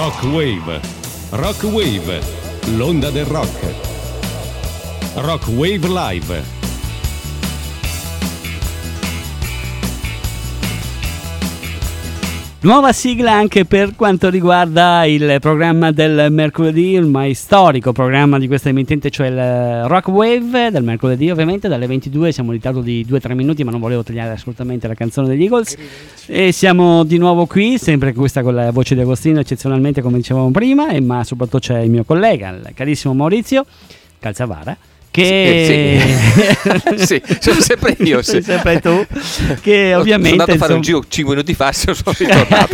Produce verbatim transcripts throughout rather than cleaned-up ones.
Rock Wave. Rock Wave, l'onda del rock. Rock Wave Live. Nuova sigla anche per quanto riguarda il programma del mercoledì, il mai storico programma di questa emittente, cioè il Rock Wave del mercoledì, ovviamente dalle ventidue. Siamo in ritardo di due tre minuti, ma non volevo tagliare assolutamente la canzone degli Eagles. E siamo di nuovo qui, sempre questa con la voce di Agostino, eccezionalmente come dicevamo prima, e ma soprattutto c'è il mio collega, il carissimo Maurizio Calzavara, che sì, sì. sì, sono sempre io, sì. sempre tu, che ovviamente sono andato a fare insomma... un giro cinque minuti fa, sono ritornato.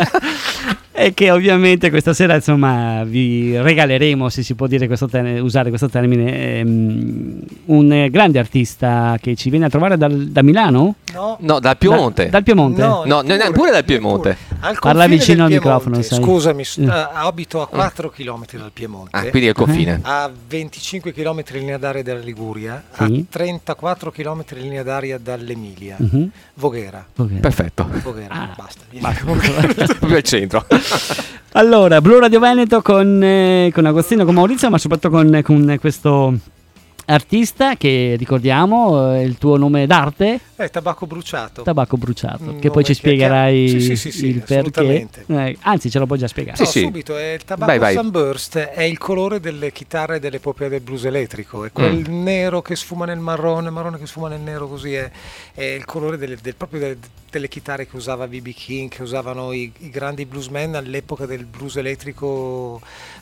E che ovviamente questa sera insomma vi regaleremo, se si può dire questo termine, usare questo termine, um, un grande artista che ci viene a trovare dal, da Milano? No, no dal Piemonte. Da, dal Piemonte? No, no pure, pure dal Piemonte. Al Parla vicino al microfono, sai. Scusami, uh, abito a quattro chilometri dal Piemonte. Ah, quindi è il confine. A venticinque chilometri in linea d'aria dalla Liguria, sì. A trentaquattro chilometri in linea d'aria dall'Emilia. Uh-huh. Voghera. Voghera. Perfetto. Voghera, ah, basta. basta. Proprio al centro. Allora, Blu Radio Veneto con, eh, con Agostino, con Maurizio, ma soprattutto con, con questo artista che ricordiamo, eh, il tuo nome d'arte? È Tabacco Bruciato. Tabacco Bruciato, che poi ci spiegherai sì, sì, sì, sì, il perché. Eh, anzi, ce lo puoi già spiegare. No, sì, sì. subito, è il tabacco vai, vai. Sunburst, è il colore delle chitarre dell'epopea del blues elettrico, è quel mm. nero che sfuma nel marrone, marrone che sfuma nel nero, così è, è il colore delle, del, proprio delle, delle chitarre che usava B B King, che usavano i, i grandi bluesmen all'epoca del blues elettrico,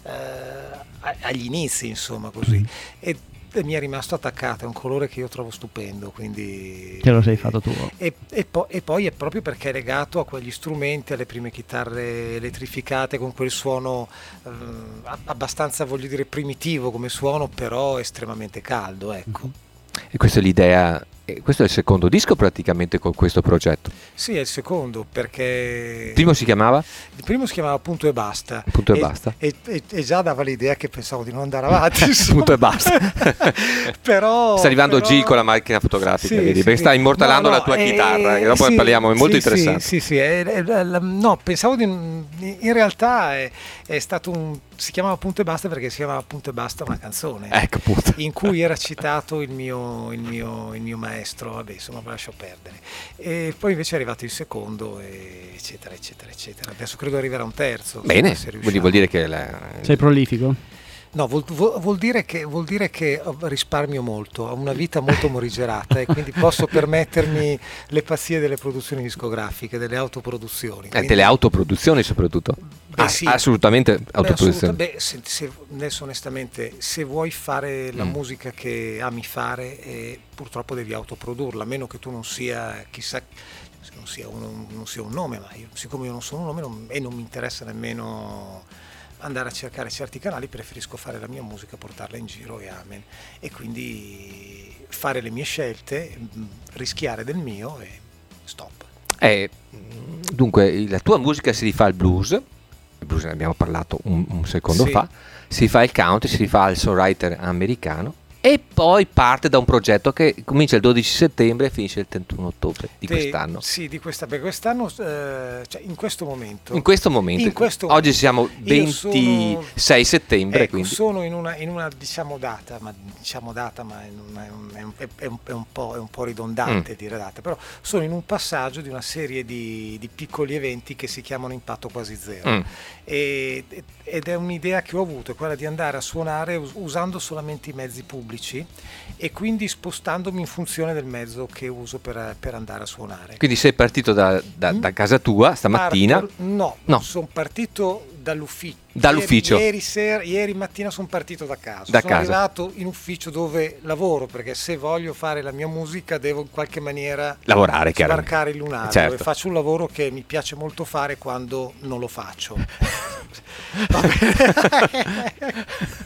eh, agli inizi, insomma, così. Mm. E, e mi è rimasto attaccato, è un colore che io trovo stupendo, quindi te lo sei fatto tu. E, e, po- e poi è proprio perché è legato a quegli strumenti, alle prime chitarre elettrificate, con quel suono eh, abbastanza, voglio dire, primitivo come suono, però estremamente caldo, ecco. E questa è l'idea. E questo è il secondo disco praticamente con questo progetto? Sì, è il secondo, perché... Il primo si chiamava? Il primo si chiamava Punto e Basta. Punto e, e Basta. E, e, e già dava l'idea che pensavo di non andare avanti. Punto e Basta. Però... Sta arrivando però... G con la macchina fotografica, sì, vedi? sì, perché sta immortalando no, no, la tua eh, chitarra, e dopo sì, ne parliamo, è molto sì, interessante. Sì, sì, sì. È, è, è, no, pensavo di... In realtà è, è stato un... Si chiamava Punto e Basta perché si chiamava Punto e Basta una canzone. Ecco, appunto. In cui era citato il mio, il mio, il mio maestro, vabbè, insomma, me lascio perdere. E poi invece è arrivato il secondo, e eccetera, eccetera, eccetera. Adesso credo arriverà un terzo. Bene, vuol, vuol dire che... La... Sei prolifico? No, vuol, vuol, dire che, vuol dire che risparmio molto, ho una vita molto morigerata e quindi posso permettermi le pazzie delle produzioni discografiche, delle autoproduzioni. Eh, delle autoproduzioni soprattutto? Beh, ah, sì. Assolutamente autoproduzioni. Beh, se, se, adesso onestamente, se vuoi fare la mm. musica che ami fare, eh, purtroppo devi autoprodurla, a meno che tu non sia chissà... Non sia, uno, non sia un nome, ma io, siccome io non sono un nome non, e non mi interessa nemmeno andare a cercare certi canali, preferisco fare la mia musica, portarla in giro e amen. E quindi fare le mie scelte, rischiare del mio e stop. Eh, dunque, la tua musica si rifà al blues, il blues ne abbiamo parlato un, un secondo sì. fa, si rifà il country, si rifà il songwriter americano. E poi parte da un progetto che comincia il dodici settembre e finisce il trentuno ottobre di Te, quest'anno. Sì, di questa, perché quest'anno, eh, cioè in questo momento. In questo momento. In questo Oggi momento, siamo ventisei sono, settembre. Ecco, quindi. sono in una, in una diciamo data, ma diciamo data, ma è un, è un, è un, è un, po', è un po' ridondante mm. dire data, però sono in un passaggio di una serie di, di piccoli eventi che si chiamano Impatto Quasi Zero. Mm. E, ed è un'idea che ho avuto, quella di andare a suonare usando solamente i mezzi pubblici e quindi spostandomi in funzione del mezzo che uso per, per andare a suonare. Quindi sei partito da, da, da casa tua stamattina? Parto, no, no. sono partito dall'ufficio. Dall'ufficio? Ieri, ieri, sera, ieri mattina sono partito da casa. Da sono casa. arrivato in ufficio dove lavoro, perché se voglio fare la mia musica devo in qualche maniera lavorare, sbarcare il lunario. Certo. E faccio un lavoro che mi piace molto fare quando non lo faccio.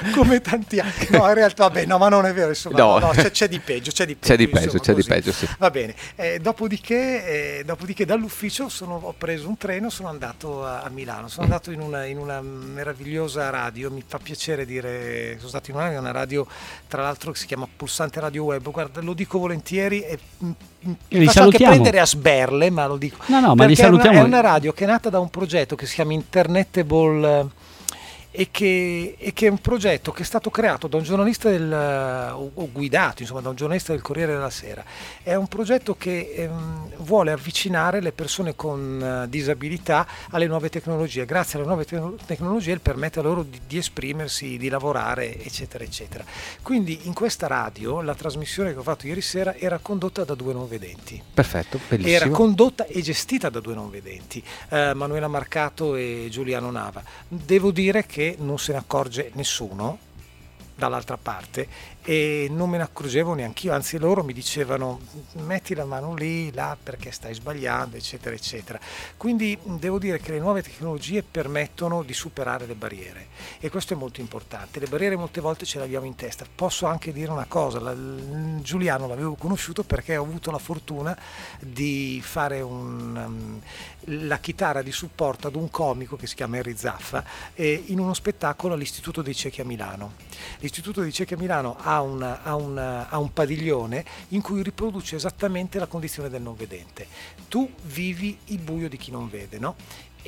come tanti altri. No, in realtà, vabbè, no, ma non è vero, insomma, No. no, c'è, c'è di peggio, c'è di peggio. C'è di peggio, insomma, c'è di così. peggio, sì. Va bene, eh, dopodiché, eh, dopodiché dall'ufficio sono, ho preso un treno, sono andato a, a Milano, sono andato in una, in una meravigliosa radio, mi fa piacere dire, sono stato in una, una radio, tra l'altro, che si chiama Pulsante Radio Web, guarda, lo dico volentieri e mm, Li mi faccio anche salutiamo. prendere a sberle, ma lo dico. No, no, ma li Perché è una- salutiamo. È una radio che è nata da un progetto che si chiama Internetable, e che, e che è un progetto che è stato creato da un giornalista del, o, o guidato insomma da un giornalista del Corriere della Sera. È un progetto che ehm, vuole avvicinare le persone con eh, disabilità alle nuove tecnologie. Grazie alle nuove te- tecnologie permette loro di, di esprimersi, di lavorare, eccetera eccetera. Quindi in questa radio la trasmissione che ho fatto ieri sera era condotta da due non vedenti. Perfetto, bellissimo. Era condotta e gestita da due non vedenti, eh, Manuela Marcato e Giuliano Nava. Devo dire che non se ne accorge nessuno dall'altra parte e non me ne accorgevo neanch'io, anzi loro mi dicevano metti la mano lì, là, perché stai sbagliando, eccetera eccetera. Quindi devo dire che le nuove tecnologie permettono di superare le barriere e questo è molto importante. Le barriere molte volte ce le abbiamo in testa. Posso anche dire una cosa, la, Giuliano l'avevo conosciuto perché ho avuto la fortuna di fare un, um, la chitarra di supporto ad un comico che si chiama Henry Zaffa eh, in uno spettacolo all'Istituto dei Ciechi a Milano. L'Istituto dei Ciechi a Milano ha, una, ha, una, ha un padiglione in cui riproduce esattamente la condizione del non vedente. Tu vivi il buio di chi non vede, no?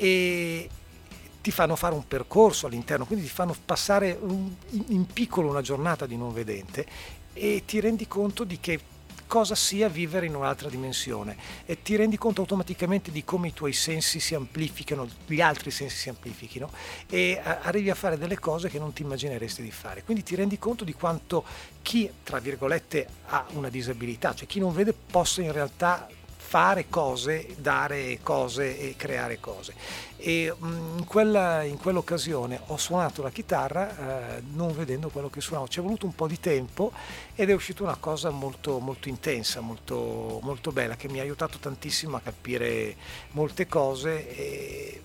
E ti fanno fare un percorso all'interno, quindi ti fanno passare un, in piccolo una giornata di non vedente e ti rendi conto di che cosa sia vivere in un'altra dimensione e ti rendi conto automaticamente di come i tuoi sensi si amplificano, gli altri sensi si amplifichino e a- arrivi a fare delle cose che non ti immagineresti di fare. Quindi ti rendi conto di quanto chi, tra virgolette, ha una disabilità, cioè chi non vede, possa in realtà fare cose, dare cose e creare cose. E mh, in, quella, in quell'occasione ho suonato la chitarra eh, non vedendo quello che suonavo. Ci è voluto un po' di tempo ed è uscita una cosa molto, molto intensa, molto, molto bella, che mi ha aiutato tantissimo a capire molte cose e,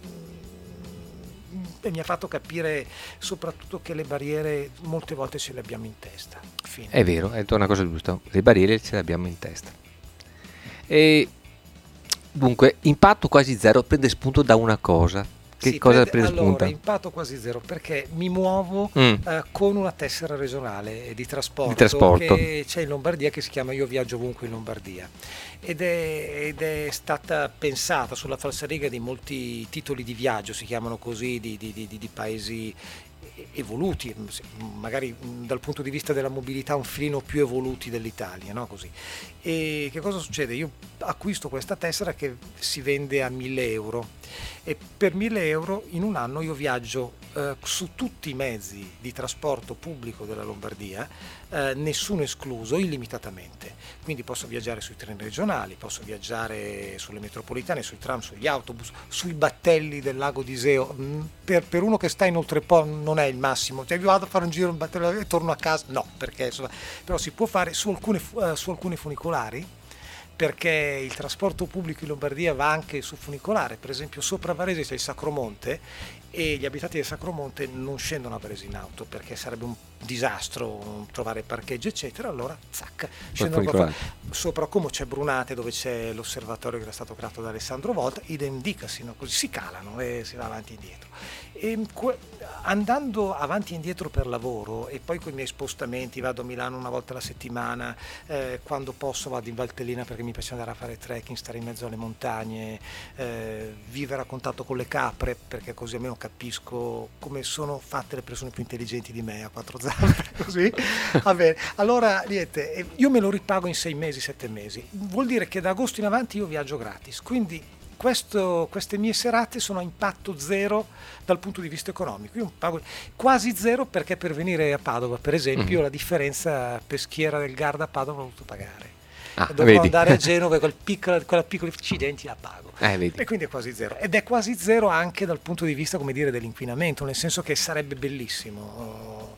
mh, e mi ha fatto capire soprattutto che le barriere molte volte ce le abbiamo in testa. Fine. È vero, è una cosa giusta, le barriere ce le abbiamo in testa. E dunque, impatto quasi zero prende spunto da una cosa. Che Sì, cosa prende- prende allora, spunto? impatto quasi zero perché mi muovo Mm. eh, con una tessera regionale di trasporto, Di trasporto. che c'è in Lombardia, che si chiama Io Viaggio Ovunque in Lombardia ed è, ed è stata pensata sulla falsariga di molti titoli di viaggio, si chiamano così, di, di- di- di paesi evoluti, magari dal punto di vista della mobilità un filino più evoluti dell'Italia, no? Così. E che cosa succede? Io acquisto questa tessera che si vende a mille euro e per mille euro in un anno io viaggio eh, su tutti i mezzi di trasporto pubblico della Lombardia, eh, nessuno escluso, illimitatamente. Quindi posso viaggiare sui treni regionali, posso viaggiare sulle metropolitane, sui tram, sugli autobus, sui battelli del lago di Iseo. Mm, Per, per uno che sta in oltrepo non è il massimo, cioè io vado a fare un giro in battello e torno a casa, no, perché insomma, però si può fare su alcune, fu- eh, su alcune funicolari, perché il trasporto pubblico in Lombardia va anche su funicolare. Per esempio sopra Varese c'è il Sacromonte e gli abitanti del Sacromonte non scendono a Varese in auto perché sarebbe un disastro trovare parcheggio eccetera, allora zac, scendono qua funicolare. sopra Como c'è Brunate dove c'è l'osservatorio che era stato creato da Alessandro Volta, idem dicasi, no? Così si calano e si va avanti e indietro. E que- andando avanti e indietro per lavoro e poi con i miei spostamenti, vado a Milano una volta alla settimana, eh, quando posso vado in Valtellina perché mi piace andare a fare trekking, stare in mezzo alle montagne, eh, vivere a contatto con le capre perché così almeno capisco come sono fatte le persone più intelligenti di me a quattro zampe, così. Va bene. Allora niente, eh, io me lo ripago in sei mesi, sette mesi, vuol dire che da agosto in avanti io viaggio gratis, quindi Questo, queste mie serate sono a impatto zero dal punto di vista economico. Io pago quasi zero perché per venire a Padova, per esempio, Mm. la differenza peschiera del Garda a Padova l'ho dovuto pagare. Ah, Dovevo vedi. andare a Genova e quel piccolo, quella piccola incidenti la pago. Eh, vedi. E quindi è quasi zero. Ed è quasi zero anche dal punto di vista, come dire, dell'inquinamento, nel senso che sarebbe bellissimo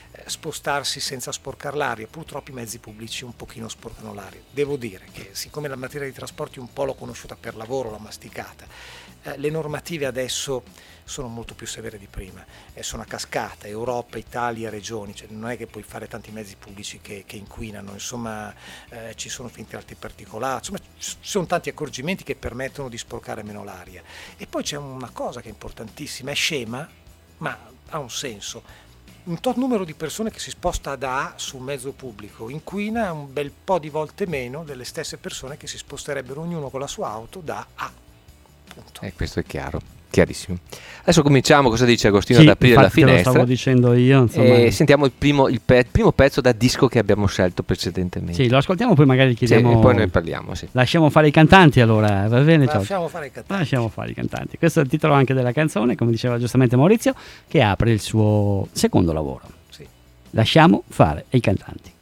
eh, spostarsi senza sporcare l'aria. Purtroppo i mezzi pubblici un pochino sporcano l'aria. Devo dire che siccome la materia dei trasporti un po' l'ho conosciuta per lavoro, l'ho masticata, eh, le normative adesso sono molto più severe di prima, eh, sono a cascata, Europa, Italia, regioni, cioè non è che puoi fare tanti mezzi pubblici che, che inquinano, insomma eh, ci sono filtri particolari, insomma ci sono tanti accorgimenti che permettono di sporcare meno l'aria. E poi c'è una cosa che è importantissima, è scema, ma ha un senso. Un tot numero di persone che si sposta da A su un mezzo pubblico inquina un bel po' di volte meno delle stesse persone che si sposterebbero ognuno con la sua auto da A. Punto. Eh, questo è chiaro, chiarissimo. Adesso cominciamo, cosa dice Agostino, sì, ad aprire la finestra. Lo stavo dicendo io, insomma. E sentiamo il primo, il pe- primo pezzo da disco che abbiamo scelto precedentemente. Sì, lo ascoltiamo, poi magari chiediamo. Sì, e poi noi parliamo, sì. Lasciamo fare i cantanti allora, va bene? Lasciamo fare i cantanti. Lasciamo fare i cantanti. Questo è il titolo anche della canzone, come diceva giustamente Maurizio, che apre il suo secondo lavoro. Sì. Lasciamo fare i cantanti.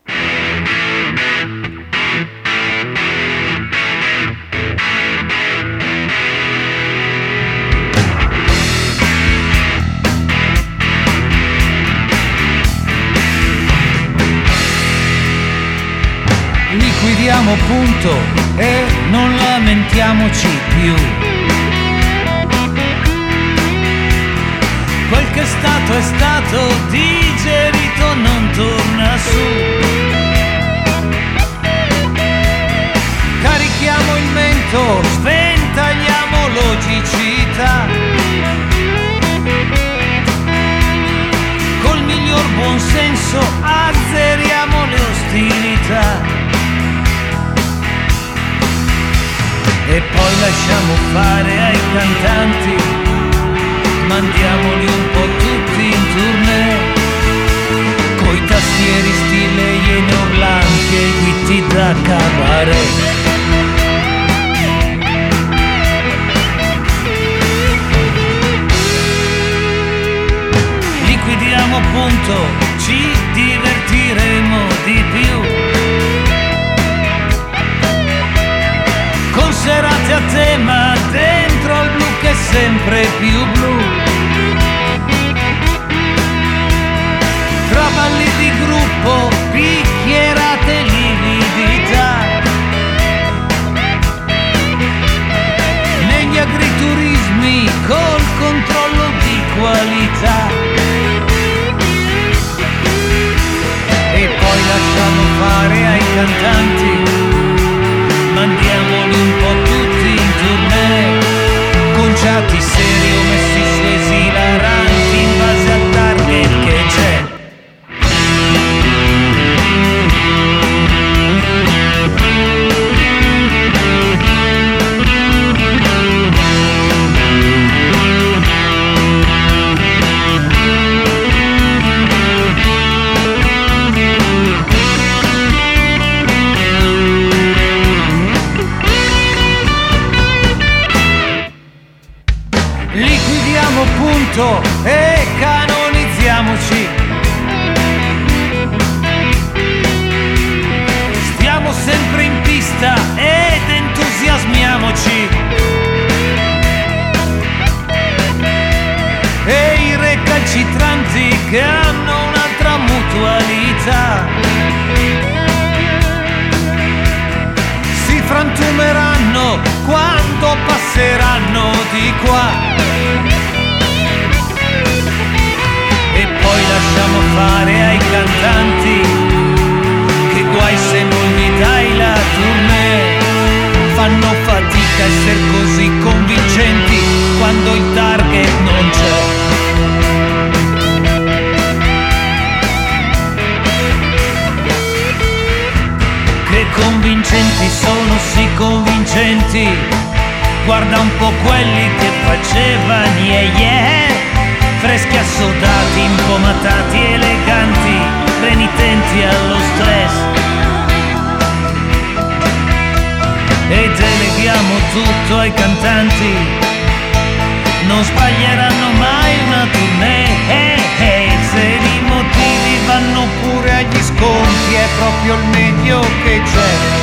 Liquidiamo punto e non lamentiamoci più. Quel che è stato è stato, digerito non torna su. Carichiamo il mento, sventagliamo logicità. Col miglior buonsenso azzeriamo le ostilità. E poi lasciamo fare ai cantanti, mandiamoli un po' tutti in tournée, coi tastieri stile Iene Orlandi e i guitti da cabaret. Liquidiamo punto, ci divertiremo di più. Con serate a tema dentro al blu che è sempre più blu. Tra balli di gruppo, picchierate lividità. Negli agriturismi col controllo di qualità. E poi lasciamo fare ai cantanti, mandiamoli un po' tutti in tournée, conciati seri o messi su esilaranti in base al target che c'è. Punto e canonizziamoci. Stiamo sempre in pista ed entusiasmiamoci. E i recalcitranti che hanno un'altra mutualità si frantumeranno quando passeranno di qua. E poi lasciamo fare ai cantanti, che guai se non mi dai la tournée. Fanno fatica a essere così convincenti quando il target non c'è. Che convincenti sono, sì convincenti. Guarda un po' quelli che facevano yeah yeah, freschi assodati, impomatati, eleganti, renitenti allo stress. E deleghiamo tutto ai cantanti, non sbaglieranno mai una tournée. Eh, eh, se i motivi vanno pure agli sconti, è proprio il meglio che c'è.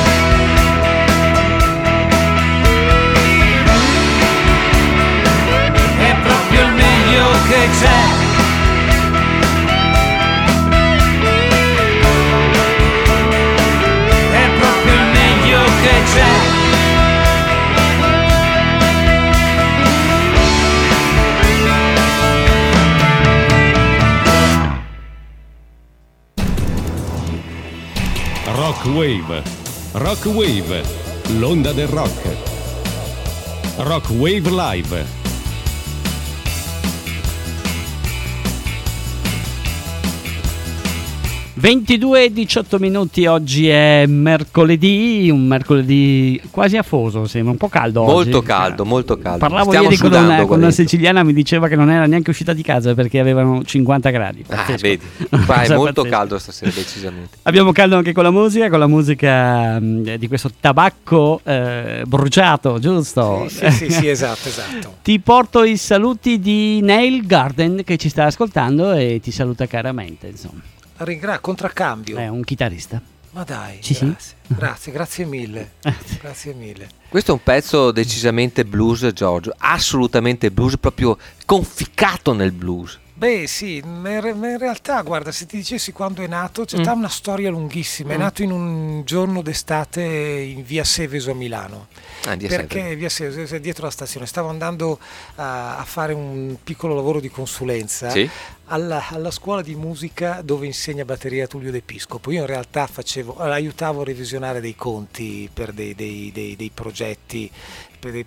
È proprio il meglio che c'è. Rock Wave. Rock Wave, l'onda del rock. Rock Wave Live. ventidue e diciotto minuti, oggi è mercoledì, un mercoledì quasi afoso, sembra un po' caldo molto oggi. caldo, molto caldo. Parlavo Stiamo ieri con una, con una dentro. siciliana, mi diceva che non era neanche uscita di casa perché avevano cinquanta gradi. Ah, Pazzesco. vedi, Una qua è cosa molto pazzesca. caldo stasera, decisamente. Abbiamo caldo anche con la musica, con la musica mh, di questo tabacco eh, bruciato, giusto? Sì, sì, sì, sì, esatto, esatto. Ti porto i saluti di Neil Garden che ci sta ascoltando e ti saluta caramente, insomma. Ringra- contraccambio. È un chitarrista. Ma dai, Sì, sì. grazie, grazie, grazie mille. Grazie mille. Questo è un pezzo decisamente blues, Giorgio, assolutamente blues, proprio conficcato nel blues. Beh sì, ma in in realtà guarda, se ti dicessi quando è nato, c'è Mm. stata una storia lunghissima. È Mm. nato in un giorno d'estate in via Seveso a Milano. Ah, di Perché essere. via Seveso, dietro la stazione, stavo andando a, a fare un piccolo lavoro di consulenza Sì? alla, alla scuola di musica dove insegna batteria Tullio D'Episcopo. Io in realtà facevo, aiutavo a revisionare dei conti per dei, dei, dei, dei progetti, per dei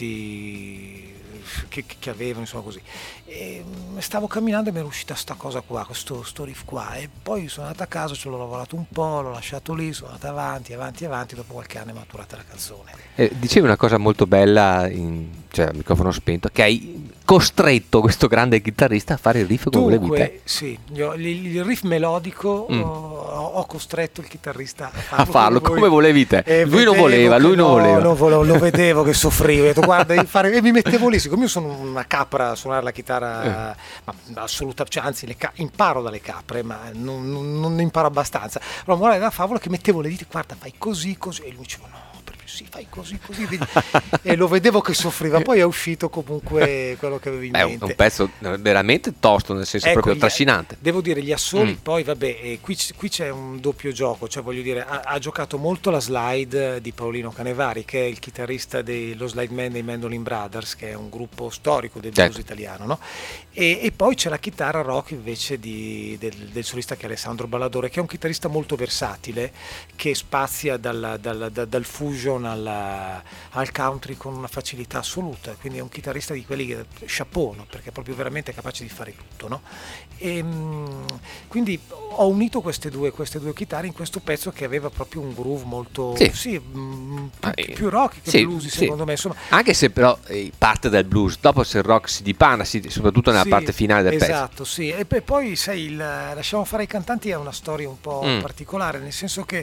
progetti che, che avevano, insomma così. E stavo camminando e mi era uscita sta cosa qua, questo sto riff qua, e poi sono andato a casa, ce l'ho lavorato un po', l'ho lasciato lì, sono andato avanti, avanti, avanti, dopo qualche anno è maturata la canzone. Eh, dicevi una cosa molto bella, in, cioè a microfono spento, che hai costretto questo grande chitarrista a fare il riff come volevi te. Dunque, sì, io- il, il riff melodico Mm. ho, ho costretto il chitarrista a farlo, A farlo come voi- volevi te. E Lui non vedevo voleva, che lui non no, voleva. non volevo, lo vedevo che soffriva, ho detto, guarda, devi fare- e mi mettevo lì, siccome io sono una capra a suonare la chitarra, ma assoluta, cioè, anzi le ca- imparo dalle capre, ma non, non- non ne imparo abbastanza. Allora, morale della favola, che mettevo le dita, guarda, fai così, così, e lui diceva no, proprio sì, fai così, così, vedi? E lo vedevo che soffriva, poi è uscito comunque quello che avevo in È un, mente. un pezzo veramente tosto, nel senso Ecco, proprio gli- trascinante. Devo dire, gli assoli, Mm. poi vabbè, eh, qui, c- qui c'è un doppio gioco, cioè voglio dire, ha, ha giocato molto la slide di Paolino Canevari, che è il chitarrista dello slide man dei Mandolin Brothers, che è un gruppo storico del blues Certo. italiano, no? E, e poi c'è la chitarra rock invece di- del, del solista che è Alessandro Balladore, che è un chitarrista molto versatile, che spazia dal, dal- da- dal fusion alla- al country con una facilità assoluta, quindi è un chitarrista di quelli che chapeau, no? Perché è proprio veramente capace di fare tutto, no? E, mm, quindi ho unito queste due, queste due chitarre in questo pezzo che aveva proprio un groove molto Sì. sì, mm, più, Ah, eh, più rock che sì, bluesy, sì. secondo me, insomma. Anche se però eh, parte dal blues, dopo se il rock si dipana, si- soprattutto nella Sì, parte finale del pezzo. esatto, sì. E pe- poi sai, il lasciamo fare i cantanti è una storia un po' Mm. particolare, nel senso che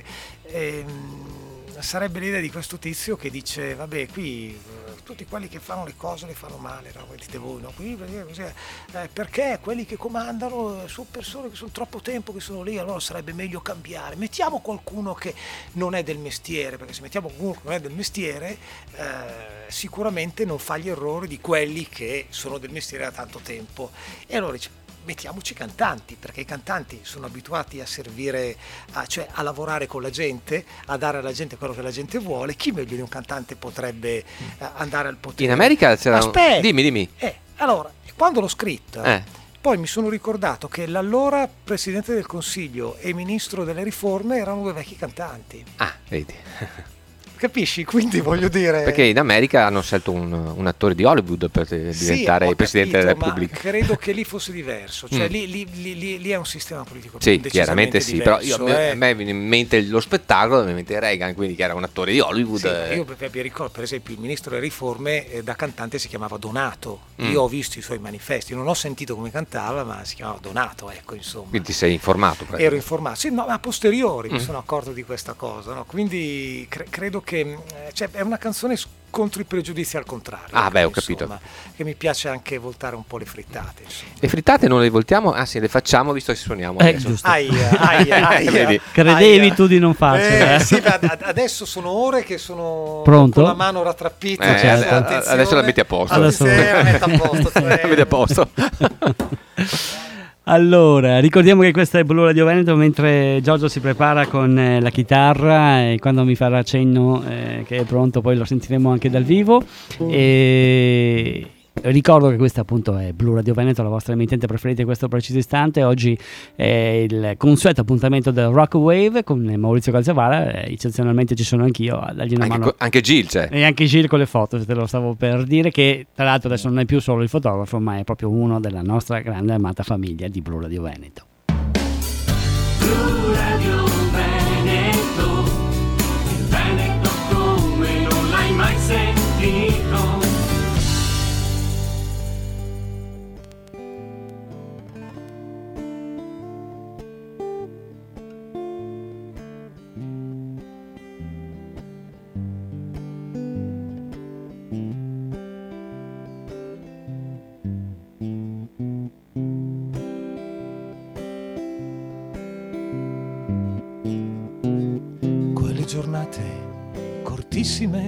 ehm, sarebbe l'idea di questo tizio che dice vabbè, qui eh, tutti quelli che fanno le cose le fanno male, no? Dite voi, no? Qui, perché, così, eh, perché quelli che comandano eh, sono persone che sono troppo tempo che sono lì, allora sarebbe meglio cambiare. Mettiamo qualcuno che non è del mestiere, perché se mettiamo qualcuno che non è del mestiere eh, sicuramente non fa gli errori di quelli che sono del mestiere da tanto tempo. E allora dice, mettiamoci i cantanti, perché i cantanti sono abituati a servire, a, cioè a lavorare con la gente, a dare alla gente quello che la gente vuole. Chi meglio di un cantante potrebbe eh, andare al potere? In America c'era un- Aspetta! Dimmi, dimmi. Eh, allora, quando l'ho scritta, Eh. poi mi sono ricordato che l'allora Presidente del Consiglio e Ministro delle Riforme erano due vecchi cantanti. Ah, vedi. Capisci? Quindi voglio dire... Perché in America hanno scelto un, un attore di Hollywood per Sì, diventare ho il Presidente capito, della Repubblica. Ma credo che lì fosse diverso, cioè Mm. lì, lì- lì- lì- lì è un sistema politico Sì, decisamente chiaramente sì, però io, diverso, eh. a me viene in mente lo spettacolo, mi viene in mente Reagan, quindi che era un attore di Hollywood. Sì, eh. io per, per- ricordo per esempio il ministro delle riforme eh, da cantante si chiamava Donato. Mm. Io ho visto i suoi manifesti, non ho sentito come cantava, ma si chiamava Donato, ecco, insomma. Quindi ti sei informato. Ero praticamente. informato, sì, no, ma a posteriori mi Mm. sono accorto di questa cosa, no? Quindi cre- credo che eh, cioè, è una canzone s- contro i pregiudizi al contrario. Ah, beh, ho insomma, capito. Che mi piace anche voltare un po' le frittate, insomma. Le frittate non le voltiamo, anzi le facciamo visto che suoniamo Eh, adesso. giusto. Aia, aia, aia. Vedi? Credevi Aia. tu di non farcela, Eh, eh? sì, ma ad- adesso sono ore che sono Pronto? con la mano rattrappita. Eh, cioè, certo. attenzione. adesso la metti a posto. Adesso- Sì, la metto a posto. cioè. La metti a posto. Allora, ricordiamo che questa è Blu Radio Veneto mentre Giorgio si prepara con eh, la chitarra e quando mi farà cenno eh, che è pronto poi lo sentiremo anche dal vivo. E Ricordo che questa appunto è Blu Radio Veneto, la vostra emittente preferita in questo preciso istante. Oggi è il consueto appuntamento del Rock Wave con Maurizio Calzavara, eh, eccezionalmente ci sono anch'io a dargli una Anche, mano. co- anche Gil c'è. E anche Gil con le foto, se te lo stavo per dire, che tra l'altro adesso non è più solo il fotografo, ma è proprio uno della nostra grande amata famiglia di Blu Radio Veneto. Blu Radio Veneto, il Veneto come non l'hai mai sentito. Giornate cortissime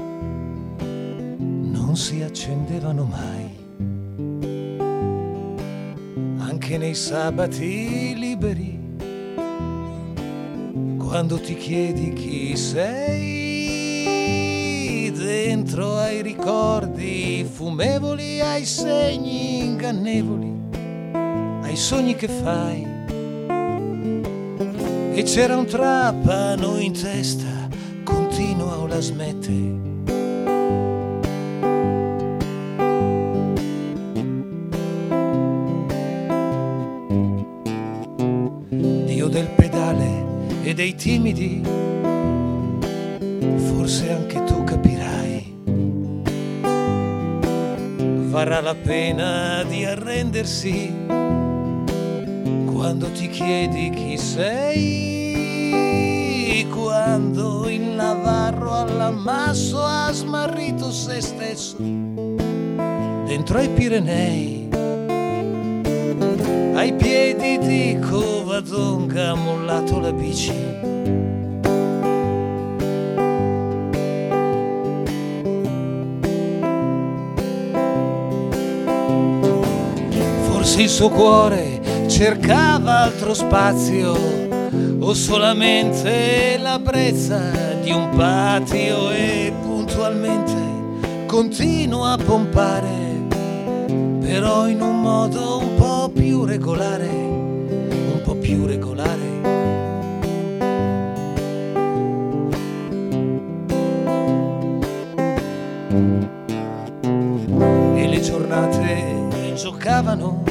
non si accendevano mai, anche nei sabati liberi, quando ti chiedi chi sei, dentro ai ricordi fumevoli, ai segni ingannevoli, ai sogni che fai. E c'era un trapano in testa, continua o la smette. Dio del pedale e dei timidi, forse anche tu capirai. Varrà la pena di arrendersi quando ti chiedi chi sei, quando il Navarro all'ammasso ha smarrito se stesso dentro ai Pirenei, ai piedi di Covadonga ha mollato la bici. Forse il suo cuore cercava altro spazio o solamente la brezza di un patio e puntualmente continua a pompare, però in un modo un po' più regolare, un po' più regolare. E le giornate giocavano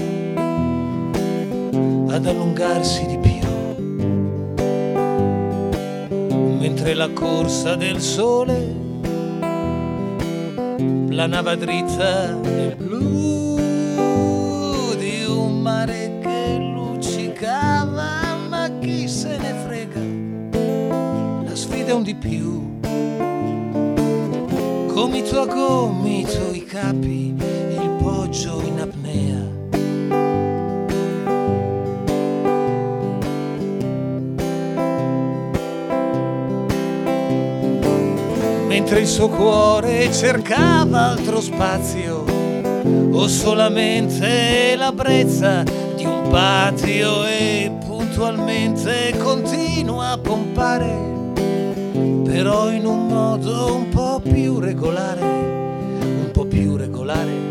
ad allungarsi di più, mentre la corsa del sole planava dritta nel blu di un mare che luccicava, ma chi se ne frega, la sfida è un di più, gomito a gomito i capi, il poggio in apnea. Mentre il suo cuore cercava altro spazio o solamente la brezza di un patio e puntualmente continua a pompare, però in un modo un po' più regolare, un po' più regolare.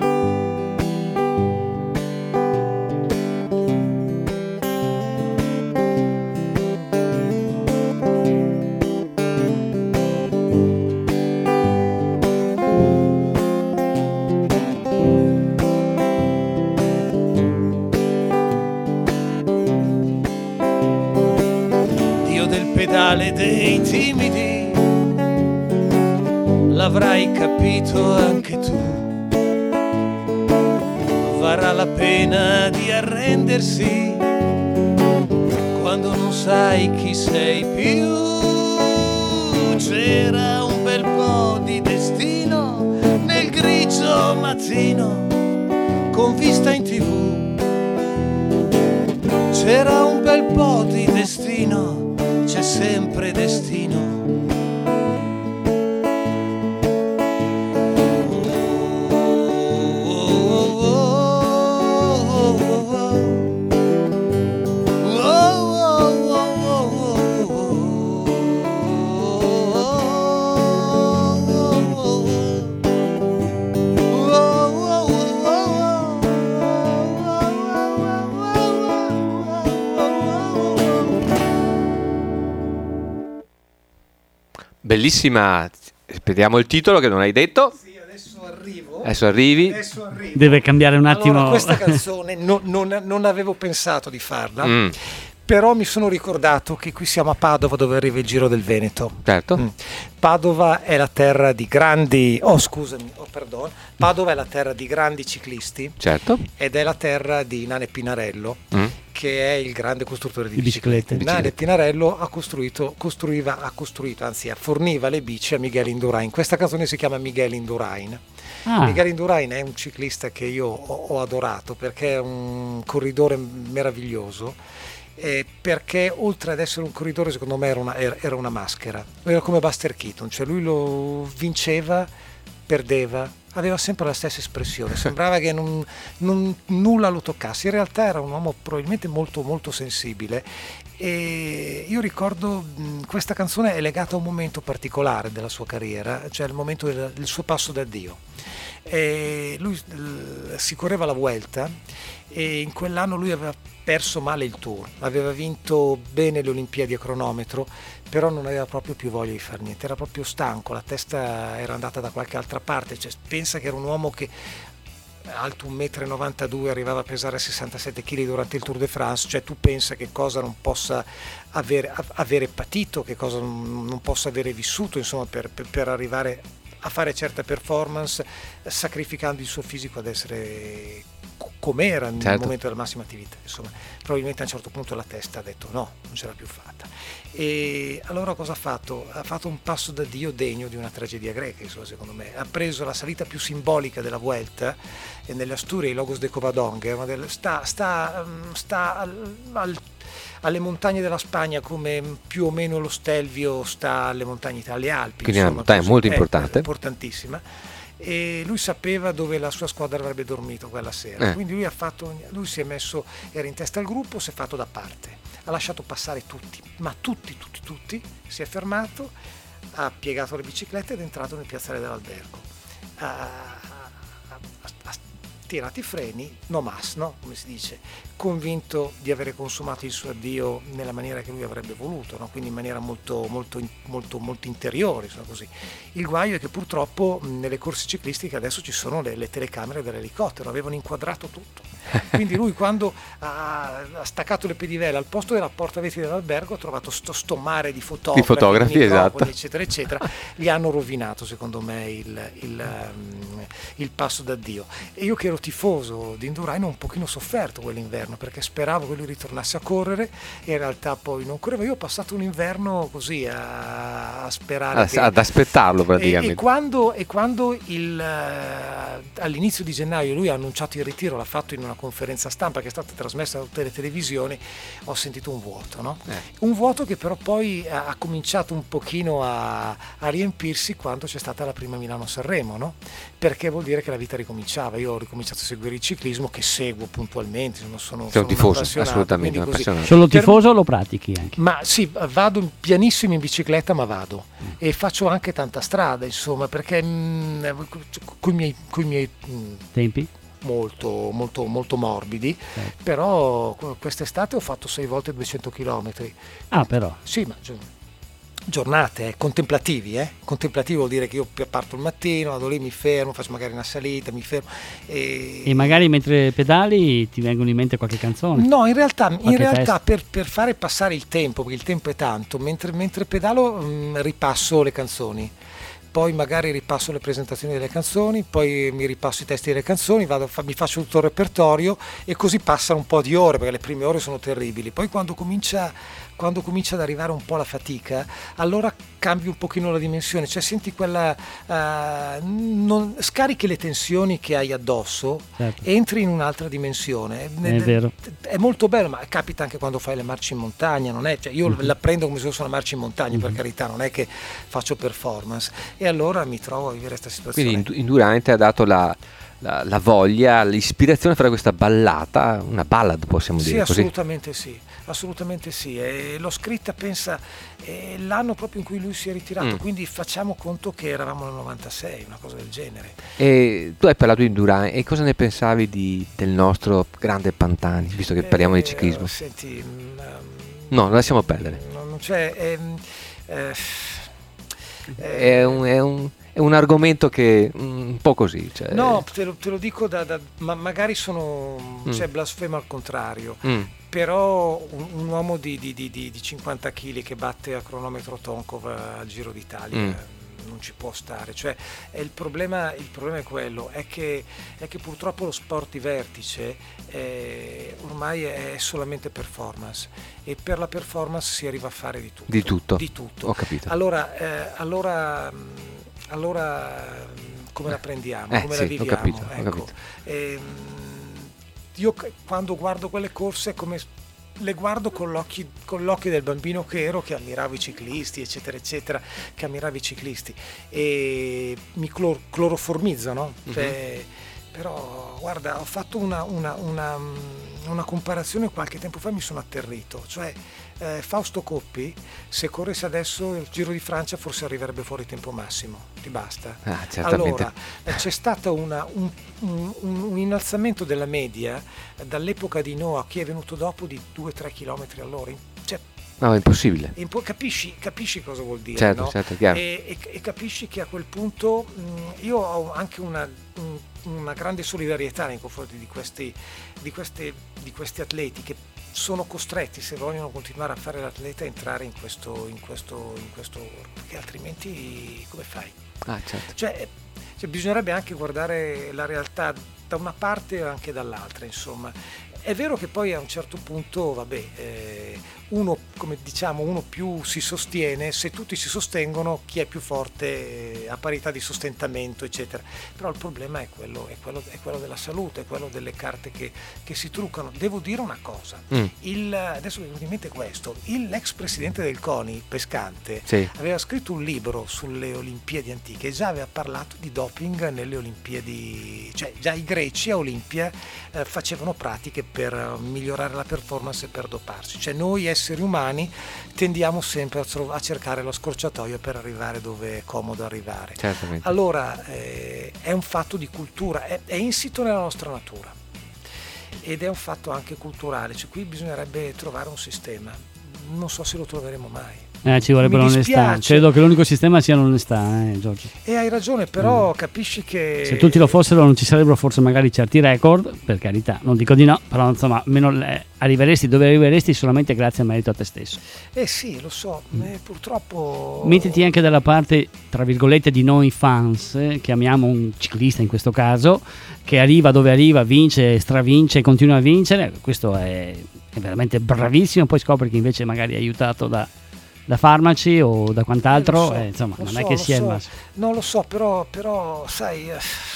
Pedale dei timidi, l'avrai capito anche tu, varrà la pena di arrendersi quando non sai chi sei più. C'era un bel po' di destino nel grigio mattino con vista in tv, c'era un bel po' di destino, c'è sempre destino. Bellissima, speriamo il titolo che non hai detto. Sì, adesso arrivo. Adesso arrivi. Adesso arrivo. Deve cambiare un attimo. Allora, questa canzone no- non, non avevo pensato di farla, Mm, però mi sono ricordato che qui siamo a Padova, dove arriva il Giro del Veneto. certo. Mm. Padova è la terra di grandi, oh scusami, oh perdon, Padova è la terra di grandi ciclisti Certo. ed è la terra di Nane Pinarello, Mm. che è il grande costruttore di, Di biciclette. biciclette. Nane Pinarello ha costruito, costruiva, ha costruito, anzi forniva le bici a Miguel Indurain. Questa canzone si chiama Miguel Indurain. Ah, Miguel Indurain è un ciclista che io ho, ho adorato perché è un corridore meraviglioso, eh, perché oltre ad essere un corridore secondo me era una, era, era una maschera, era come Buster Keaton, cioè lui lo vinceva, perdeva, aveva sempre la stessa espressione, sembrava che non, non- nulla lo toccasse, in realtà era un uomo probabilmente molto molto sensibile. E io ricordo mh, questa canzone è legata a un momento particolare della sua carriera, cioè il momento del, del suo passo d'addio. E lui l- si correva la Vuelta e in quell'anno lui aveva perso male il Tour, aveva vinto bene le Olimpiadi a cronometro, però non aveva proprio più voglia di fare niente, era proprio stanco, la testa era andata da qualche altra parte, cioè, pensa che era un uomo che alto un metro e novantadue, arrivava a pesare sessantasette chili durante il Tour de France, cioè tu pensa che cosa non possa avere, avere patito, che cosa non, non possa avere vissuto, insomma, per, per, per arrivare a fare certe performance, sacrificando il suo fisico ad essere co- com'era nel Certo. momento della massima attività. Insomma, probabilmente a un certo punto la testa ha detto no, non ce l'ha più fatta. E allora cosa ha fatto? Ha fatto un passo d'addio degno di una tragedia greca, insomma, secondo me. Ha preso la salita più simbolica della Vuelta, e nelle Asturie, i Lagos de Covadonga, una delle- sta, sta, mm, sta al- al- alle montagne della Spagna come più o meno lo Stelvio sta alle montagne alle Alpi. Quindi è una insomma, montagna così. molto È- importante. è importantissima. E lui sapeva dove la sua squadra avrebbe dormito quella sera, Eh. quindi lui ha fatto, lui si è messo, era in testa al gruppo, si è fatto da parte, ha lasciato passare tutti, ma tutti, tutti, tutti, si è fermato, ha piegato le biciclette ed è entrato nel piazzale dell'albergo. Ha, ha- ha tirato i freni, no mas, no? Come si dice, convinto di avere consumato il suo addio nella maniera che lui avrebbe voluto, no? Quindi in maniera molto, molto, molto, molto interiore, insomma, così. Il guaio è che purtroppo mh, nelle corse ciclistiche adesso ci sono le, le telecamere dell'elicottero, avevano inquadrato tutto. Quindi lui quando ha, ha staccato le pedivelle al posto della porta vetri dell'albergo ha trovato sto, sto mare di fotografi, Di fotografi, di microfoni, esatto. eccetera, eccetera. Gli hanno rovinato secondo me il, il, um, il passo d'addio. E io che ero tifoso di Indurain ho un pochino sofferto quell'inverno perché speravo che lui ritornasse a correre e in realtà poi non correva. Io ho passato un inverno così a, a sperare Ad, che, ad aspettarlo e, praticamente. e quando, e quando il, eh, all'inizio di gennaio lui ha annunciato il ritiro, l'ha fatto in una conferenza stampa che è stata trasmessa da tutte le televisioni, ho sentito un vuoto, no? Eh. Un vuoto che però poi ha, ha cominciato un pochino a, a riempirsi quando c'è stata la prima Milano-Sanremo, no? Perché vuol dire che la vita ricominciava. Io ho ricominciato a seguire il ciclismo, che seguo puntualmente, insomma, sono, Sei sono un tifoso, appassionato, assolutamente un quindi così. appassionato. solo Per- tifoso o lo pratichi anche? Ma sì, vado pianissimo in bicicletta, ma vado e faccio anche tanta strada, insomma, perché con i miei, coi miei mh, Tempi? molto, molto, molto morbidi, Eh. però qu- quest'estate ho fatto sei volte duecento chilometri. Ah, però. Sì, ma gio- giornate eh, contemplativi, eh? Contemplativi vuol dire che io parto il mattino, vado lì, mi fermo, faccio magari una salita, mi fermo. E, E magari mentre pedali ti vengono in mente qualche canzone? No, in realtà, in Qualche realtà testo? per, per fare passare il tempo, perché il tempo è tanto, mentre, mentre pedalo mh, ripasso le canzoni, poi magari ripasso le presentazioni delle canzoni, poi mi ripasso i testi delle canzoni, vado, fa- mi faccio tutto il repertorio e così passano un po' di ore, perché le prime ore sono terribili. Poi quando comincia, quando comincia ad arrivare un po' la fatica, allora cambi un pochino la dimensione, cioè senti quella, eh, non, scarichi le tensioni che hai addosso, Certo. entri in un'altra dimensione. È vero. È molto bello, ma capita anche quando fai le marce in montagna, non è? Cioè io Mhm. la prendo come se fosse una marcia in montagna, per Mhm. carità, non è che faccio performance. E allora mi trovo a vivere questa situazione. Quindi Indu- Indurain ti ha dato la, la- la voglia, l'ispirazione a fare questa ballata, una ballad possiamo Sì, dire così. assolutamente sì, assolutamente sì. E l'ho scritta, pensa, eh, l'anno proprio in cui lui si è ritirato, Mm. quindi facciamo conto che eravamo nel novantasei, una cosa del genere. E tu hai parlato di Indurain e cosa ne pensavi di- del nostro grande Pantani, visto che parliamo di Eh, ciclismo? Senti, mm, ehm, No, non lasciamo perdere. non non c'è... ehm, eh, è un, è un, è un argomento che un po' così. Cioè... No, te lo, te lo dico, da, da, ma magari sono Mm. cioè, blasfemo al contrario. Mm. Però un, un uomo di, di, di, di, di cinquanta chili che batte a cronometro Tonkov al Giro d'Italia Mm. eh, non ci può stare. Cioè, è il, problema, il problema è quello, è che, è che purtroppo lo sport di vertice eh, ormai è solamente performance, e per la performance si arriva a fare di tutto. Di tutto. Di tutto. Ho capito. Allora, eh, allora, mh, allora mh, come la prendiamo? Eh, come sì, la ho viviamo? capito, ho Ecco. capito. Ehm, io c- quando guardo quelle corse come le guardo con, l'occhi, con l'occhio del bambino che ero, che ammirava i ciclisti, eccetera, eccetera, che ammirava i ciclisti, e mi clor- cloroformizzo, no? Cioè, però, guarda, ho fatto una, una, una, una comparazione qualche tempo fa, mi sono atterrito, cioè eh, Fausto Coppi, se corresse adesso il Giro di Francia forse arriverebbe fuori tempo massimo, ti basta? Ah, certamente. Allora, eh, c'è stato una, un, un, un innalzamento della media eh, dall'epoca di Noah, che è venuto dopo, di due tre chilometri all'ora. Cioè, No, è impossibile. e poi capisci, capisci cosa vuol dire, Certo, no? certo, è chiaro. E, e- e capisci che a quel punto mh, io ho anche una, un- una grande solidarietà nei confronti di questi, di, queste, di questi atleti che sono costretti, se vogliono continuare a fare l'atleta, a entrare in questo, in questo, in questo perché altrimenti come fai? Ah, certo. Cioè, cioè, bisognerebbe anche guardare la realtà da una parte e anche dall'altra, insomma. È vero che poi a un certo punto, vabbè, eh, uno, come diciamo, uno più si sostiene, se tutti si sostengono, chi è più forte eh, a parità di sostentamento, eccetera. Però il problema è quello, è quello, è quello della salute, è quello delle carte che, che si truccano. Devo dire una cosa, Mm. il, adesso mi viene in mente questo, il, l'ex presidente del CONI, Pescante, Sì. aveva scritto un libro sulle Olimpiadi antiche e già aveva parlato di doping nelle Olimpiadi, cioè già i greci a Olimpia eh, facevano pratiche per eh, migliorare la performance e per doparsi, cioè noi esseri umani tendiamo sempre a, tro- a cercare lo scorciatoio per arrivare dove è comodo arrivare. Certamente. Allora eh, è un fatto di cultura, è, è insito nella nostra natura ed è un fatto anche culturale, cioè qui bisognerebbe trovare un sistema, non so se lo troveremo mai. Eh, ci vorrebbe Mi l'onestà. dispiace. Credo che l'unico sistema sia l'onestà, eh, Giorgio. E hai ragione, però capisci che... Se tutti lo fossero non ci sarebbero forse magari certi record, per carità, non dico di no, però insomma almeno le- arriveresti dove arriveresti solamente grazie al merito a te stesso. Eh sì, lo so, eh, purtroppo... Mettiti anche dalla parte, tra virgolette, di noi fans, eh, che amiamo un ciclista in questo caso, che arriva dove arriva, vince, stravince, continua a vincere, questo è, è veramente bravissimo, poi scopri che invece magari è aiutato da, da farmaci o da quant'altro, Eh, lo so, eh, insomma lo non so, è che lo sia il so. massimo. Non lo so, però, però sai, eh,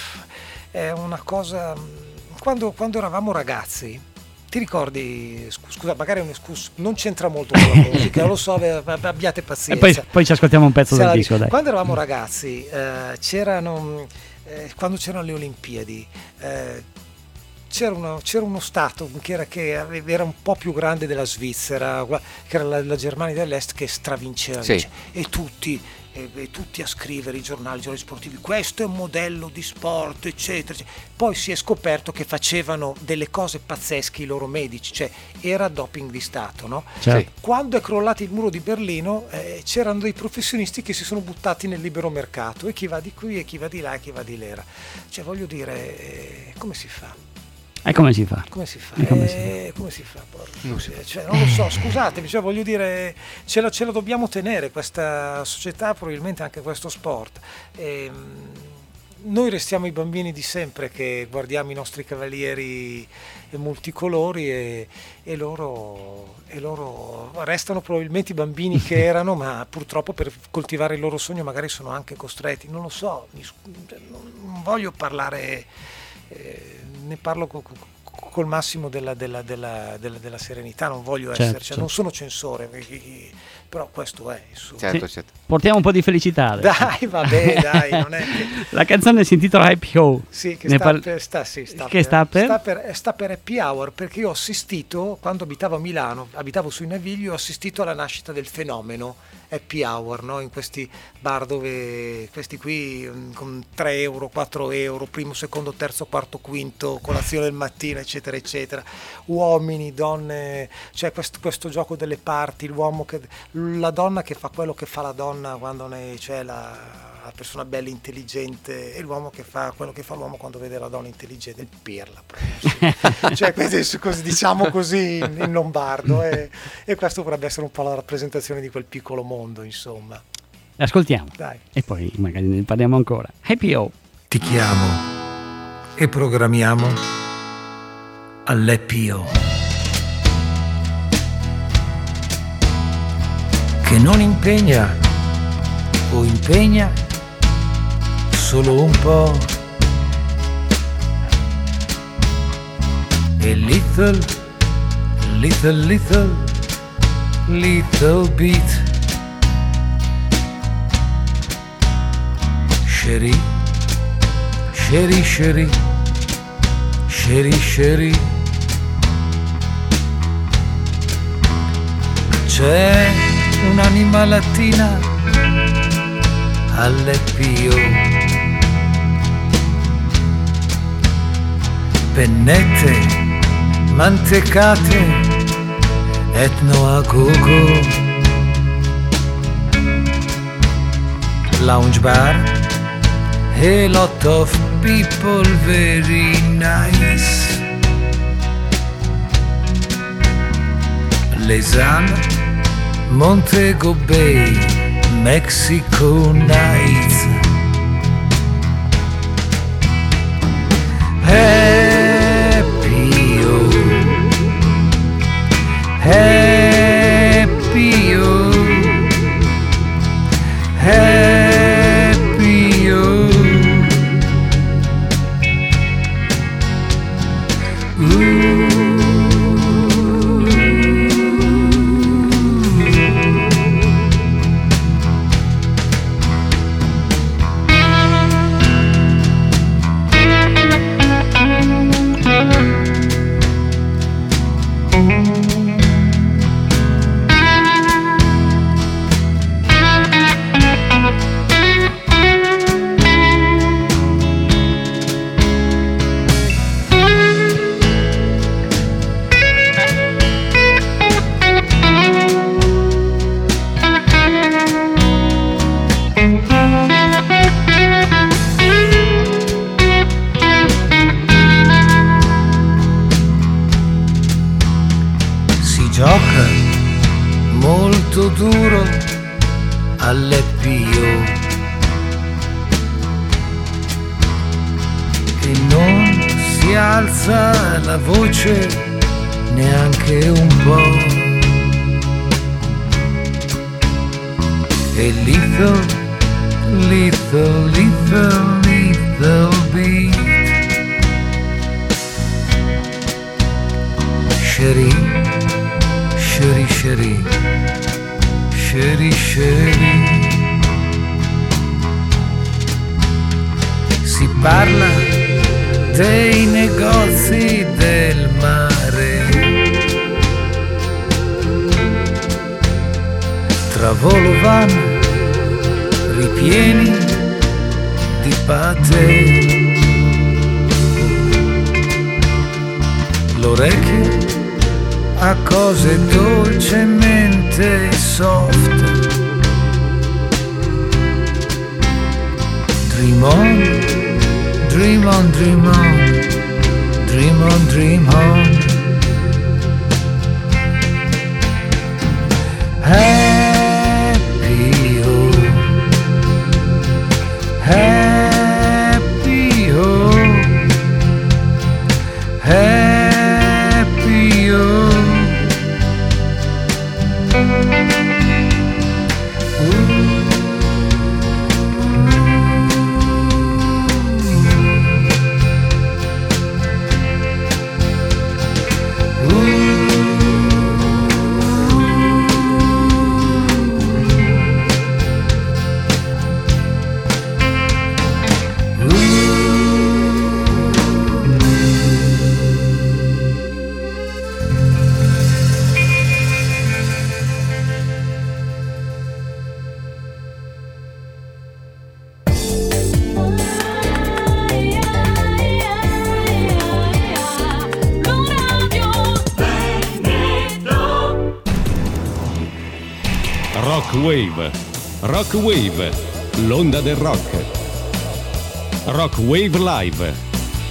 è una cosa... Quando, quando eravamo ragazzi, ti ricordi, scu- scusa, magari è un escurso, non c'entra molto con la musica, lo so, ab- ab- abbiate E pazienza. poi, poi ci ascoltiamo un pezzo Se del la- disco, dai. Quando eravamo ragazzi, eh, c'erano, eh, quando c'erano le Olimpiadi, eh, c'era uno, c'era uno stato che era, che ave- era un po' più grande della Svizzera, gua- che era la, la Germania dell'Est, che stravinceva, Sì. vince- e tutti e, e tutti a scrivere i giornali, i giornali sportivi, questo è un modello di sport, eccetera, eccetera. Poi si è scoperto che facevano delle cose pazzesche i loro medici, cioè era doping di Stato, no? Certo. Quando è crollato il muro di Berlino eh, c'erano dei professionisti che si sono buttati nel libero mercato, e chi va di qui e chi va di là e chi va di là. Cioè voglio dire, eh, come si fa? E come si fa? Come si fa? E come si Eh, come si fa? porca Non si miseria. Cioè, non lo so, scusatemi, cioè, voglio dire, ce la, ce la dobbiamo tenere questa società, probabilmente anche questo sport. Ehm, noi restiamo i bambini di sempre che guardiamo i nostri cavalieri multicolori e, e, loro, e loro restano probabilmente i bambini che erano, ma purtroppo per coltivare il loro sogno magari sono anche costretti, non lo so, mi scu- non, non voglio parlare, eh, ne parlo co- co- col massimo della, della, della, della, della serenità, non voglio Certo, essere, cioè, certo. non sono censore, però questo è, insomma. Certo, Sì. certo. Portiamo un po' di felicità adesso. Dai, vabbè, dai, non è che... La canzone si intitola Happy Ho. Sì, che Ne sta, par- per, sta, sì, sta, che per, sta per? sta per sta per Happy Hour, perché io ho assistito, quando abitavo a Milano, abitavo sui Navigli, ho assistito alla nascita del fenomeno Happy Hour, no? In questi bar dove questi qui mm, con tre euro, quattro euro, primo, secondo, terzo, quarto, quinto, colazione del mattino, eccetera eccetera, uomini, donne, cioè questo, questo gioco delle parti, l'uomo che, la donna che fa quello che fa la donna quando ne, cioè la la persona bella intelligente, e l'uomo che fa quello che fa l'uomo quando vede la donna intelligente, il pirla proprio, sì. Cioè questo, così, diciamo così in, in lombardo, e, e questo potrebbe essere un po' la rappresentazione di quel piccolo mondo, insomma. Ascoltiamo. Dai. E poi magari ne parliamo ancora. Happy O. Ti chiamo e programmiamo all'Happy O, che non impegna o impegna solo un po', e little, little, little, little bit. Sherry, sherry, sherry, sherry, sherry. C'è un'anima latina all'Happy O, pennette mantecate, etno a gogo, lounge bar, a lot of people very nice. Lausanne, Montego Bay, Mexico nights. Happy O, happy O, happy O. Ooh. Gioca molto duro all'Happy O e non si alza la voce neanche un po'. E little, little, little, little beat. Sherry, Sherry, Sherry, Sherry, Sherry. Si parla dei negozi del mare, tra volo van ripieni di patè. L'orecchio a cose dolcemente soft. Dream on, dream on, dream on, dream on, dream on. Happy O, happy O, happy O. Rock Wave, Rock Wave, l'onda del rock. Rock Wave Live.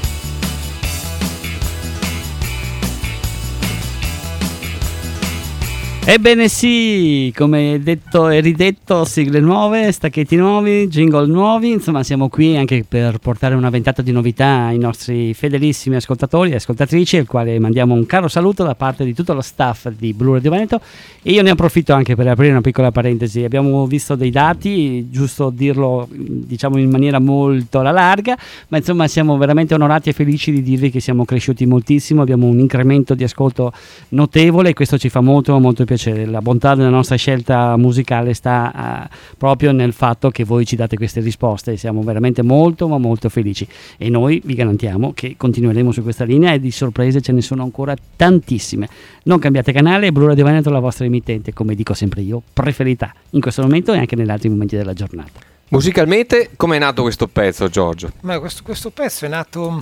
Ebbene sì, come detto e ridetto, sigle nuove, stacchetti nuovi, jingle nuovi, insomma siamo qui anche per portare una ventata di novità ai nostri fedelissimi ascoltatori e ascoltatrici, al quale mandiamo un caro saluto da parte di tutto lo staff di Blu Radio Veneto. E io ne approfitto anche per aprire una piccola parentesi. Abbiamo visto dei dati, giusto dirlo diciamo in maniera molto alla larga, ma insomma siamo veramente onorati e felici di dirvi che siamo cresciuti moltissimo, abbiamo un incremento di ascolto notevole e questo ci fa molto molto piacere. La bontà della nostra scelta musicale sta uh, proprio nel fatto che voi ci date queste risposte. Siamo veramente molto ma molto felici e noi vi garantiamo che continueremo su questa linea e di sorprese ce ne sono ancora tantissime. Non cambiate canale, Blu Radio Veneto è la vostra emittente, come dico sempre io, preferita in questo momento e anche negli altri momenti della giornata. Musicalmente come è nato questo pezzo, Giorgio? Ma questo, questo pezzo è nato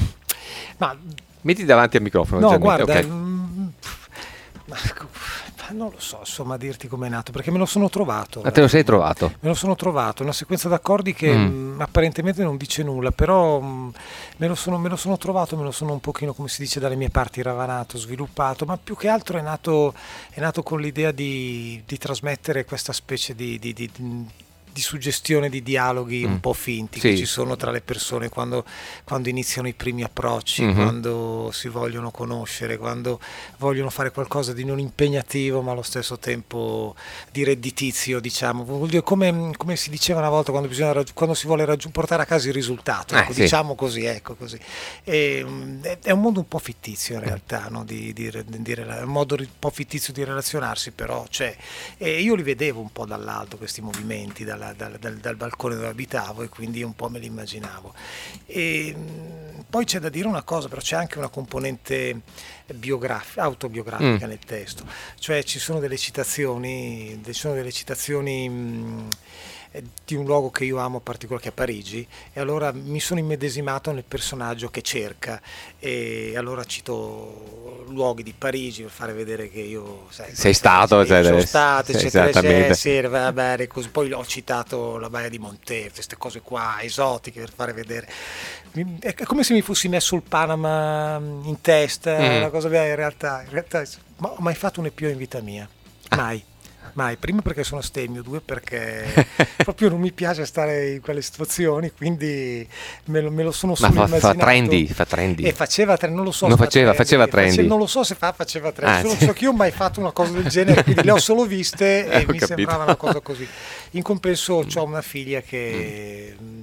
ma metti davanti al microfono. no leggermente, guarda okay. mm, ma, non lo so insomma dirti com'è nato, perché me lo sono trovato. Ma te lo sei trovato? Me lo sono trovato, una sequenza d'accordi che Mm. mh, apparentemente non dice nulla, però mh, me, lo sono, me lo sono trovato, me lo sono un pochino, come si dice dalle mie parti, ravanato, sviluppato, ma più che altro è nato, è nato con l'idea di, di trasmettere questa specie di, di, di, di di suggestione di dialoghi Mm. un po' finti Sì. che ci sono tra le persone quando, quando iniziano i primi approcci, Mhm. quando si vogliono conoscere, quando vogliono fare qualcosa di non impegnativo ma allo stesso tempo di redditizio, diciamo. Vuol dire come, come si diceva una volta, quando, bisogna raggi- quando si vuole raggiu- portare a casa il risultato, Eh, ecco, sì. diciamo così, ecco così. E, mm, è, è un mondo un po' fittizio in realtà, no? di, di, re- di rela- un modo ri- un po' fittizio di relazionarsi, però c'è. E io li vedevo un po' dall'alto questi movimenti, dalla- dal, dal- dal balcone dove abitavo, e quindi un po' me li immaginavo. E, mh, poi c'è da dire una cosa, però c'è anche una componente biografica, autobiografica Mm. nel testo, cioè ci sono delle citazioni, ci sono delle citazioni mh, eh, di un luogo che io amo particolare, che è Parigi, e allora mi sono immedesimato nel personaggio che cerca, e allora cito luoghi di Parigi per fare vedere che io sai, Sei stato, sì, cioè, sono deve- stato, sì, eccetera, esattamente. eccetera, sì, va bene, così. Poi ho citato la Baia di Monte, queste cose qua esotiche per fare vedere. Mi- È come se mi fossi messo il Panama in testa, Mm. una cosa bella, in realtà, in realtà ma ho mai fatto un E P O in vita mia, mai. Mai, prima perché sono astemio, due perché proprio non mi piace stare in quelle situazioni, quindi me lo, me lo sono Ma solo fa, fa immaginato. trendy, fa trendy. E faceva tre- non lo so Non se fa faceva- faceva trendy. non lo so se fa, faceva trendy. Ah, Solo sì. so che io ho mai fatto una cosa del genere, quindi le ho solo viste Eh, e ho mi capito. sembrava una cosa così. In compenso ho una figlia che mh,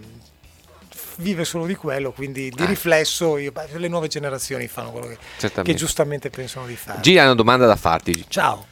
vive solo di quello, quindi di Ah. riflesso io- beh, le nuove generazioni fanno quello che, Certamente. che giustamente pensano di fare. Gira una domanda da farti. Ciao.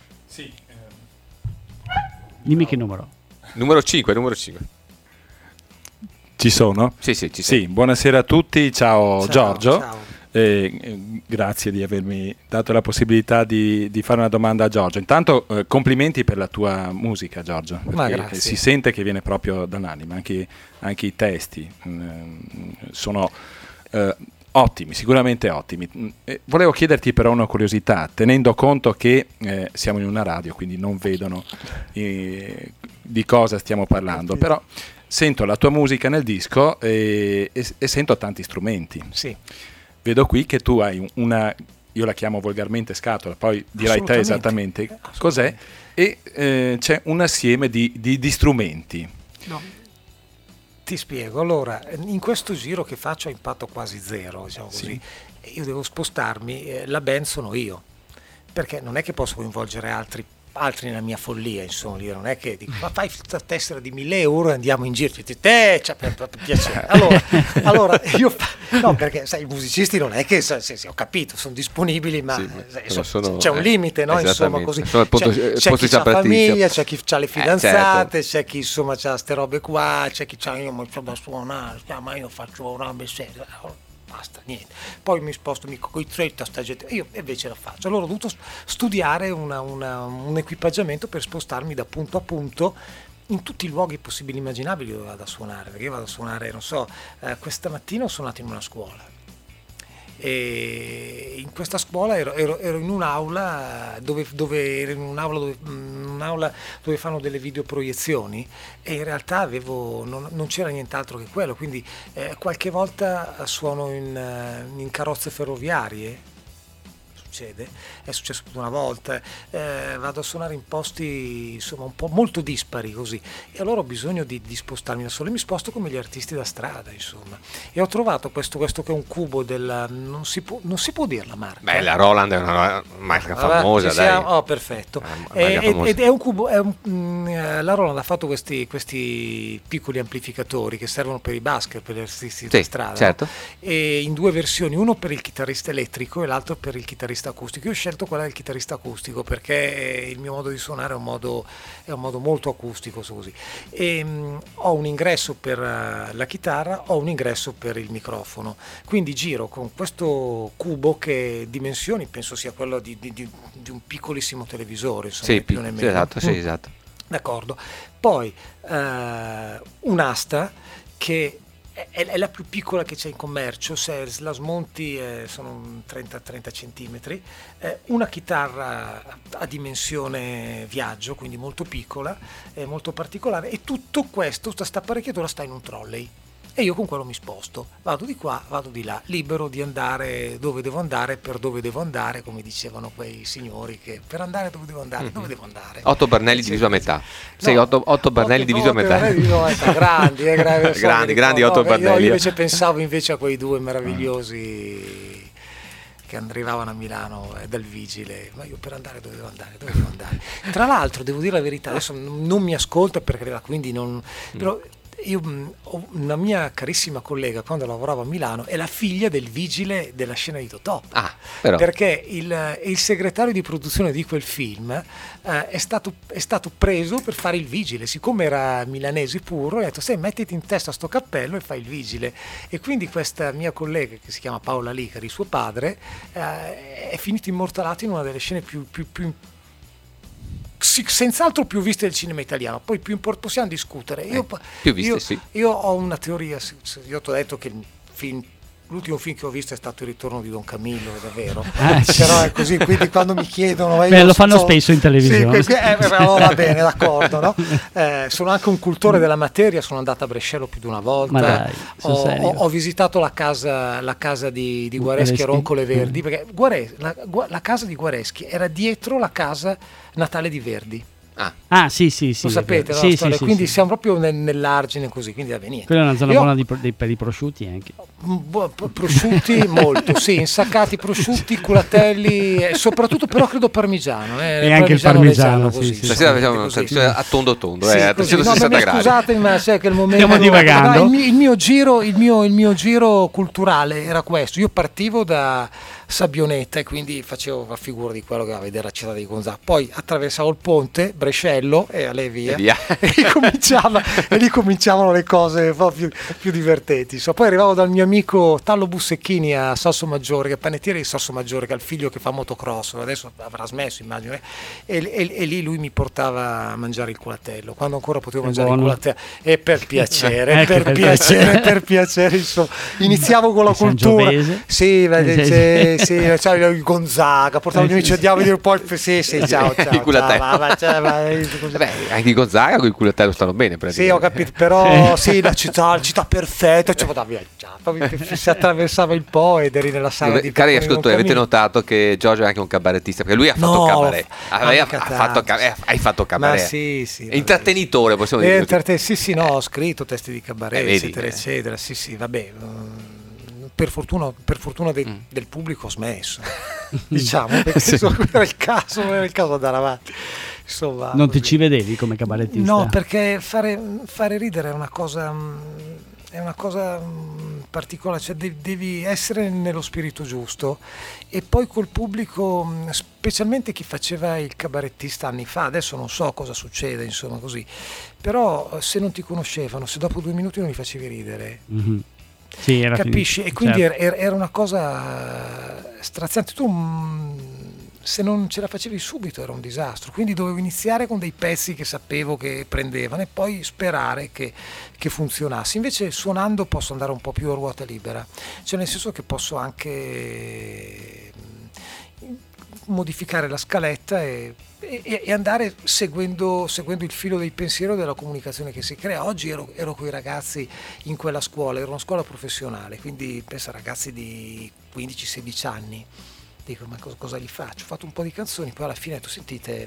Dimmi che numero. Numero cinque, numero cinque. Ci sono? Sì, sì, ci Sì, sei. buonasera a tutti, ciao, Ciao, Giorgio. ciao. Eh, eh, grazie di avermi dato la possibilità di, di fare una domanda a Giorgio. Intanto eh, complimenti per la tua musica, Giorgio, Ma perché grazie. si sente che viene proprio dall'anima, anche, anche i testi mm, sono eh, ottimi, sicuramente ottimi. Mm, eh, volevo chiederti però una curiosità, tenendo conto che eh, siamo in una radio, quindi non vedono eh, di cosa stiamo parlando, però sento la tua musica nel disco e, e- e sento tanti strumenti. Sì. Vedo qui che tu hai una, io la chiamo volgarmente scatola, poi dirai te Assolutamente. esattamente cos'è, e eh, c'è un assieme di, di- di strumenti. No. Ti spiego, allora, in questo giro che faccio a impatto quasi zero, diciamo così, io devo spostarmi, eh, la band sono io, perché non è che posso coinvolgere altri, altri nella mia follia, insomma, io non è che dico, ma fai questa tessera di mille euro e andiamo in giro, ti te, cioè, per, per piacere. Allora, allora io, fa- no, perché sai, i musicisti non è che, se, se, ho capito, sono disponibili, ma Sì, eh, però insomma, sono- c'è un eh, limite, no? Insomma, esattamente. così. Sono il punto- c'è il c'è posto chi di ha famiglia, partenza. c'è chi ha le Eh, fidanzate, certo. c'è chi insomma c'ha ste robe qua, c'è chi c'ha io mi c'ho da suonare, ah, ma io faccio robe serie, basta, niente. Poi mi sposto mi, con i tretta sta gente, io invece la faccio. Allora ho dovuto studiare una- una- un equipaggiamento per spostarmi da punto a punto in tutti i luoghi possibili e immaginabili dove vado a suonare, perché io vado a suonare, non so, eh, questa mattina ho suonato in una scuola. E in questa scuola ero, ero- ero in un'aula dove, dove ero in un'aula dove, mm, un'aula dove fanno delle videoproiezioni e in realtà avevo, non, non c'era nient'altro che quello, quindi eh, qualche volta suono in, in carrozze ferroviarie. Succede, è successo più di una volta, eh, vado a suonare in posti insomma un po' molto dispari così e allora ho bisogno di, di spostarmi da solo e mi sposto come gli artisti da strada insomma e ho trovato questo, questo che è un cubo del non si può, non si può dire la marca. Beh, la Roland è una marca Vabbè, famosa, dai. Siamo, oh, perfetto. Eh, ed, ed è un cubo, è un, mh, la Roland ha fatto questi, questi piccoli amplificatori che servono per i busker, per gli artisti sì, di strada, certo. no? E in due versioni, uno per il chitarrista elettrico e l'altro per il chitarrista acustico. Io ho scelto quella del chitarrista acustico perché il mio modo di suonare è un modo, è un modo molto acustico così. E, mh, ho un ingresso per uh, la chitarra, ho un ingresso per il microfono, quindi giro con questo cubo che dimensioni penso sia quello di, di, di, di un piccolissimo televisore insomma, sì, più né meno. esatto, sì, mm. esatto. D'accordo. Poi uh, un'asta che è la più piccola che c'è in commercio, se la smonti eh, sono trenta centimetri, eh, una chitarra a dimensione viaggio, quindi molto piccola, eh, molto particolare, e tutto questo, questa apparecchiatura sta in un trolley. E io con quello mi sposto, vado di qua, vado di là, libero di andare dove devo andare, per dove devo andare, come dicevano quei signori che per andare dove devo andare, mm-hmm. dove devo andare. Otto Barnelli diviso a metà. Sei no, otto, otto Barnelli diviso a metà. Grandi, eh, grandi, so, grandi, grandi otto no, Barnelli. Io invece pensavo invece a quei due meravigliosi che arrivavano a Milano eh, dal vigile, ma io per andare dove devo andare, dove devo andare. Tra l'altro devo dire la verità, adesso non mi ascolta perché quindi non... Però, io ho una mia carissima collega quando lavoravo a Milano è la figlia del vigile della scena di Totò, ah, però. perché il, il segretario di produzione di quel film eh, è, stato, è stato preso per fare il vigile, siccome era milanese puro, ha detto: sai, mettiti in testa sto cappello e fai il vigile. E quindi questa mia collega che si chiama Paola Licari, suo padre, eh, è finito immortalato in una delle scene più, più, più Sì, senz'altro più viste del cinema italiano, poi più import- possiamo discutere. Io, eh, più viste, io, sì. Io ho una teoria, io ti ho detto che il film, l'ultimo film che ho visto è stato Il ritorno di Don Camillo, è davvero, ah, sì. Però è così, quindi quando mi chiedono... Eh, Beh, lo fanno so, spesso in televisione. Sì, eh, allora va bene, d'accordo, no? Eh, sono anche un cultore della materia, sono andato a Brescello più di una volta, Ma dai, ho, ho, ho visitato la casa, la casa di, di Guareschi, Guareschi a Roncole Verdi, perché Guares, la, la casa di Guareschi era dietro la casa natale di Verdi. Ah. ah sì sì sì lo sapete, no, sì, sì, sì, quindi sì. siamo proprio nel, nell'argine così, quindi va niente. Quella è una zona Io, buona di, di, per i prosciutti anche. Prosciutti molto, sì, insaccati prosciutti, culatelli, e soprattutto però credo parmigiano, eh, e anche il parmigiano, così, sì, sì. Stasera facciamo a tondo tondo, sì, eh, a trecentosessanta no, gradi. Scusatemi, ma sai che il momento stiamo divagando. No, il, mio, il mio giro, il mio, il mio giro culturale era questo. Io partivo da Sabbionetta e quindi facevo la figura di quello che va a vedere la città di Gonzaga, poi attraversavo il ponte Brescello e alle via, e, via. e, lì cominciava, e lì cominciavano le cose un po' più, più divertenti. So, poi arrivavo dal mio amico Tallo Bussecchini a Sasso Maggiore, che è panettiere di Sasso Maggiore, che ha il figlio che fa motocross, adesso avrà smesso immagino, eh? e, e, e lì lui mi portava a mangiare il culatello quando ancora potevo è mangiare buono. il culatello, e per piacere, eh, per, per piacere per piacere insomma. Iniziavo con la cultura, sì, sì, sì, cioè, il Gonzaga, portavo gli amici, andiamo a vedere poi, sì, sì, ciao, ciao, il culatello. ciao, va, ciao, va, Vabbè, anche i Gonzaga con il culatello stanno bene. Sì, ho capito, però sì, la città, la città perfetta, cioè, da viaggiare, si attraversava il Po ed eri nella sala Dove, di cari ascoltatori, avete notato che Giorgio è anche un cabarettista, perché lui ha fatto no, cabaret. Hai, ha ha fatto, eh, hai fatto cabaret. Ma sì, sì, è intrattenitore, possiamo dire. Interte- sì, sì, no, ho scritto testi di cabaret, eh, eccetera, vedi, eh. eccetera. Sì, sì, vabbè. Per fortuna, per fortuna de, mm. del pubblico ho smesso, diciamo, perché sì. so, era il caso, era il caso di andare avanti. Insomma, non così. Ti ci vedevi come cabarettista? No, perché fare, fare ridere è una cosa, è una cosa particolare, cioè de- devi essere nello spirito giusto e poi col pubblico, specialmente chi faceva il cabarettista anni fa, adesso non so cosa succede, insomma così, però se non ti conoscevano, se dopo due minuti non li facevi ridere, mm-hmm. Sì, era capisci? Finito. E quindi certo. era, era una cosa straziante. Tu se non ce la facevi subito era un disastro, quindi dovevo iniziare con dei pezzi che sapevo che prendevano e poi sperare che, che funzionasse. Invece suonando posso andare un po' più a ruota libera, cioè nel senso che posso anche modificare la scaletta e, e, e andare seguendo, seguendo il filo del pensiero della comunicazione che si crea. Oggi ero, ero con i ragazzi in quella scuola, era una scuola professionale, quindi pensa ragazzi di quindici sedici anni, dico ma cosa, cosa gli faccio? Ho fatto un po' di canzoni, poi alla fine ho detto sentite,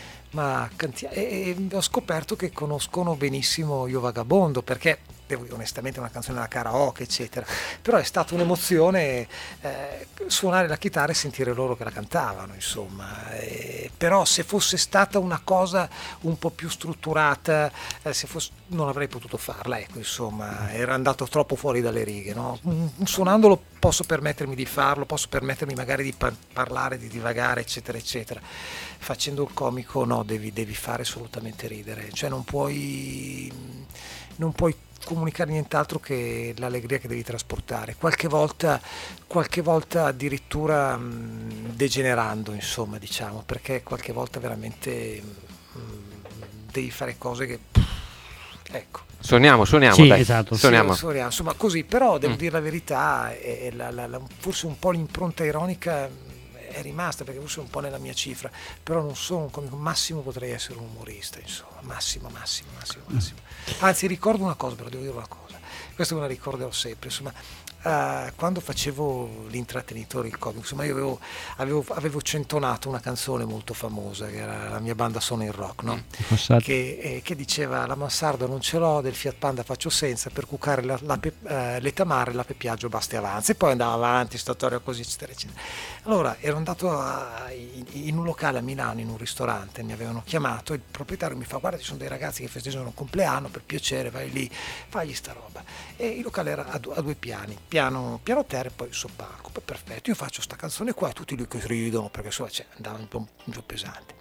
ma canti- e, e ho scoperto che conoscono benissimo Io Vagabondo, perché devo dire onestamente è una canzone da karaoke eccetera, però è stata un'emozione eh, suonare la chitarra e sentire loro che la cantavano, insomma. Eh, però se fosse stata una cosa un po' più strutturata, eh, se fosse, non avrei potuto farla, ecco, insomma, era andato troppo fuori dalle righe, no? Suonandolo posso permettermi di farlo, posso permettermi magari di par- parlare, di divagare eccetera eccetera. Facendo il comico no, devi, devi fare assolutamente ridere, cioè non puoi non puoi comunicare nient'altro che l'allegria che devi trasportare, qualche volta, qualche volta addirittura mh, degenerando, insomma, diciamo, perché qualche volta veramente mh, devi fare cose che pff, ecco. Suoniamo, suoniamo, sì, dai. Esatto. Suoniamo. Sì, suoniamo, insomma, così, però devo Mm. dire la verità, è, è la, la, la, forse un po' l'impronta ironica è rimasta, perché forse è un po' nella mia cifra, però non sono un comico, massimo potrei essere un umorista, insomma, massimo, massimo, massimo, massimo. Anzi, ricordo una cosa, però devo dire una cosa, questa me la ricorderò sempre, insomma, uh, quando facevo l'intrattenitore, il comico, insomma, io avevo, avevo, avevo centonato una canzone molto famosa, che era la mia banda Sono in Rock, no? Passati. Che, eh, che diceva la mansarda non ce l'ho, del Fiat Panda faccio senza, per cucare la, la pe, eh, le tamare la pepiaggio basta e avanza, e poi andava avanti storia così eccetera eccetera. Allora ero andato a, in, in un locale a Milano, in un ristorante, mi avevano chiamato e il proprietario mi fa guarda ci sono dei ragazzi che festeggiano un compleanno, per piacere vai lì, fagli sta roba, e il locale era a, a due piani, piano, piano terra e poi il soppalco, poi perfetto, io faccio sta canzone qua e tutti lì che ridono perché insomma cioè, andava un po' un po' pesante,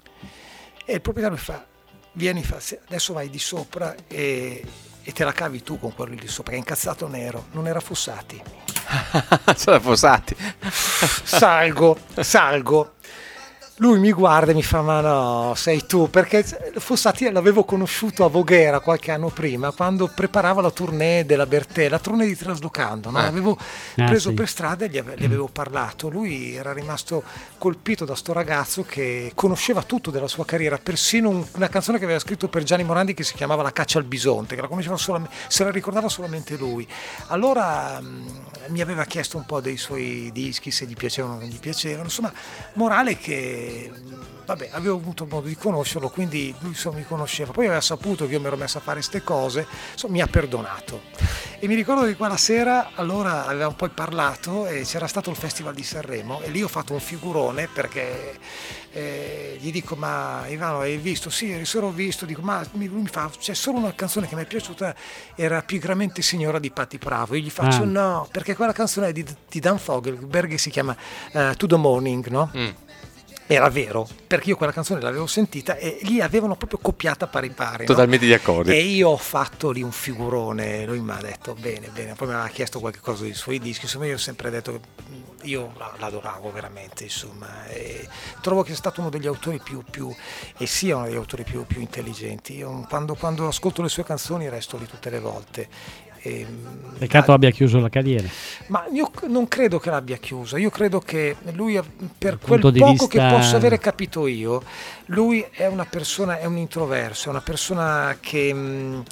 e il proprietario mi fa vieni, fa, adesso vai di sopra e, e te la cavi tu con quello lì di sopra, che è incazzato nero, non era Fossati. Sono Fossati. Salgo, salgo. Lui mi guarda e mi fa ma no, sei tu, perché Fossati l'avevo conosciuto a Voghera qualche anno prima, quando preparava la tournée della Bertè, la tournée di Traslocando, no? Ah. L'avevo Ah, preso sì. per strada e gli, ave- gli avevo parlato, lui era rimasto colpito da sto ragazzo che conosceva tutto della sua carriera, persino un- una canzone che aveva scritto per Gianni Morandi che si chiamava La caccia al bisonte, che la conosceva solamente, se la ricordava solamente lui. Allora mh, mi aveva chiesto un po' dei suoi dischi, se gli piacevano o non gli piacevano, insomma, morale che vabbè, avevo avuto modo di conoscerlo, quindi lui insomma, mi conosceva, poi aveva saputo che io mi ero messo a fare ste cose, insomma, mi ha perdonato. E mi ricordo che quella sera allora avevamo poi parlato e c'era stato il Festival di Sanremo e lì ho fatto un figurone perché eh, gli dico ma Ivano hai visto? Sì, ieri sera ho visto, dico ma lui mi fa c'è solo una canzone che mi è piaciuta, era Pigramente Signora di Patti Bravo, io gli faccio Ah. no, perché quella canzone è di, di Dan Fogelberg, si chiama uh, To the Morning, no? Mm. Era vero, perché io quella canzone l'avevo sentita e lì avevano proprio copiata pari pari, no? Totalmente di accordo. E io ho fatto lì un figurone, lui mi ha detto bene, bene, poi mi aveva chiesto qualche cosa dei suoi dischi, insomma io ho sempre detto che io l'adoravo veramente, insomma, e trovo che sia stato uno degli autori più, più e sia uno degli autori più, più intelligenti. Io quando, quando ascolto le sue canzoni resto lì tutte le volte. E, Peccato abbia chiuso la carriera. ma io non credo che l'abbia chiusa, io credo che lui, per Dal quel punto di poco vista- che posso avere capito io, lui è una persona, è un introverso, è una persona che mh,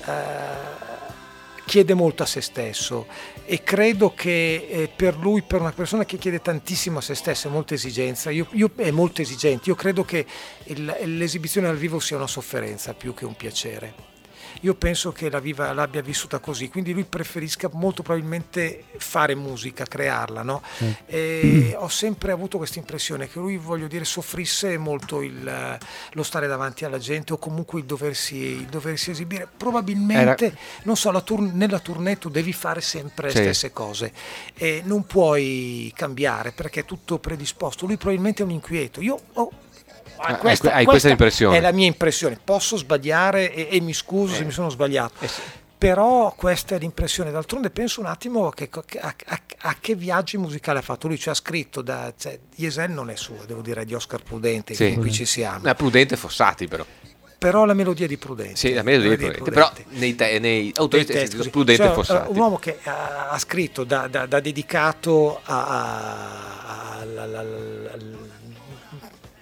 eh, chiede molto a se stesso e credo che eh, per lui, per una persona che chiede tantissimo a se stessa, è molta esigenza, io, io, è molto esigente, io credo che il, l'esibizione dal vivo sia una sofferenza più che un piacere. Io penso che la viva, l'abbia vissuta così, quindi lui preferisca molto probabilmente fare musica, crearla, no? Sì. E ho sempre avuto questa impressione che lui, voglio dire, soffrisse molto il, lo stare davanti alla gente o comunque il doversi, il doversi esibire. Probabilmente, Era- non so, la tour- nella tournée tu devi fare sempre le Sì. stesse cose e non puoi cambiare perché è tutto predisposto. Lui probabilmente è un inquieto. Io ho Ah, hai que- hai questa impressione. È la mia impressione, posso sbagliare e, e mi scuso se mi sono sbagliato. Eh sì. Però questa è l'impressione, d'altronde penso un attimo a che, a, a, a che viaggi musicali ha fatto lui, cioè ha scritto da, cioè, Yesel non è suo, devo dire, è di Oscar Prudente, Sì. che qui ci siamo, Una Prudente Fossati però. però la melodia di Prudente. Sì, la melodia di Prudente. Però nei, te- nei autori Dei testi, così. Prudente Cioè, Fossati. un uomo che ha, ha scritto da, da, da dedicato a, a, a- alla- alla- alla-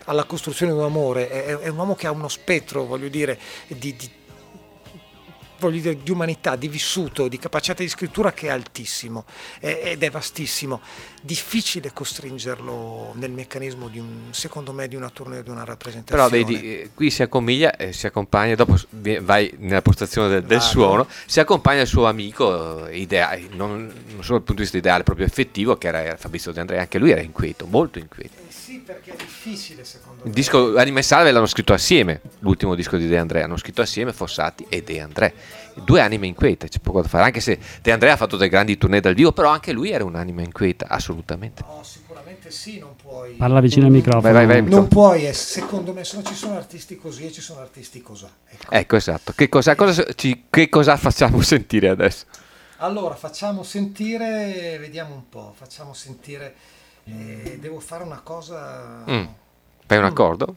alla costruzione di un amore, è, è un uomo che ha uno spettro, voglio dire, di, di voglio dire, di umanità, di vissuto, di capacità di scrittura che è altissimo è, ed è vastissimo. Difficile costringerlo nel meccanismo di un, secondo me, di una tournée, di una rappresentazione. Però vedi, eh, qui si accomiglia e si accompagna, dopo vai nella postazione del, del Ah, suono, no. si accompagna il suo amico eh, ideale, non, non solo dal punto di vista ideale, proprio effettivo, che era, era Fabrizio De André, anche lui era inquieto, molto inquieto. Eh sì, perché è difficile secondo Il me. disco Anima e Salve l'hanno scritto assieme, l'ultimo disco di De André, hanno scritto assieme Fossati e De André, due anime inquiete, c'è poco da fare, anche se De André ha fatto dei grandi tournée dal vivo, però anche lui era un'anima inquieta, assolutamente. No, sicuramente sì, non puoi. Parla vicino al microfono. Vai, vai, vai. Non puoi, eh, secondo me, sono, ci sono artisti così e ci sono artisti così. Ecco. Ecco, esatto. Che cosa, cosa, ci, che cosa facciamo sentire adesso? Allora, facciamo sentire, vediamo un po', facciamo sentire, eh, devo fare una cosa... Mm. Fai un accordo?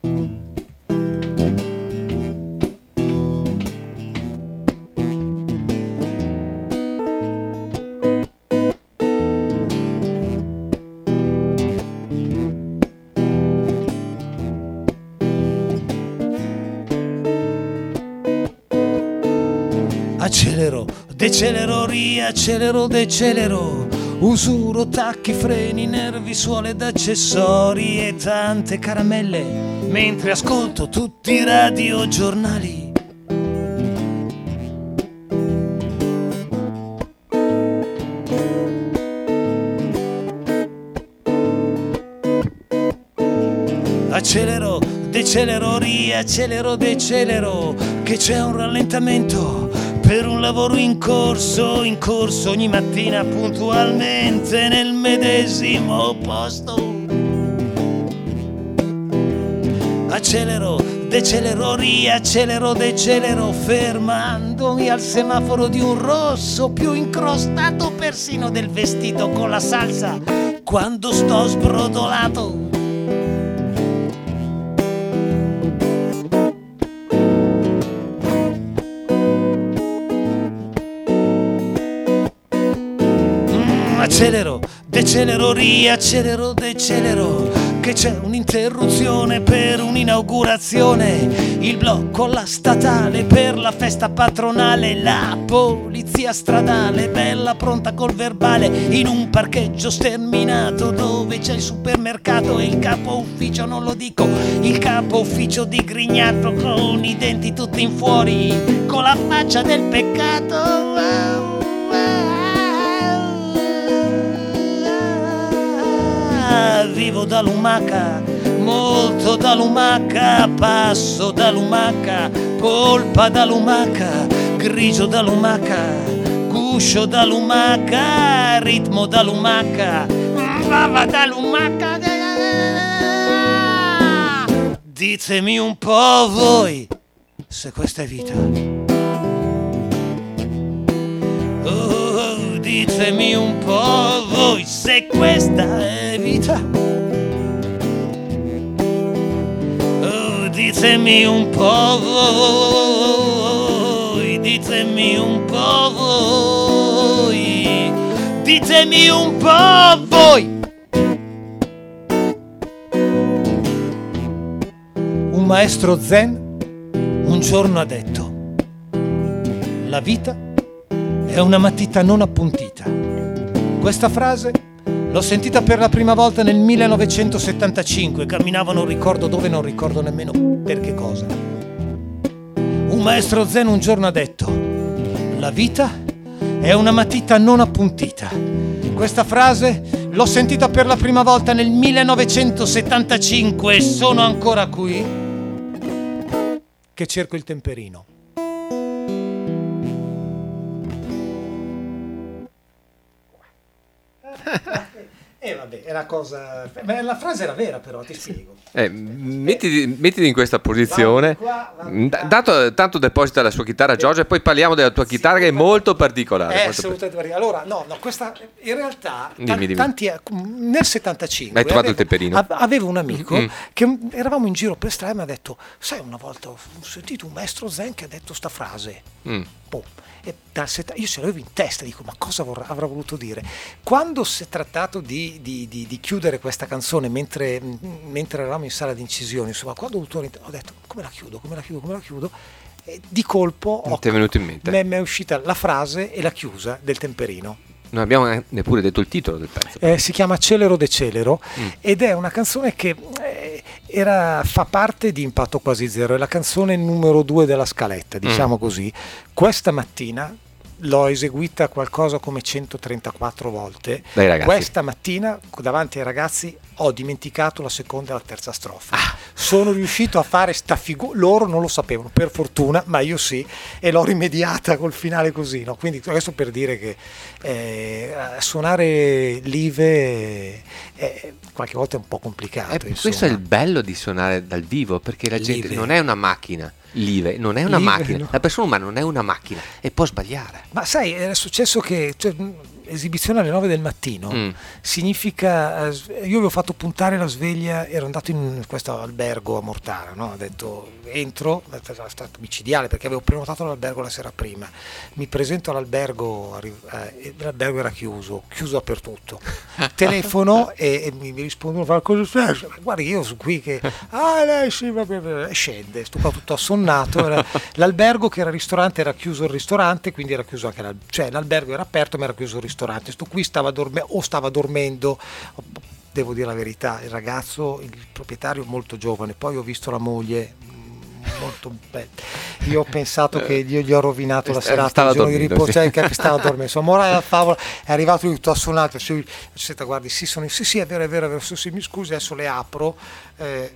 Accelero, decelero, riaccelero, decelero. Usuro, tacchi, freni, nervi, suole ed accessori e tante caramelle, mentre ascolto tutti i radiogiornali. Accelero, decelero, riaccelero, decelero, che c'è un rallentamento per un lavoro in corso, in corso ogni mattina puntualmente nel medesimo posto. Accelero, decelero, riaccelero, decelero, fermandomi al semaforo di un rosso più incrostato persino del vestito con la salsa quando sto sbrodolato. Accelero, decelero, riaccelero, decelero, che c'è un'interruzione per un'inaugurazione, il blocco alla statale per la festa patronale, la polizia stradale bella pronta col verbale in un parcheggio sterminato dove c'è il supermercato e il capo ufficio, non lo dico, il capo ufficio digrignato con i denti tutti in fuori, con la faccia del peccato. Vivo da lumaca, molto da lumaca, passo da lumaca, polpa da lumaca, grigio da lumaca, guscio da lumaca, ritmo da lumaca, bava da lumaca. Ditemi un po' voi se questa è vita. Oh, ditemi un po' voi se questa è vita. Oh, ditemi un po' voi, ditemi un po' voi, ditemi un po' voi. Un maestro zen un giorno ha detto: la vita è una matita non appuntita. Questa frase l'ho sentita per la prima volta nel millenovecentosettantacinque, camminavo non ricordo dove, non ricordo nemmeno per che cosa. Un maestro zen un giorno ha detto: la vita è una matita non appuntita. Questa frase l'ho sentita per la prima volta nel millenovecentosettantacinque e sono ancora qui che cerco il temperino. E eh, vabbè, è una cosa. Beh, la frase era vera, però ti spiego. Eh, mettiti, mettiti in questa posizione. Qua, qua. Dato, tanto deposita la sua chitarra, Giorgio, e poi parliamo della tua Sì, chitarra che è molto particolare. È molto assolutamente vero. Allora, no, no, questa in realtà Dimmi, tan- dimmi. tanti nel settantacinque Hai trovato il avevo, temperino? av- avevo un amico Mm. che eravamo in giro per strada e mi ha detto: sai, una volta ho sentito un maestro zen che ha detto sta frase. Mm. Boh. E dal setta- io ce l'avevo in testa, dico: ma cosa vorrà- avrà voluto dire? Quando si è trattato di di, di, di, di chiudere questa canzone mentre, mentre eravamo in sala di incisioni, insomma, quando ho dovuto ho detto come la chiudo, come la chiudo, come la chiudo, e di colpo non ti è venuto in mente? mi è uscita la frase e la chiusa del Temperino. Non abbiamo neppure detto il titolo del pezzo. Eh, si chiama Celero de Celero Mm. ed è una canzone che eh, era, fa parte di Impatto Quasi Zero, è la canzone numero due della scaletta, diciamo Mm. così. Questa mattina l'ho eseguita qualcosa come centotrentaquattro volte. Dai ragazzi. Questa mattina davanti ai ragazzi ho dimenticato la seconda e la terza strofa. Ah. Sono riuscito a fare sta figura, loro non lo sapevano per fortuna, ma io sì, e l'ho rimediata col finale così, no? Quindi questo per dire che eh, suonare live è, qualche volta è un po' complicato. Eh, questo è il bello di suonare dal vivo, perché la gente Live. non è una macchina. Live non è una Live, macchina, no. la persona umana non è una macchina e può sbagliare. Ma sai, era successo che cioè, mh, esibizione alle nove del mattino Mm. significa, eh, s- io avevo fatto puntare la sveglia, ero andato in questo albergo a Mortara, no? Ho detto entro, era stato micidiale perché avevo prenotato l'albergo la sera prima, mi presento all'albergo, arri- eh, e l'albergo era chiuso, chiuso dappertutto, telefono e, e mi, mi rispondono qualcosa, successo? Guardi io su qui che, ah lei sì, va bene, e scende, sto qua tutto assonnato, era- l'albergo che era ristorante era chiuso il ristorante, quindi era chiuso anche l'albergo, cioè l'albergo era aperto ma era chiuso il ristorante, sto qui stava dormendo o stava dormendo, devo dire la verità, il ragazzo, il proprietario molto giovane, poi ho visto la moglie mm, molto bella, io ho pensato che io gli ho rovinato la Eh, serata, stava il giorno di dormendo, riposo, sì. cioè, che stava dormendo, insomma, morale della favola, è arrivato lui tutto assonato, sì, senta guardi, sì, sono, sì, sì, è vero, è vero, è vero, sì, sì, mi scusi, adesso le apro, eh,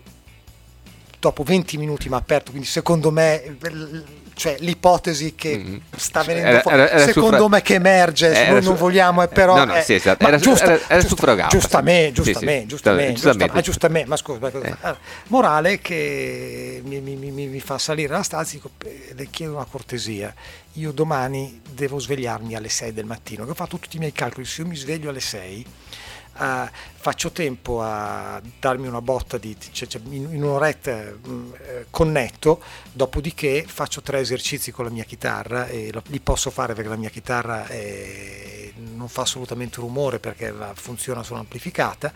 dopo venti minuti mi ha aperto, quindi secondo me, cioè l'ipotesi che Mm. sta venendo Era- fuori, era- era secondo suffra- me che emerge, se era noi su- non vogliamo, è però no, no, eh, sì, esatto, ma era- giusta- era- era giusta- suffragata, giustamente, sì, sì, giustamente, sì, giustamente, giustamente. giusta- ah, giustamente, ma scusa, ma cosa- Eh. ah, morale che mi, mi- mi- mi fa salire alla stanza, dico, eh, le chiedo una cortesia, io domani devo svegliarmi alle sei del mattino, che ho fatto tutti i miei calcoli, se io mi sveglio alle sei Uh, faccio tempo a darmi una botta di, cioè, cioè, in, in un'oretta mh, eh, connetto, dopodiché faccio tre esercizi con la mia chitarra e lo, li posso fare perché la mia chitarra è, non fa assolutamente rumore perché la, funziona solo amplificata.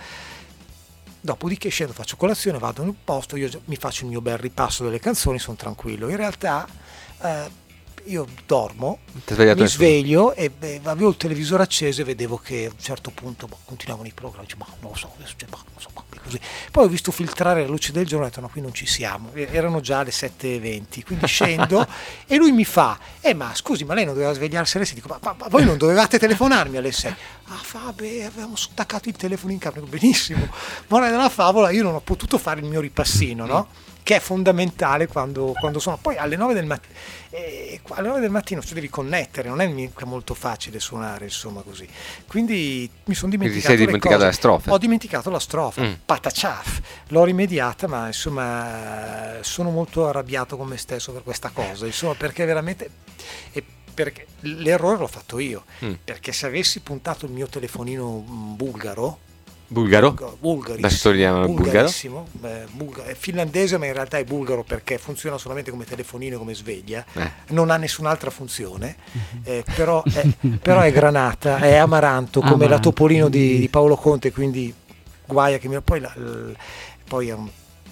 Dopodiché scendo, faccio colazione, vado in un posto, io già- mi faccio il mio bel ripasso delle canzoni, sono tranquillo. In realtà eh, io dormo, Ti hai svegliato mi nessuno. sveglio e beh, avevo il televisore acceso e vedevo che a un certo punto boh, continuavano i programmi, dicevo, ma non lo so, adesso, cioè, ma non so, ma così. Poi ho visto filtrare la luce del giorno e ho detto no, qui non ci siamo, E- erano già le sette e venti, quindi scendo e lui mi fa, eh ma scusi, ma lei non doveva svegliarsi alle sei? Dico, ma, ma- ma voi non dovevate telefonarmi alle sei? Ah fa, beh, avevamo staccato il telefono in camera, Dico, benissimo, morale della favola, io non ho potuto fare il mio ripassino, no? Che è fondamentale quando, quando sono. Poi alle nove del mattino, eh, alle nove del mattino tu devi connettere, non è mica molto facile suonare, insomma, così. Quindi mi sono Quindi dimenticato sei le dimenticato cose. la strofa. Ho dimenticato la strofa, Mm. pataciaf. L'ho rimediata, ma insomma sono molto arrabbiato con me stesso per questa cosa, insomma, perché veramente e perché l'errore l'ho fatto io, Mm. perché se avessi puntato il mio telefonino mm, bulgaro Bulgaro? bulgarissimo, Da storiano bulgaro? bulgarissimo, eh, bulga- è finlandese ma in realtà è bulgaro perché funziona solamente come telefonino e come sveglia, Eh. non ha nessun'altra funzione, eh, però, è, però è granata, è amaranto come la Amaranto. Topolino di, di Paolo Conte, quindi guai a che mi... poi, la- l- poi è un,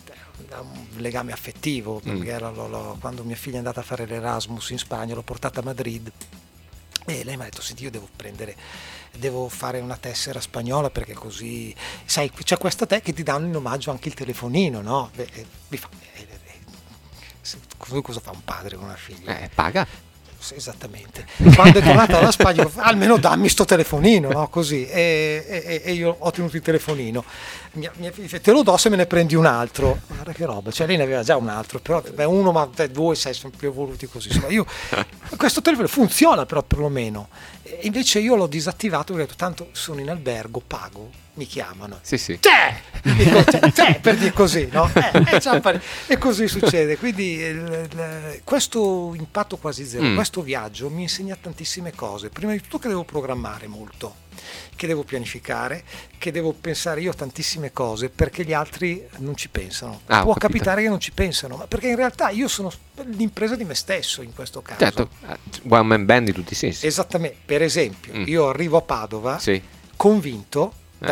ha un legame affettivo perché Mm. lo- lo- lo- quando mia figlia è andata a fare l'Erasmus in Spagna l'ho portata a Madrid e lei mi ha detto senti io devo prendere devo fare una tessera spagnola perché così sai c'è questa te che ti danno in omaggio anche il telefonino, no? Beh, eh, mi fa, eh, eh, se- così cosa fa un padre con una figlia? Eh, paga. Sì, esattamente. Quando è tornata dalla Spagna dico, almeno dammi sto telefonino, no? Così e, e- e io ho tenuto il telefonino, mia, mia figlia dice, te lo do se me ne prendi un altro, guarda che roba, cioè lei ne aveva già un altro, però beh, uno ma beh, due sai sono più evoluti così, insomma io questo telefono funziona però perlomeno, e invece io l'ho disattivato perché ho detto tanto sono in albergo, pago, mi chiamano. Sì, sì. C'è! Dico, c'è, c'è, per dire così, no? Eh, eh, già pare- e così succede. Quindi il- il- questo impatto quasi zero, Mm. questo viaggio mi insegna tantissime cose. Prima di tutto che devo programmare molto, che devo pianificare, che devo pensare io a tantissime cose perché gli altri non ci pensano. Ah, ho Può capito. capitare che non ci pensano, ma perché in realtà io sono l'impresa di me stesso in questo caso. Certo, eh, one man band in tutti i sensi. Esattamente. Per esempio, Mm. io arrivo a Padova Sì. convinto da Eh.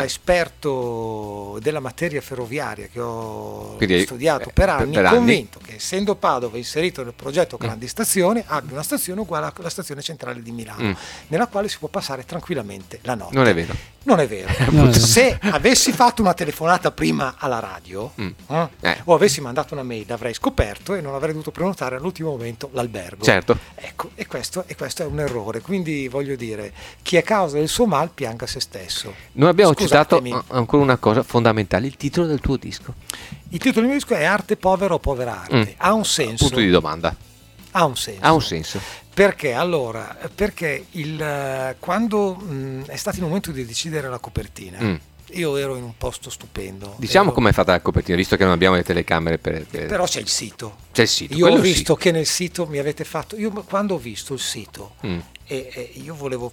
esperto della materia ferroviaria che ho Quindi, studiato eh, per per- anni, per anni. convinto che essendo Padova inserito nel progetto Mm. Grandi Stazioni abbia una stazione uguale alla stazione centrale di Milano, Mm. nella quale si può passare tranquillamente la notte. Non è vero. Non è vero. Non è vero. Se avessi fatto una telefonata prima alla radio Mm. eh, Eh. o avessi mandato una mail, avrei scoperto e non avrei dovuto prenotare all'ultimo momento l'albergo. Certo. Ecco, e questo, e questo è un errore. Quindi voglio dire, chi è causa del suo mal pianga se stesso. Non abbiamo Scusatemi. citato a- ancora una cosa fondamentale, il titolo del tuo disco. Il titolo del mio disco è Arte povera o povera arte. Mm. Ha un senso. Punto di domanda. Ha un senso. Ha un senso. Perché allora? Perché il, eh, quando mh, è stato il momento di decidere la copertina, Mm. io ero in un posto stupendo. Diciamo Ero- com'è fatta la copertina, visto che non abbiamo le telecamere per... per- Però c'è il sito. C'è il sito. Io ho quello visto sì. che nel sito mi avete fatto. Io quando ho visto il sito Mm. e, e io volevo.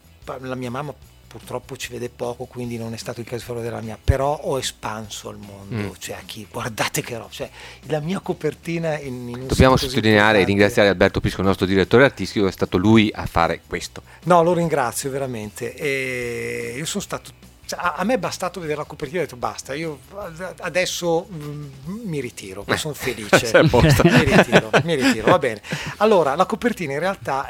La mia mamma purtroppo ci vede poco, quindi non è stato il caso di farlo della mia, però ho espanso al mondo, Mm. cioè a chi guardate che roba, cioè la mia copertina in, in un Dobbiamo sito così sottolineare e importante. ringraziare Alberto Pisco, il nostro direttore artistico, è stato lui a fare questo. No, lo ringrazio veramente. E io sono stato. Cioè, a, a me è bastato vedere la copertina e ho detto basta, io adesso mm, mi ritiro, Eh, sono felice. sei a posto. mi ritiro, mi ritiro, va bene. Allora, la copertina in realtà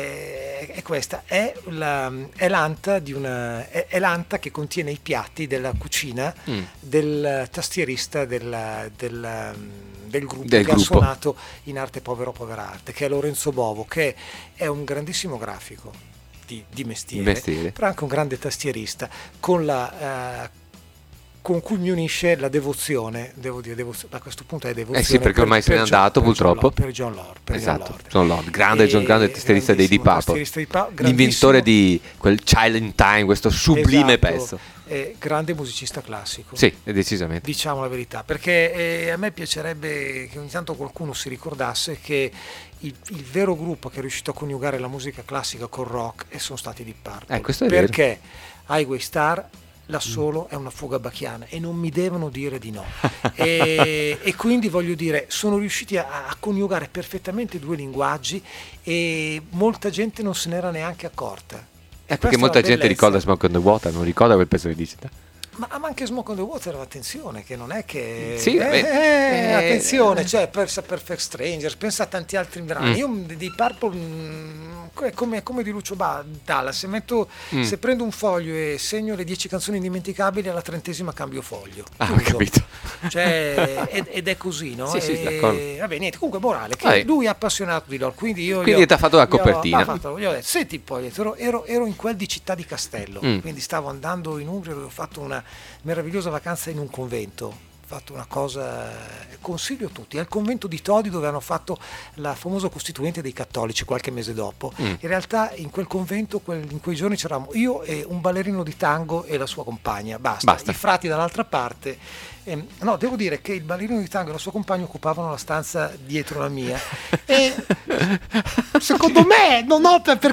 è, è questa, è, la, è, l'anta di una, è, è l'anta che contiene i piatti della cucina Mm. del tastierista del, del, del gruppo Del che gruppo. ha suonato in Arte povera o povera arte, che è Lorenzo Bovo, che è un grandissimo grafico di, di mestiere, Mestiere. però anche un grande tastierista, con la... eh, con cui mi unisce la devozione, devo dire, devozione, a questo punto è devozione. Eh sì, perché per- ormai se n'è per John- andato, per John purtroppo. Lord, per John Lord. Per John Esatto, Lord. John Lord, grande John, E- grande tastierista dei Deep grandissimo Purple, tastierista di Pa- l'inventore grandissimo- di quel Child in Time, questo sublime Esatto, pezzo. eh, grande musicista classico. Sì, decisamente. Diciamo la verità, perché eh, a me piacerebbe che ogni tanto qualcuno si ricordasse che il, il vero gruppo che è riuscito a coniugare la musica classica col rock e sono stati i Deep Purple. Eh, questo è vero. perché Highway Star l'assolo è una fuga bacchiana e non mi devono dire di no. e, e quindi voglio dire, sono riusciti a, a coniugare perfettamente due linguaggi e molta gente non se n'era neanche accorta. Eh, E perché questa è molta la gente bellezza. ricorda Smoke on the Water, non ricorda quel pezzo di Dicita. Ma, ma anche Smoke on the Water, attenzione, che non è che... Sì, eh, vabbè. eh, Eh, attenzione, cioè, pensa a Perfect Strangers, pensa a tanti altri brani. Mm. Io di Purple mm, è come, è come di Lucio ba- Dalla, se, metto, Mm. se prendo un foglio e segno le dieci canzoni indimenticabili, alla trentesima cambio foglio. Ah, ho Chiuso. capito. Cioè, ed, ed è così, no? Sì, sì, E- d'accordo. vabbè, niente, comunque morale, che Vabbè. lui è appassionato di loro, quindi io... Quindi gli ho- ti ha fatto la gli ho- copertina. ha fatto- gli ho detto, senti poi, ero, ero, ero in quel di Città di Castello, Mm. quindi stavo andando in Umbria dove ho fatto una meravigliosa vacanza in un convento. Ho fatto una cosa, consiglio a tutti, è il convento di Todi dove hanno fatto la famosa costituente dei cattolici qualche mese dopo. Mm. In realtà in quel convento, quel- in quei giorni c'eravamo io e un ballerino di tango e la sua compagna, basta, Basta. i frati dall'altra parte. Ehm, no, devo dire che il ballerino di tango e la sua compagna occupavano la stanza dietro la mia e secondo me non ho per-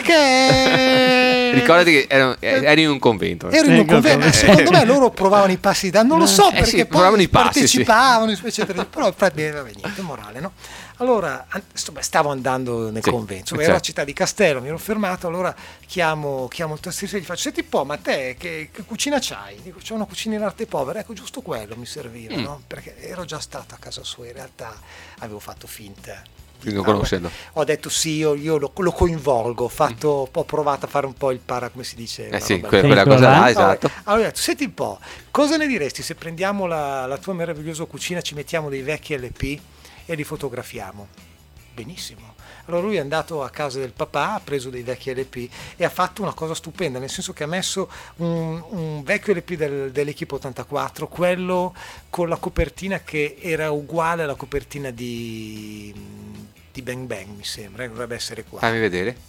perché Ricordati che ero- eri in un convento. ero in un Ecco, convento, eh. secondo me loro provavano i passi da non lo so Eh perché sì, poi provavano i passi, sì. partecipavano eccetera, però infatti, eh, vabbè, niente morale, no? Allora an- sto- beh, stavo andando nel Sì, convento, insomma, certo. ero a Città di Castello, mi ero fermato, allora chiamo, chiamo il tassista e gli faccio senti un po', ma te che, che cucina c'hai? Dico c'ho una cucina in arte povera, ecco giusto quello mi serviva, Mm. no? Perché ero già stato a casa sua, in realtà avevo fatto finta. Quindi non Ah, conoscerlo. Ho detto sì, io, io lo, lo coinvolgo, ho, fatto, ho provato a fare un po' il para, come si dice? Eh una sì, roba que- lì. quella Sì, cosa quella là, là. esatto. Allora ho detto, senti un po', cosa ne diresti se prendiamo la, la tua meravigliosa cucina, ci mettiamo dei vecchi L P e li fotografiamo? Benissimo. Allora lui è andato a casa del papà, ha preso dei vecchi L P e ha fatto una cosa stupenda, nel senso che ha messo un, un vecchio L P del, dell'Equipe ottantaquattro, quello con la copertina che era uguale alla copertina di, di Bang Bang, mi sembra, eh, dovrebbe essere qua. Fammi vedere.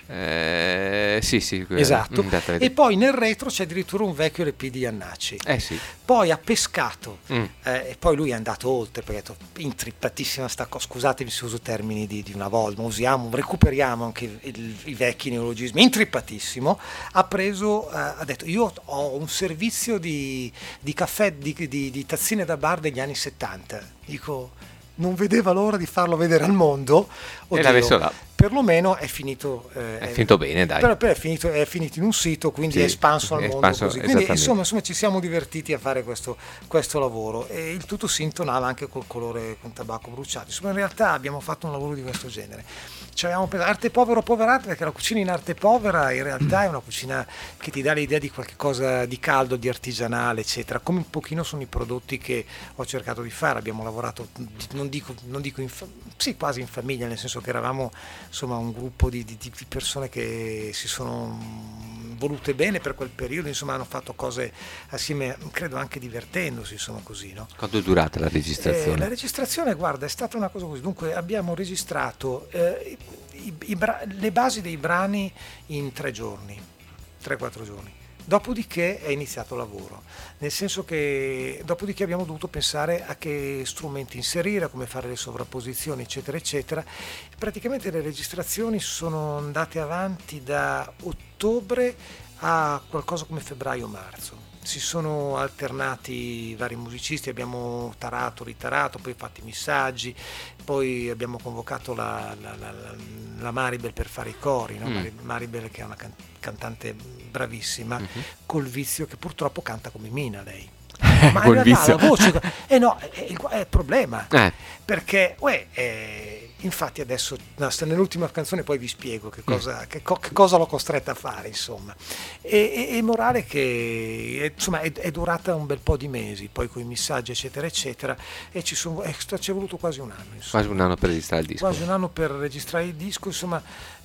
Eh, sì, sì. quella- Esatto, Mm, andate a e vedere. poi nel retro c'è addirittura un vecchio L P di Iannacci. Eh sì. Poi ha pescato Mm. eh, e poi lui è andato oltre perché ha detto intrippatissima sta cosa, scusatemi se uso termini di, di una volta, ma usiamo, recuperiamo anche il- i vecchi neologismi, intrippatissimo, ha preso, eh, ha detto io ho un servizio di, di caffè, di, di- di tazzine da bar degli anni settanta, dico non vedeva l'ora di farlo vedere al mondo. E l'ha messo là. Perlomeno è finito, eh, È finito bene, dai. però, però è, finito, è finito in un sito, quindi Sì, è espanso al è mondo espanso, così. Quindi esattamente. insomma, insomma ci siamo divertiti a fare questo, questo lavoro, e il tutto si intonava anche col colore con tabacco bruciato. Insomma, in realtà abbiamo fatto un lavoro di questo genere. Cioè, abbiamo pensato, arte povera o poverata, perché la cucina in arte povera in realtà è una cucina che ti dà l'idea di qualche cosa di caldo, di artigianale, eccetera, come un pochino sono i prodotti che ho cercato di fare. Abbiamo lavorato, non dico, non dico in fa- sì, quasi in famiglia, nel senso che eravamo insomma un gruppo di, di, di persone che si sono volute bene per quel periodo, insomma hanno fatto cose assieme, credo anche divertendosi, insomma così, no? Quanto è durata la registrazione? Eh, la registrazione, guarda, è stata una cosa così. Dunque abbiamo registrato eh, i, i bra- le basi dei brani in tre giorni, tre quattro giorni. Dopodiché è iniziato il lavoro, nel senso che dopodiché abbiamo dovuto pensare a che strumenti inserire, a come fare le sovrapposizioni, eccetera, eccetera. Praticamente le registrazioni sono andate avanti da ottobre a qualcosa come febbraio-marzo. Si sono alternati vari musicisti, abbiamo tarato, ritarato, poi fatti missaggi, poi abbiamo convocato la, la, la, la Maribel per fare i cori, no? Mm. Maribel che è una can- cantante bravissima, Mhm. col vizio che purtroppo canta come Mina lei. Ma Col in realtà vizio. la voce, eh no, è, è il, è il problema, Eh. perché uè, eh, infatti adesso no, sta nell'ultima canzone poi vi spiego che cosa, che co- che cosa l'ho costretta a fare, insomma. E, e, e morale che eh, insomma è, è durata un bel po' di mesi, poi con i messaggi eccetera eccetera, e ci, sono, eh, ci è voluto quasi un anno, insomma. Quasi un anno per registrare il disco. Quasi un anno per registrare il disco, insomma.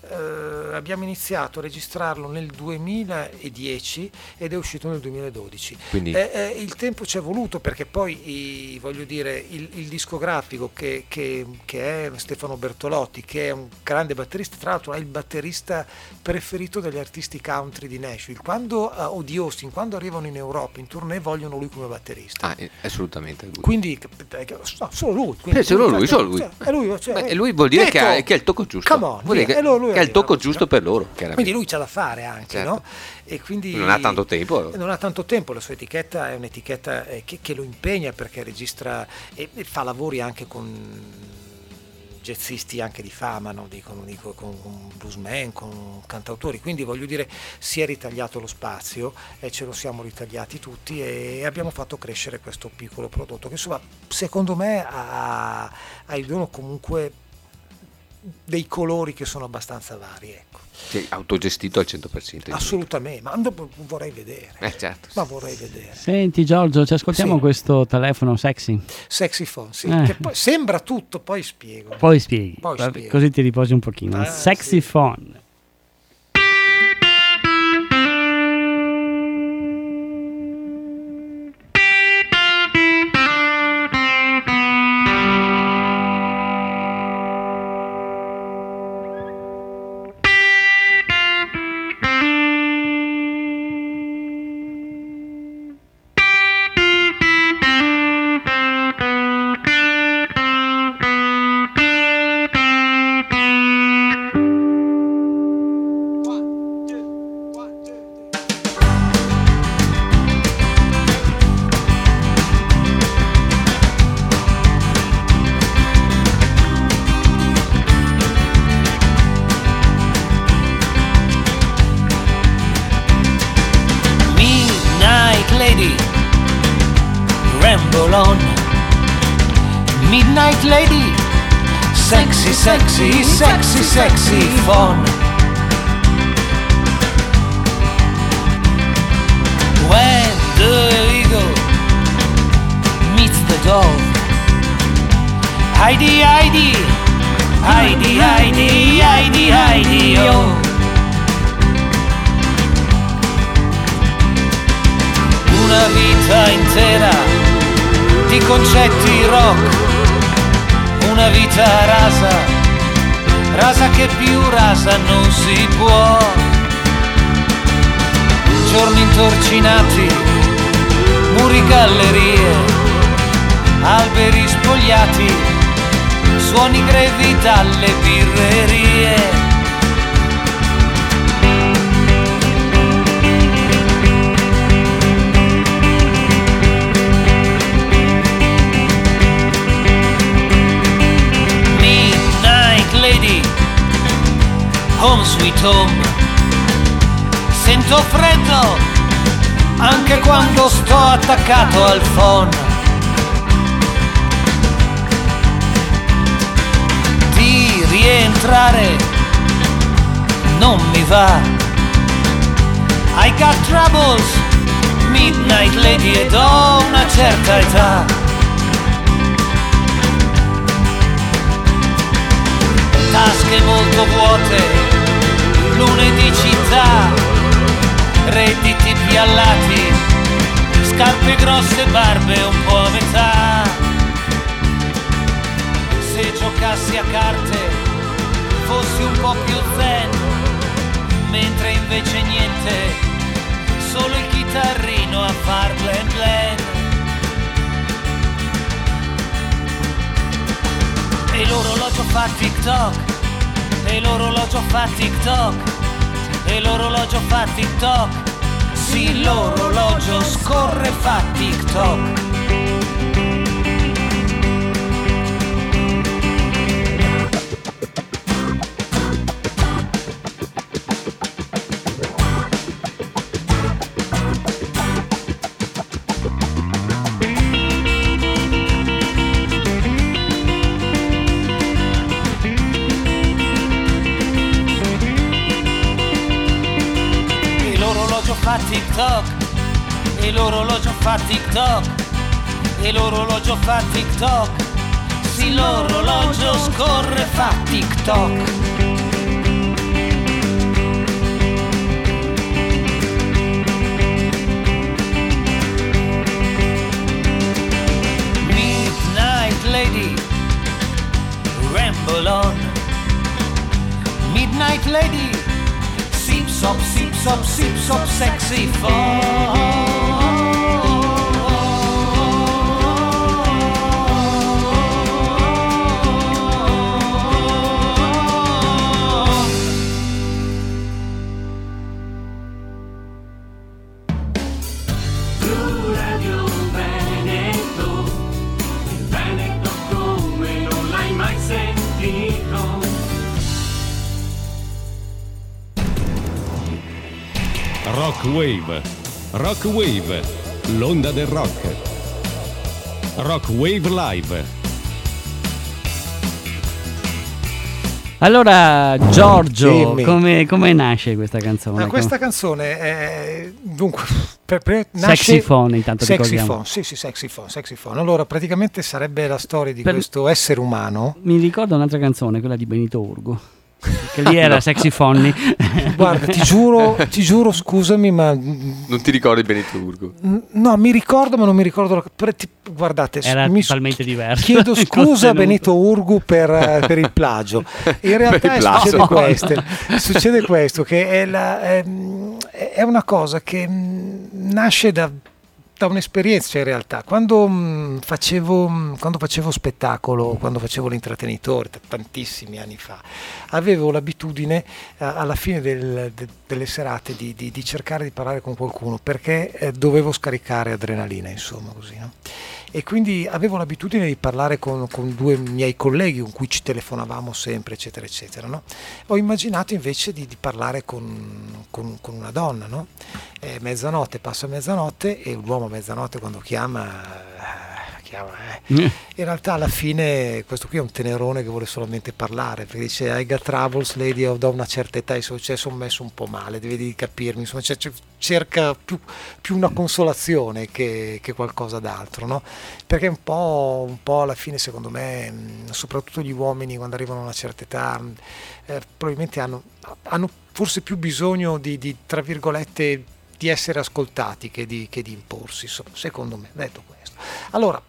Eh, abbiamo iniziato a registrarlo nel duemiladieci ed è uscito nel duemiladodici. Quindi Eh, eh, il tempo ci è voluto perché poi i- voglio dire il, il discografico che, che- che è Stefano Bertolotti, che è un grande batterista, tra l'altro è il batterista preferito degli artisti country di Nashville, quando eh, o di Austin, quando arrivano in Europa in tournée vogliono lui come batterista. ah, eh, assolutamente lui. Quindi eh, no, solo lui, quindi Eh, solo lui, solo lui. cioè, è lui, cioè, Beh, eh, e lui vuol dire che ha, detto, che ha il tocco giusto. come on, Vuol dire via, che, e lo- lui che ha il arriva tocco così, giusto no? per loro, chiaramente. Quindi lui c'ha da fare anche, Certo. no? E quindi Non ha tanto tempo. non ha tanto tempo, la sua etichetta è un'etichetta eh, che, che lo impegna perché registra e, e fa lavori anche con jazzisti anche di fama, no? dicono, dico, con, con bluesman, con cantautori, quindi voglio dire si è ritagliato lo spazio e ce lo siamo ritagliati tutti e abbiamo fatto crescere questo piccolo prodotto che insomma secondo me ha, ha il dono comunque dei colori che sono abbastanza vari, ecco. Sì, autogestito al cento per cento. Assolutamente, ma dopo vorrei vedere. Eh, certo. Ma vorrei vedere. Senti Giorgio, ci ascoltiamo Sì. questo telefono sexy. Sexy phone, sì, Eh. che poi sembra tutto, poi spiego. Poi spieghi, Poi vabbè, spiego. così ti riposi un pochino. Ah, Sexy sì. phone. Midnight lady, ramble on. Midnight lady, sexy, sexy, sexy, sexy phone. When the eagle meets the dove, Heidi, Heidi, Heidi, Heidi, Heidi, Heidi, oh. Una vita intera di concetti rock, una vita rasa, rasa che più rasa non si può. Giorni intorcinati, muri, gallerie, alberi spogliati, suoni grevi dalle birrerie. Home sweet home. Sento freddo anche quando sto attaccato al phone. Di rientrare non mi va. I got troubles, midnight lady, ed ho una certa età. Tasche molto vuote, lunedì città, redditi piallati, scarpe grosse, barbe un po' a metà. Se giocassi a carte fossi un po' più zen, mentre invece niente, solo il chitarrino a far blen blen. E l'orologio fa tic-toc, e l'orologio fa tic-toc, e l'orologio fa tic-toc, sì l'orologio scorre fa tic-toc. Fa tic-toc, e l'orologio fa tic-toc, e l'orologio fa tic-toc, sì l'orologio scorre fa tic-toc. Midnight lady, ramble on. Midnight lady, sip sop, sip sop, sip sop, sexy phone. Blu Radio Veneto, il Veneto come non l'hai mai sentito. Rock Wave, Rock Wave, l'onda del rock. Rock Wave Live. Allora, Giorgio, Dimmi. come, come nasce questa canzone? Ah, questa canzone è dunque per, per, nasce Sexy Phone, intanto Sexy ricordiamo. Phone, sì, sì, Sexy Phone, Sexy Phone. Allora, praticamente sarebbe la storia di Per- questo essere umano. Mi ricordo un'altra canzone, quella di Benito Urgo, che lì era Sexy Phone. Guarda, ti giuro, ti giuro, scusami, ma Non ti ricordi Benito Urgo? no, mi ricordo, ma non mi ricordo. La, per- ti- guardate, Era mi totalmente diverso. Chiedo il scusa a contenuto. Benito Urgu per, eh, per il plagio. In realtà Per il plagio. succede, questo, succede questo, che è, la, è, è una cosa che mh, nasce da, da un'esperienza, cioè in realtà. Quando mh, facevo, mh, quando facevo spettacolo, quando facevo l'intrattenitore, t- tantissimi anni fa, avevo l'abitudine eh, alla fine del- de- delle serate di, di- di cercare di parlare con qualcuno, perché eh, dovevo scaricare adrenalina, insomma, così, no? E quindi avevo l'abitudine di parlare con, con due miei colleghi con cui ci telefonavamo sempre, eccetera, eccetera, no? Ho immaginato invece di, di parlare con, con- con una donna, no? Eh, mezzanotte, passa mezzanotte e l'uomo a mezzanotte quando chiama, eh, chiama eh. In realtà alla fine questo qui è un tenerone che vuole solamente parlare, perché dice I got troubles lady, ho da una certa età, cioè sono messo un po' male, devi capirmi, insomma, cioè, cioè, cerca più, più una consolazione che, che qualcosa d'altro, no? Perché un po', un po' alla fine secondo me, mh, soprattutto gli uomini quando arrivano a una certa età, mh, eh, probabilmente hanno, hanno forse più bisogno di, di, tra virgolette, di essere ascoltati che di, che di imporsi, insomma, secondo me, detto questo. Allora,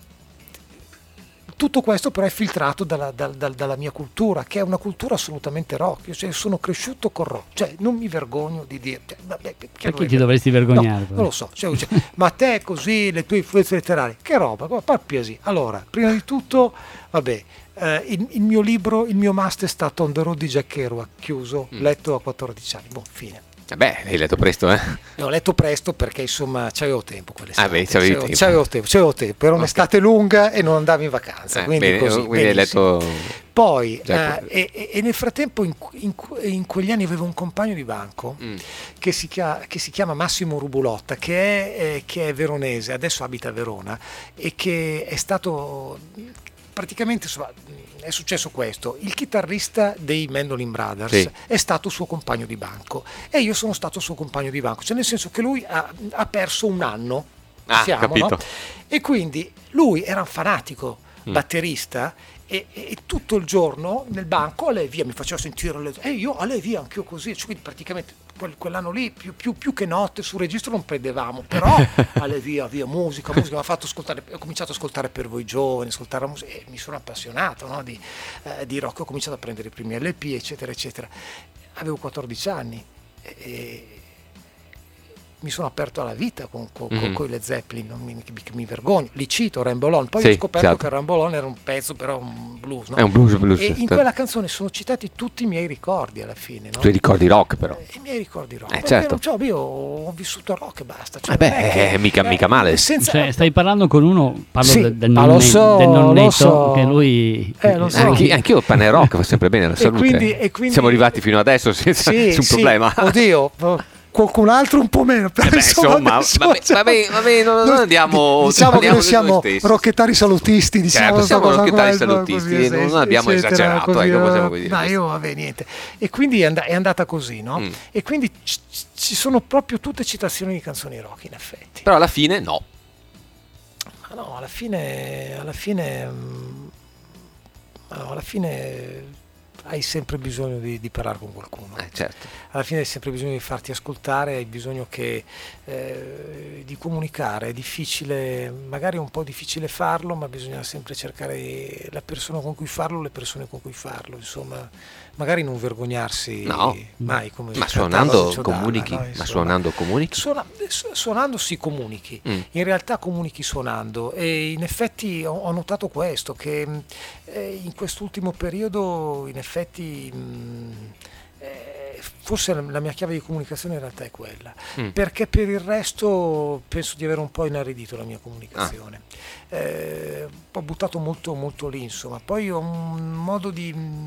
tutto questo però è filtrato dalla, dal- dal- dalla mia cultura, che è una cultura assolutamente rock. Io, cioè, sono cresciuto con rock, cioè non mi vergogno di dire. Cioè, vabbè, perché Perché dovrei- ti dovresti vergognare? No, però? non lo so, cioè, cioè, ma te così, le tue influenze letterarie, che roba, pappia. Allora, prima di tutto, vabbè, eh, il, il mio libro, il mio master è stato On the Road di Jack Kerouac, chiuso, Mm. letto a quattordici anni, boh, fine. Vabbè, hai letto presto, eh? E ho letto presto perché insomma c'avevo tempo quell'estate. Ah, beh, c'avevi c'avevo, tempo. c'avevo tempo, c'avevo tempo. Era un'estate Okay. lunga e non andavo in vacanza, Eh, quindi bene, così. quindi hai benissimo. letto. Poi, Già, eh, e, e nel frattempo, in, in, in quegli anni avevo un compagno di banco Mm. che, si chiama, che si chiama Massimo Rubulotta, che è, eh, che è veronese, adesso abita a Verona, e che è stato praticamente, insomma, è successo questo: il chitarrista dei Mandolin Brothers Sì. è stato suo compagno di banco e io sono stato suo compagno di banco, cioè nel senso che lui ha, ha perso un anno, Ah, siamo, capito. no? E quindi lui era un fanatico Mm. batterista e, e tutto il giorno nel banco a lei via mi faceva sentire le, e io a lei via anch'io così, cioè, quindi praticamente quel- quell'anno lì più, più- più che notte sul registro non prendevamo, però a lei via via musica musica mi ha fatto ascoltare, ho cominciato ad ascoltare Per voi giovani, ascoltare la musica e mi sono appassionato, no, di, eh, di rock. Ho cominciato a prendere i primi L P eccetera eccetera, avevo quattordici anni e, e mi sono aperto alla vita con, con, Mhm. con i Led Zeppelin, non mi, mi, mi vergogno, li cito, Ramble On, poi Sì, ho scoperto certo. che Ramble On era un pezzo, però un blues, no? È un blues, blues. E in certo. quella canzone sono citati tutti i miei ricordi alla fine, no? Tu ricordi rock, però. I miei ricordi rock. Eh, Perché certo. non- cioè, io ho vissuto rock e basta. Cioè, Eh beh, non è che- eh, mica- mica male. senza- Cioè, stai parlando con uno, parlo Sì, del, del, ma lo nonne- so, del lo nonnetto, so. che lui... Eh, lo so. Anche, anch'io pane rock fa sempre bene la E salute. quindi- e quindi- Siamo arrivati fino adesso senza Sì, nessun sì, problema. Oddio, qualcun altro un po' meno. Però Eh beh, insomma, adesso vabbè, facciamo- vabbè, vabbè, non- non andiamo- diciamo che parliamo noi di siamo noi stessi. rocchettari salutisti, diciamo Certo, questa siamo cosa rocchettari qua, salutisti, così, non sì, abbiamo eccetera, esagerato, così, ecco, eh, possiamo dire ma questo. io vabbè niente. E quindi è, and- è andata così, no? Mm. E quindi ci, ci sono proprio tutte citazioni di canzoni rock, in effetti. Però alla fine no. Ma no, alla fine, alla fine, mm, ma no, alla fine hai sempre bisogno di, di parlare con qualcuno. Eh, certo. Alla fine hai sempre bisogno di farti ascoltare, hai bisogno che, eh, di comunicare. È difficile, magari è un po' difficile farlo, ma bisogna sempre cercare la persona con cui farlo, le persone con cui farlo, insomma, magari non vergognarsi No. mai. Come Ma cantava suonando Lucio Dalla, comunichi, no? ma Insomma, suonando comunichi. Suona- su- suonando si comunichi, Mm. in realtà comunichi suonando, e in effetti ho, ho notato questo, che mh, eh, in quest'ultimo periodo in effetti mh, eh, forse la, la mia chiave di comunicazione in realtà è quella, Mm. perché per il resto penso di aver un po' inaridito la mia comunicazione. Eh, ho buttato molto molto lì, insomma. Poi ho un modo di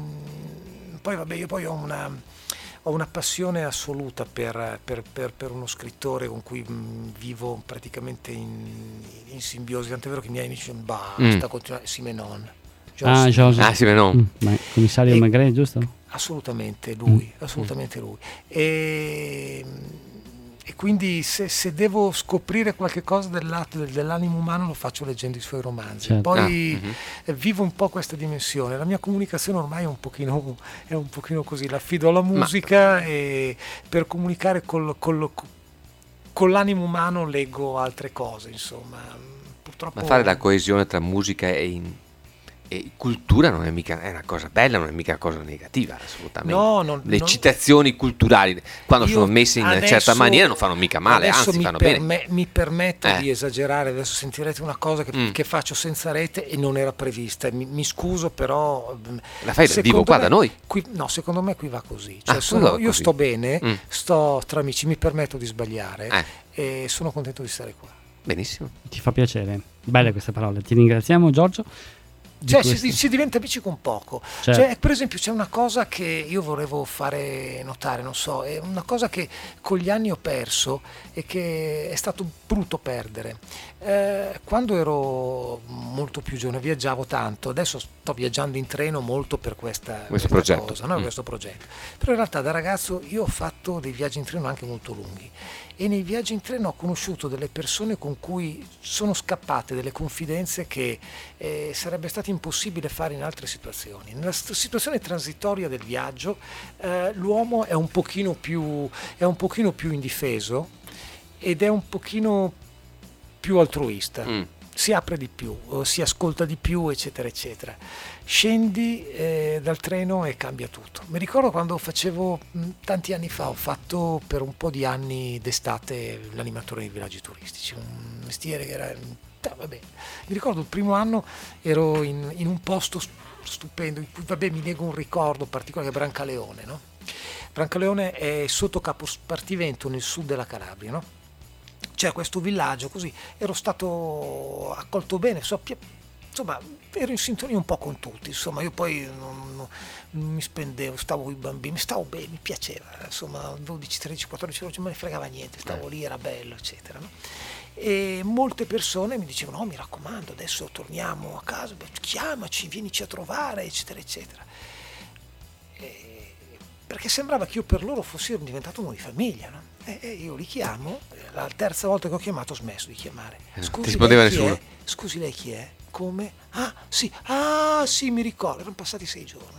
mh, poi vabbè, io poi ho una ho una passione assoluta per, per- per- per uno scrittore con cui mh, vivo praticamente in, in simbiosi, tant'è vero che i miei amici dicono basta, Mm. continua, Simenon. Ah, Simenon. Joseph. Ah, sì, ma no. Mm, ma è commissario E- Maigret, giusto? Assolutamente lui, Mm. assolutamente lui. E, e quindi se, se devo scoprire qualche cosa del lato del- dell'animo umano lo faccio leggendo i suoi romanzi. Certo. Poi Ah, mhm. eh, vivo un po' questa dimensione. La mia comunicazione ormai è un pochino, è un pochino così, l'affido alla musica e per comunicare col, col- con l'animo umano leggo altre cose, insomma. Purtroppo Ma fare la coesione tra musica e, in- e cultura non è mica è una cosa bella, non è mica una cosa negativa, assolutamente. No, non- Le non- citazioni culturali, quando Io sono messe in una adesso- certa maniera, non fanno mica male, adesso anzi mi fanno perme- bene. Mi permetto Eh. di esagerare, adesso sentirete una cosa che, Mm. che faccio senza rete e non era prevista. Mi, mi scuso, però. mm, La fai dal secondo vivo qua me da noi? qui- no, secondo me qui va così. Cioè, Ah, sono- qui va io così. sto bene, Mm. sto tra amici, mi permetto di sbagliare Eh. e sono contento di stare qua. Benissimo. Ti fa piacere. Belle queste parole. Ti ringraziamo, Giorgio. di Cioè, si, questo. si diventa amici con poco. Certo. Cioè, per esempio, c'è una cosa che io volevo fare notare, non so, è una cosa che con gli anni ho perso e che è stato brutto perdere. Eh, quando ero molto più giovane viaggiavo tanto, adesso sto viaggiando in treno molto per questa, Questo questa progetto. cosa, no? Mm. questo progetto. Però in realtà da ragazzo io ho fatto dei viaggi in treno anche molto lunghi e nei viaggi in treno ho conosciuto delle persone con cui sono scappate delle confidenze che eh, sarebbe stato impossibile fare in altre situazioni. Nella st- situazione transitoria del viaggio eh, l'uomo è un pochino più è un pochino più indifeso ed è un pochino più altruista. Mm. Si apre di più, eh, si ascolta di più, eccetera, eccetera. Scendi eh, dal treno e cambia tutto. Mi ricordo quando facevo, mh, tanti anni fa, ho fatto per un po' di anni d'estate l'animatore nei villaggi turistici, un mestiere che era... eh, vabbè. Mi ricordo il primo anno ero in, in un posto st- stupendo, in cui vabbè, mi nego un ricordo particolare, che è Brancaleone, no? Brancaleone è sotto Capo Spartivento, nel sud della Calabria, no? C'è questo villaggio, così ero stato accolto bene, so, insomma ero in sintonia un po' con tutti, insomma io poi non, non, non mi spendevo, stavo con i bambini, stavo bene, mi piaceva, insomma dodici, tredici, quattordici ore, non me ne fregava niente, stavo lì, era bello, eccetera, no? E molte persone mi dicevano: no, mi raccomando, adesso torniamo a casa, chiamaci, vienici a trovare, eccetera, eccetera. E perché sembrava che io per loro fossi diventato uno di famiglia, no? E io li chiamo, la terza volta che ho chiamato ho smesso di chiamare. Scusi, lei chi è? Scusi, lei chi è? Come? Ah, sì, ah, sì, mi ricordo, erano passati sei giorni.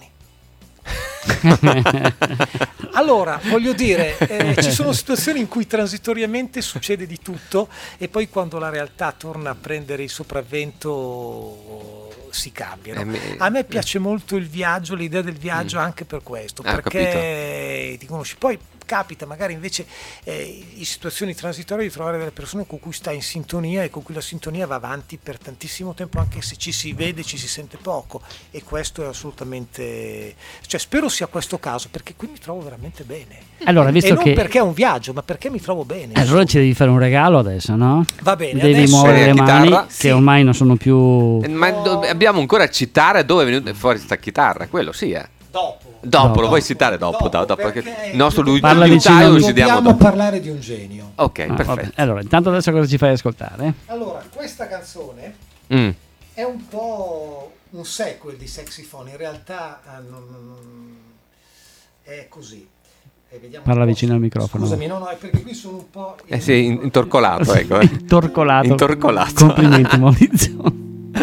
Allora, voglio dire, eh, ci sono situazioni in cui transitoriamente succede di tutto e poi quando la realtà torna a prendere il sopravvento si cambiano. Eh, mi... A me piace molto il viaggio, l'idea del viaggio, mm. anche per questo, ah, perché ti conosci. Poi capita magari invece eh, in situazioni transitorie di trovare delle persone con cui stai in sintonia e con cui la sintonia va avanti per tantissimo tempo, anche se ci si vede, ci si sente poco, e questo è assolutamente, cioè spero sia questo caso, perché qui mi trovo veramente bene. Allora, visto e non che... perché è un viaggio, ma perché mi trovo bene. Allora ci devi fare un regalo adesso, no? Va bene, devi adesso muovere le mani, chitarra, che sì. ormai non sono più. Ma do- abbiamo ancora a citare dove è venuta fuori sta chitarra, quello sì, eh. Dopo. Dopo, dopo. lo vuoi citare dopo, dopo, dopo perché perché il nostro lui Parla liutaio vicino, lo citiamo dobbiamo dopo. parlare di un genio. Ok, Ah, perfetto. vabbè. Allora, intanto adesso cosa ci fai ascoltare? Allora, questa canzone Mm. è un po' un sequel di Sexy Phone, in realtà eh, non, non- è così. E vediamo Parla un po'. vicino al microfono. Scusami, no, no, è perché qui sono un po'... Eh sì, in- intorcolato, ecco. eh. Torcolato. Intorcolato. Complimenti, Maurizio.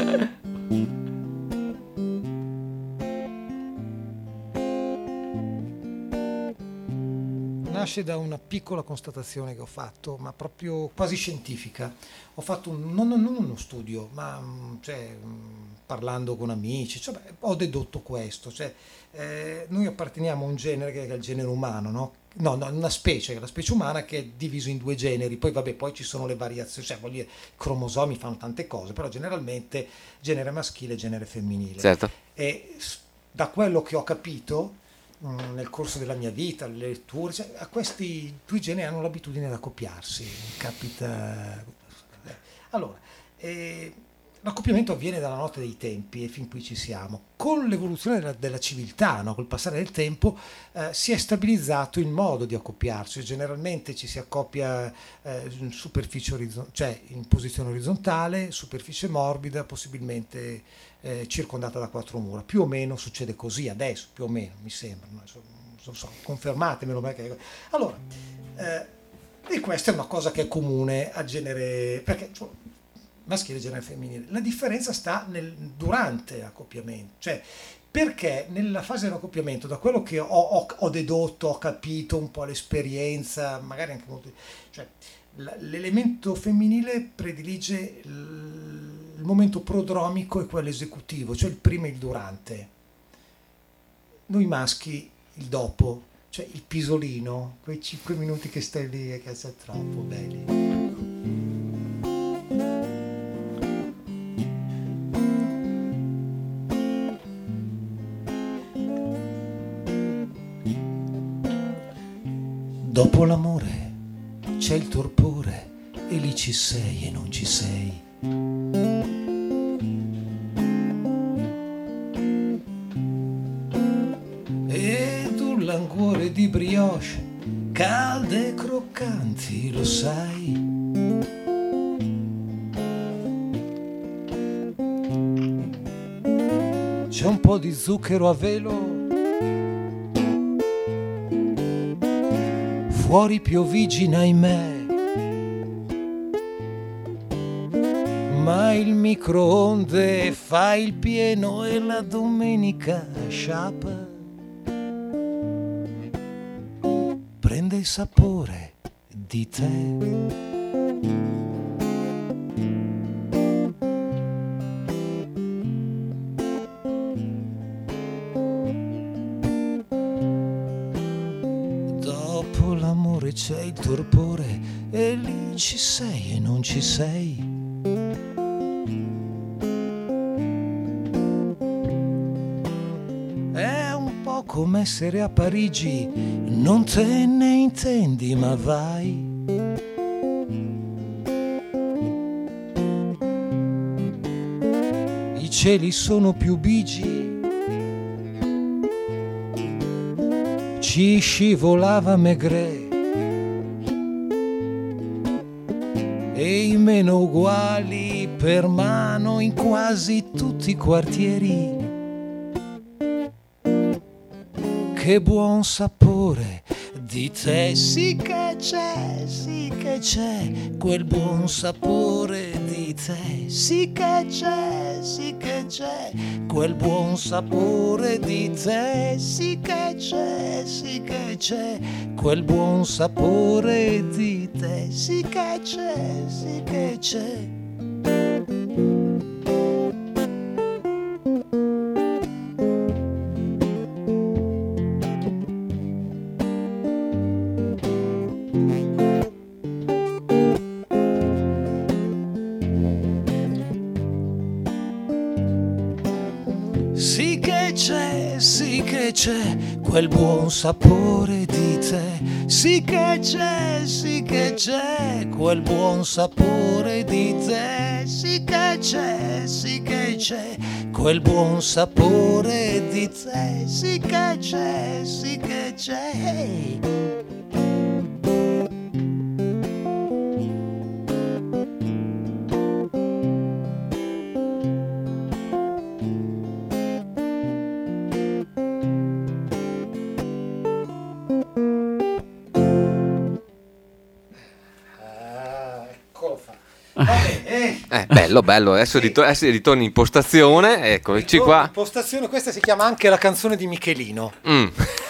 Nasce da una piccola constatazione che ho fatto, ma proprio quasi scientifica. Ho fatto un, non, non uno studio, ma mm, cioè, mm, parlando con amici, cioè, beh, ho dedotto questo. Cioè, eh, noi apparteniamo a un genere che è il genere umano, no? No, no, una specie, la specie umana, che è diviso in due generi. Poi vabbè, poi ci sono le variazioni, cioè voglio dire, i cromosomi fanno tante cose, però generalmente genere maschile e genere femminile. Certo. E s- da quello che ho capito nel corso della mia vita, le letture, cioè, a questi due generi hanno l'abitudine ad accoppiarsi, capita. Allora, eh, l'accoppiamento avviene dalla notte dei tempi e fin qui ci siamo. Con l'evoluzione della, della civiltà, no? Col passare del tempo, eh, si è stabilizzato il modo di accoppiarsi. Generalmente ci si accoppia eh, in superficie orizzon- cioè in posizione orizzontale, superficie morbida, possibilmente eh, circondata da quattro mura. Più o meno succede così adesso, più o meno, mi sembra. No? Non so, confermatemelo. Perché... Allora, eh, e questa è una cosa che è comune a genere... perché cioè, maschile e genere femminile. La differenza sta nel durante l'accoppiamento, cioè perché nella fase dell'accoppiamento, da quello che ho, ho, ho dedotto, ho capito un po' l'esperienza, magari anche molto, cioè l'elemento femminile predilige il momento prodromico e quello esecutivo, cioè il prima e il durante. Noi maschi il dopo, cioè il pisolino, quei cinque minuti che stai lì e che è troppo belli. Dopo l'amore c'è il torpore e lì ci sei e non ci sei. Ed un languore di brioche calde e croccanti, lo sai. C'è un po' di zucchero a velo, fuori piovigina ahimè, ma il microonde fa il pieno e la domenica sciapa prende il sapore di te. C'è il torpore e lì ci sei e non ci sei. È un po' po' come essere a Parigi, non te ne intendi ma vai. I cieli sono più bigi, ci scivolava Maigret, e i meno uguali per mano in quasi tutti i quartieri. Che buon sapore di te, sì che c'è, sì che c'è, quel buon sapore di te, sì che c'è, sì che c'è, quel buon sapore di te, sì che c'è, sì che c'è, quel buon sapore di te, sì che c'è, sì che c'è. Sì che c'è, sì che c'è, quel buon sapore di te. Sì che c'è, sì che c'è, quel buon sapore di te. Sì che c'è, sì che c'è, quel buon sapore di te. Sì che c'è, sì che c'è. Eh, bello, bello. Adesso, Sì. ritor- adesso ritorni in postazione. Eccoci qua. Impostazione, questa si chiama anche la canzone di Michelino. Mm.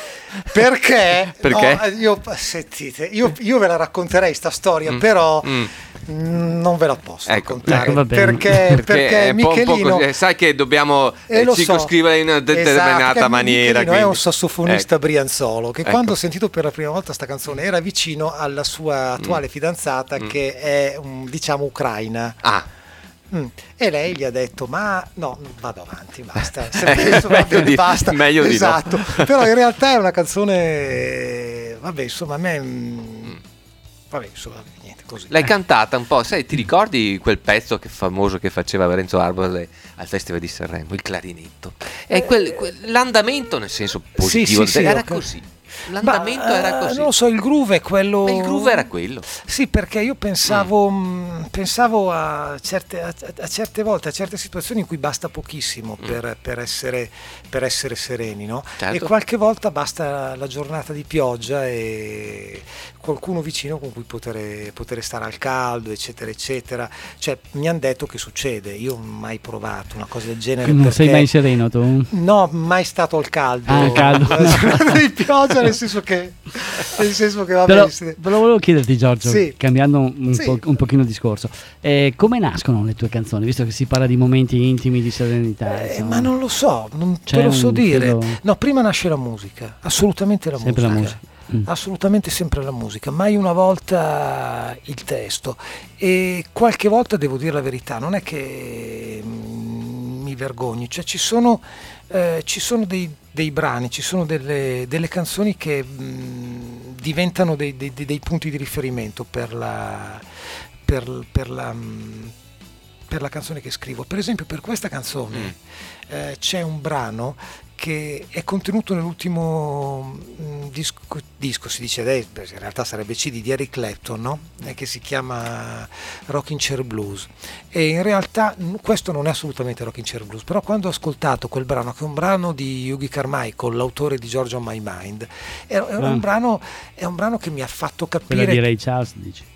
Perché? Perché? No, io, sentite, io, io ve la racconterei sta storia, Mm. però Mm. mm, non ve la posso Ecco. raccontare. Ecco, va bene. perché, perché è un po', un po' Michelino... così. Sai che dobbiamo Eh, eh, lo so. circoscrivere in una determinata Esatto, perché maniera. Michelino è un quindi- sassofonista Ecco. brianzolo che Ecco. quando ho sentito per la prima volta sta canzone era vicino alla sua attuale fidanzata Mm. che è um, diciamo ucraina. Ah, Mm. E lei gli ha detto: ma no, vado avanti, basta. Se penso, va Meglio bene, di- basta. meglio di no. Esatto. Però in realtà è una canzone, vabbè, insomma, a me mm, vabbè, insomma, niente, così. l'hai cantata un po', sai, ti ricordi quel pezzo che famoso che faceva Lorenzo Arbore al Festival di Sanremo, il clarinetto? E quel, quel- l'andamento nel senso positivo Eh, sì, sì, era ok. così. L'andamento Ma, era eh, così. Non lo so, il groove è quello. Ma il groove era quello. Sì, perché io pensavo, mh, pensavo a, certe, a, a certe volte, a certe situazioni in cui basta pochissimo per, per essere, per essere sereni, no? Certo. E qualche volta basta la giornata di pioggia e qualcuno vicino con cui poter, poter stare al caldo, eccetera, eccetera. Cioè, mi hanno detto che succede, io non ho mai provato una cosa del genere. Non perché sei mai sereno tu? No, mai stato al caldo. Ah, al caldo. La giornata di pioggia, nel senso che, nel senso che va Però, bene. però volevo chiederti, Giorgio, Sì. cambiando un, Sì. po', un pochino discorso, eh, come nascono le tue canzoni, visto che si parla di momenti intimi di serenità? Eh, insomma? ma non lo so, non C'è te lo so un dire. filo- No, prima nasce la musica, assolutamente la Sempre la musica. musica. Mm. Assolutamente sempre la musica, mai una volta il testo. E qualche volta devo dire la verità, non è che mm, mi vergogni, cioè ci sono, eh, ci sono dei, dei brani, ci sono delle, delle canzoni che mh, diventano dei, dei- dei punti di riferimento per la, per, per la, mh, per la canzone che scrivo. Per esempio, per questa canzone Mm. eh, c'è un brano che è contenuto nell'ultimo mh, disco, disco, si dice adesso, in realtà sarebbe C D di Eric Clapton, no? Eh, che si chiama Rocking Chair Blues, e in realtà mh, questo non è assolutamente Rocking Chair Blues, però quando ho ascoltato quel brano, che è un brano di Hughie Carmichael, l'autore di Georgia on My Mind, è, è Ah. un brano, è un brano che mi ha fatto Quella capire. di Ray Charles, dici?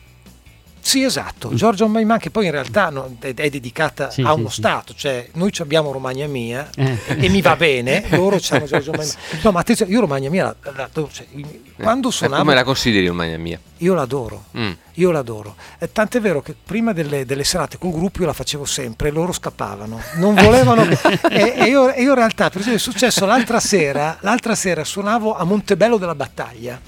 Sì, esatto, Georgia on My Mind, che poi in realtà no, è, è dedicata Sì, a sì, uno sì. stato, cioè noi ci abbiamo Romagna Mia Eh. e mi va bene, loro c'hanno Georgia on My Mind. No, ma attenzione, io Romagna Mia, la, la- la- cioè, quando Eh, suonavo, come la consideri Romagna mia? io l'adoro. Mm. Io l'adoro, eh, tant'è vero che prima delle, delle serate col gruppo io la facevo sempre e loro scappavano, non volevano. e, e io, e io in realtà, per esempio, è successo l'altra sera, l'altra sera suonavo a Montebello della Battaglia. Mm.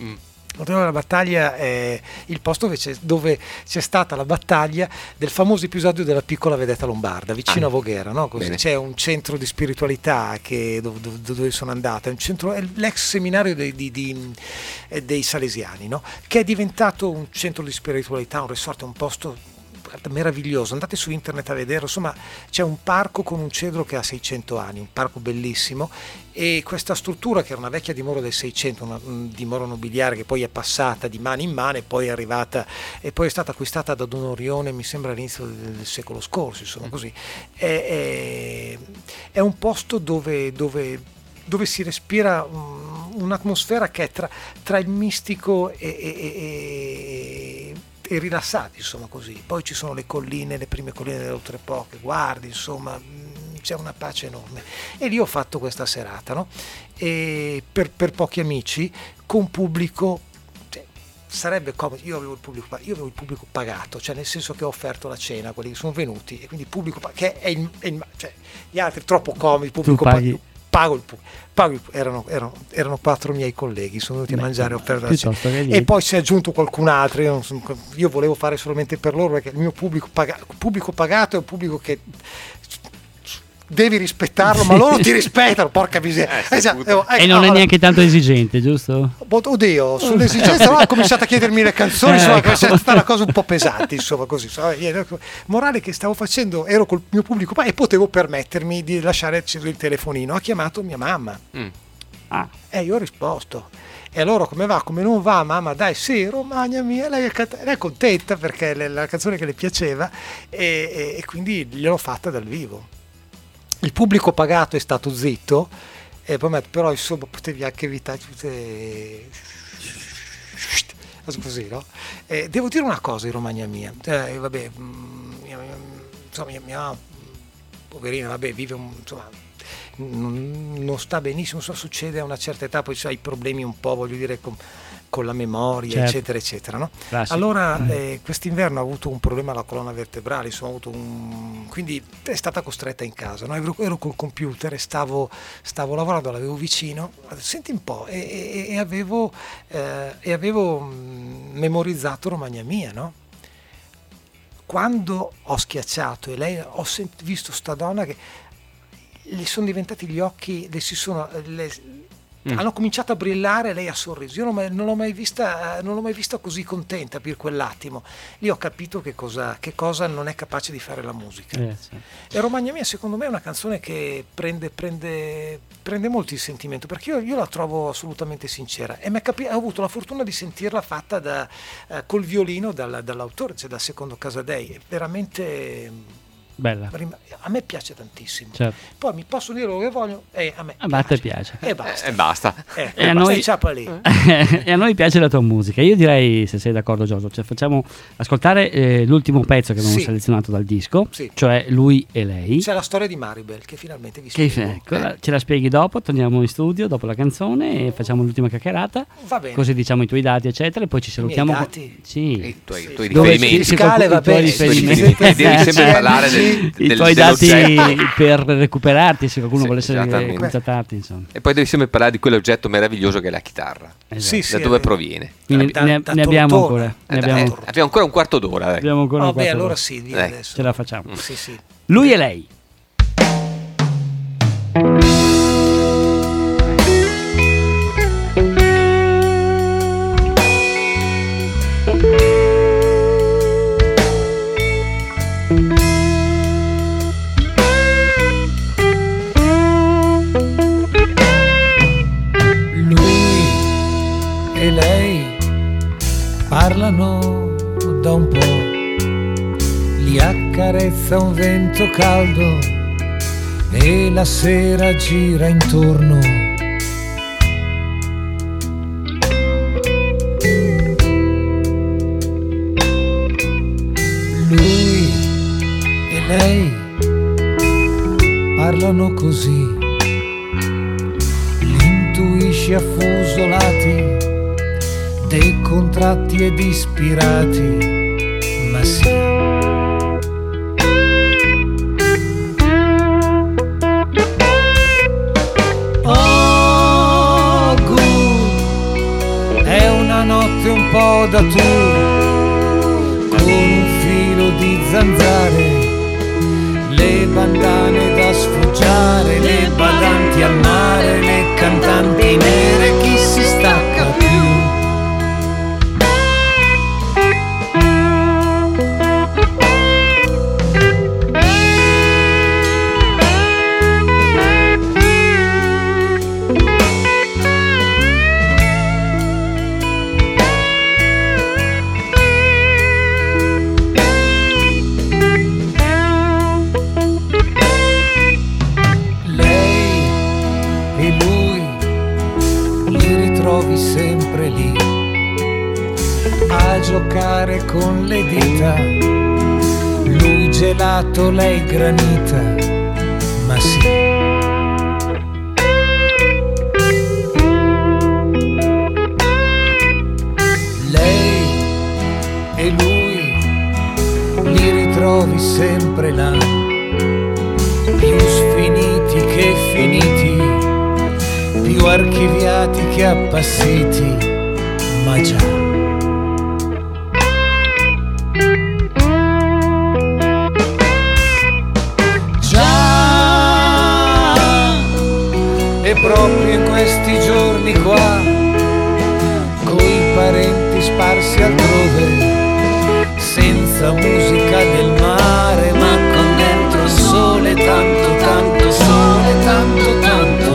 L'Oratorio della Battaglia è il posto dove c'è, dove c'è stata la battaglia del famoso episodio della piccola vedetta lombarda, vicino Ah, a Voghera, no? Così bene. c'è un centro di spiritualità che, dove, dove- dove sono andata, è, un centro, è l'ex seminario dei, di- di- eh, dei Salesiani, no? Che è diventato un centro di spiritualità, un resort, è un posto guarda, meraviglioso. Andate su internet a vedere, insomma c'è un parco con un cedro che ha seicento anni, un parco bellissimo, e questa struttura che era una vecchia dimora del seicento, una mm, dimora nobiliare che poi è passata di mano in mano e poi è arrivata e poi è stata acquistata da Don Orione, mi sembra all'inizio del, del secolo scorso, insomma così. È, è- è un posto dove, dove, dove si respira mm, un'atmosfera che è tra, tra il mistico e, e- e- e- e rilassati, insomma così. Poi ci sono le colline, le prime colline dell'Oltrepo che guardi, insomma mh, c'è una pace enorme. E lì ho fatto questa serata, no? E per, per pochi amici, con pubblico, cioè, sarebbe comodo. Io avevo il pubblico, pa- io avevo il pubblico pagato, cioè nel senso che ho offerto la cena a quelli che sono venuti, e quindi il pubblico pa- che è il, è il- cioè, gli altri troppo comodi, il pubblico pa- paghi. pago il pubblico. Pago il- erano, erano, erano quattro miei colleghi, sono venuti Beh, a mangiare, ho offerto la cena. piuttosto che E niente. poi si è aggiunto qualcun altro, io, non so- io volevo fare solamente per loro, perché il mio pubblico, paga- pubblico pagato è un pubblico che devi rispettarlo, ma loro ti rispettano, porca miseria. Eh, Eh, già, appunto. eh, E non è allora, neanche tanto esigente, giusto? oddio, sull'esigenza no, ha cominciato a chiedermi le canzoni, insomma, Ecco. è stata una cosa un po' pesante, insomma, così. Insomma, io- morale che stavo facendo, ero col mio pubblico pa- e potevo permettermi di lasciare acceso il telefonino. Ha chiamato mia mamma. Mm. Ah, E io ho risposto. E allora come va? Come non va? Mamma, dai, sì, Romagna mia. Lei è, canta- lei è contenta perché è la canzone che le piaceva, e, e- e quindi gliel'ho fatta dal vivo. Il pubblico pagato è stato zitto, e poi mi ha detto, però insomma potevi anche evitare tutte... così, no? Eh, devo dire una cosa in Romagna mia. Eh, vabbè, mm, mia- mia- insomma, mia, mia poverina, vabbè, vive un... insomma, non, non sta benissimo, so, succede a una certa età, poi c'ha i problemi un po', voglio dire, con, con la memoria, Certo. eccetera, eccetera, no? classico. Allora, eh, quest'inverno ha avuto un problema alla colonna vertebrale, insomma, ha avuto un... quindi è stata costretta in casa, no? ero, ero col computer e stavo, stavo lavorando, l'avevo vicino, ho detto, senti un po', e, e- e avevo, eh, e avevo mm, memorizzato Romagna mia, no? Quando ho schiacciato e lei, ho sent- visto sta donna che le sono diventati gli occhi, le si sono, le- Mm. hanno cominciato a brillare, lei ha sorriso. Io non, mai- non l'ho mai vista, non l'ho mai vista così contenta per quell'attimo. Lì ho capito che cosa, che cosa non è capace di fare la musica. Eh, sì. E Romagna mia, secondo me, è una canzone che prende, prende, prende molto il sentimento, perché io, io la trovo assolutamente sincera. E mi è capi- ho avuto la fortuna di sentirla fatta da, eh, col violino dal- dall'autore, cioè dal secondo Casadei. È veramente. Bella. A me piace tantissimo. Certo. Poi mi posso dire quello che voglio e a me Ah, ma a te piace. E basta. E basta. Eh, E a basta, noi- e ciapa lì. E a noi piace la tua musica. Io direi, se sei d'accordo, Giorgio, cioè facciamo ascoltare eh, l'ultimo pezzo che abbiamo Sì. selezionato dal disco, Sì. cioè Lui e Lei. C'è la storia di Maribel che finalmente vi Che spiego. ecco, la- ce la spieghi dopo, torniamo in studio dopo la canzone e facciamo l'ultima chiacchierata. Va bene. Così diciamo i tuoi dati, eccetera, e poi ci salutiamo. miei con- dati? Sì. I tuoi, i tuoi Dove riferimenti. ci- Fiscale, i va tuoi bene. riferimenti. Devi sempre Sì, parlare sì. del, I del, tuoi dati dell'oggetto. per recuperarti se qualcuno Sì, volesse esattamente. contattarti, insomma. E poi devi sempre parlare di quell'oggetto meraviglioso che è la chitarra. Esatto. Sì, sì, da dove eh, proviene? Quindi Da- ne, da ne abbiamo Tortona. ancora. Ne Eh, abbiamo, eh, abbiamo ancora un quarto d'ora. dai. abbiamo ancora un Vabbè, quarto allora d'ora. sì, via Dai. adesso. Ce la facciamo. Sì, sì. Lui e lei. Lui e lei parlano da un po', li accarezza un vento caldo e la sera gira intorno. Lui e lei parlano così, intuisci affusolati dei contratti ed ispirati, ma sì. Oh, good, è una una notte un po' da tour, con un filo di zanzare, le bandane da sfoggiare, le badanti al mare, le cantanti nere, chi si stacca più? Sempre lì a giocare con le dita, lui gelato, lei granita, ma sì. Lei e lui li ritrovi sempre là, più sfiniti che finiti, più archiviati che appassiti, ma già. Già, e proprio in questi giorni qua, coi parenti sparsi altrove, senza musica del mare, ma con dentro il sole, tanto, tanto sole, tanto, tanto.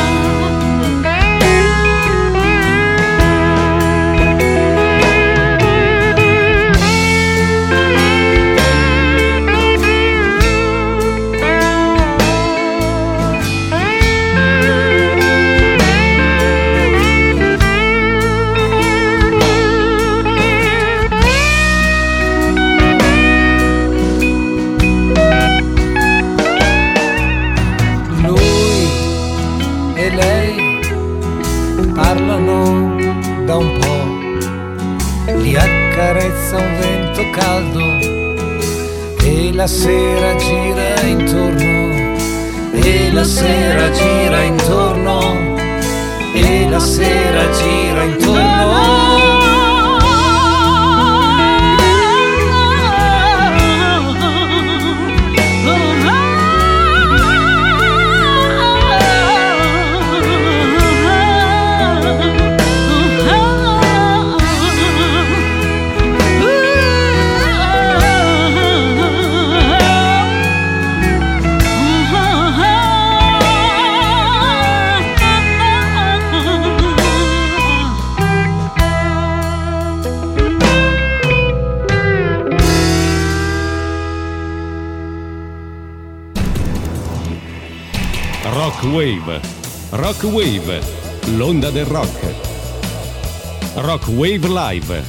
Da un po' li accarezza un vento caldo e la sera gira intorno, e la sera gira intorno, e la sera gira intorno. Rock Wave, Rock Wave, l'onda del rock. Rock Wave Live.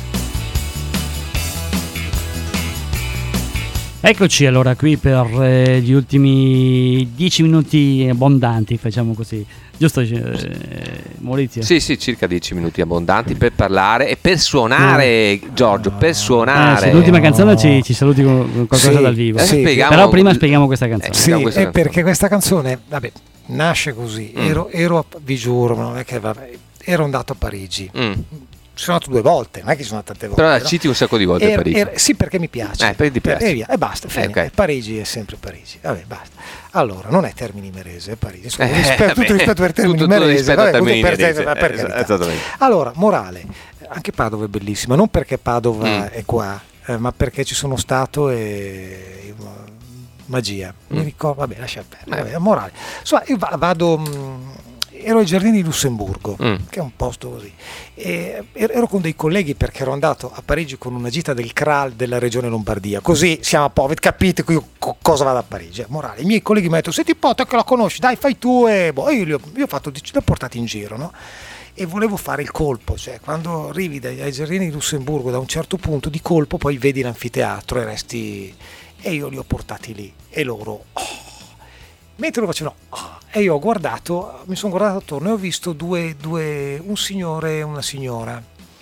Eccoci allora qui per eh, gli ultimi dieci minuti abbondanti, facciamo così, giusto eh, Maurizio? Sì, sì, circa dieci minuti abbondanti per parlare e per suonare, no. Giorgio, per suonare. Eh, sì, l'ultima canzone ci, ci saluti con, con qualcosa sì, dal vivo. Sì. Spieghiamo, però prima spieghiamo questa canzone. Eh, sì, questa è canzone. Perché questa canzone, vabbè, nasce così. Mm. Ero, ero, vi giuro, non è che vabbè, ero andato a Parigi. Mm. Sono andato due volte, non è che sono andato tante volte. Però la no? citi un sacco di volte er, a Parigi. Er, sì, perché mi piace. Eh, perché ti piace. E via, e basta, eh, okay. Parigi è sempre Parigi. Vabbè, basta. Allora, non è Termini Imerese, è Parigi. Scusa, Eh, rispetto, tutto rispetto per Termini tutto, tutto Imerese. rispetto a Vabbè, Termini per, Imerese, per, per eh, carità. esattamente. Allora, morale, anche Padova è bellissima, non perché Padova mm. è qua, eh, ma perché ci sono stato e magia. Mi mm. ricordo, vabbè, lascia perdere. Vabbè, morale. Insomma, io vado mh, ero ai Giardini di Lussemburgo, mm. che è un posto così, e ero con dei colleghi perché ero andato a Parigi con una gita del C R A L della regione Lombardia, così siamo a po', capite io co- cosa vado a Parigi. Morale, i miei colleghi mi hanno detto: senti po', te che la conosci, dai fai tu, e boh, io li ho, li ho, fatto, li ho portati in giro, no? E volevo fare il colpo, cioè quando arrivi dai, ai Giardini di Lussemburgo da un certo punto di colpo poi vedi l'anfiteatro e resti, e io li ho portati lì e loro oh, mentre lo facevano oh, e io ho guardato, mi sono guardato attorno e ho visto due, due un signore e una signora.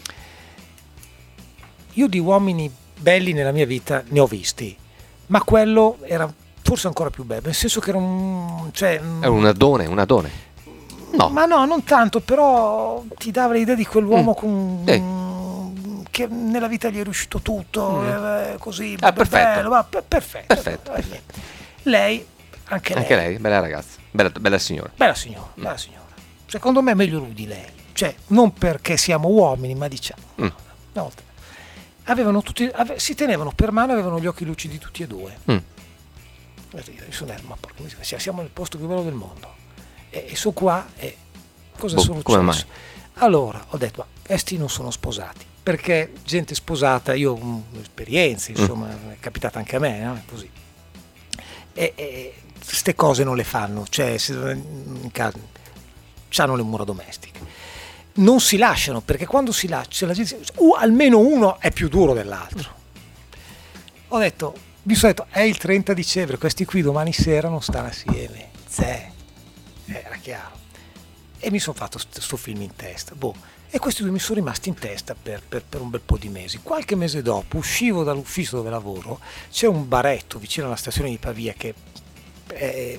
Io di uomini belli nella mia vita ne ho visti, ma quello era forse ancora più bello, nel senso che era un, cioè, è un adone, un adone. No. Ma no, non tanto, però ti dava l'idea di quell'uomo mm. con eh. che nella vita gli è riuscito tutto, Mm. eh, così, Ah, be- perfetto. bello, ma per- perfetto. Perfetto. Eh, niente. Lei, anche lei, Anche lei, bella ragazza, bella, bella signora. bella signora, bella signora. Secondo me è meglio lui di lei, cioè non perché siamo uomini, ma diciamo, Mm. una volta avevano tutti, ave- si tenevano per mano, avevano gli occhi lucidi tutti e due. Mm. Io sono ma porca miseria, siamo nel posto più bello del mondo e, e su qua e cosa Boh, sono come successo? Allora ho detto, ma questi non sono sposati, perché gente sposata, io ho esperienze, insomma, è capitata anche a me, no? Così. E queste cose non le fanno, cioè se- in casa hanno le mura domestiche. Non si lasciano, perché quando si lascia la gente, uh, almeno uno è più duro dell'altro. Ho detto, mi sono detto, è il trenta dicembre, questi qui domani sera non stanno assieme. Zè, era chiaro. E mi sono fatto questo film in testa. Boh. E questi due mi sono rimasti in testa per, per, per un bel po' di mesi. Qualche mese dopo uscivo dall'ufficio dove lavoro, c'è un baretto vicino alla stazione di Pavia che è,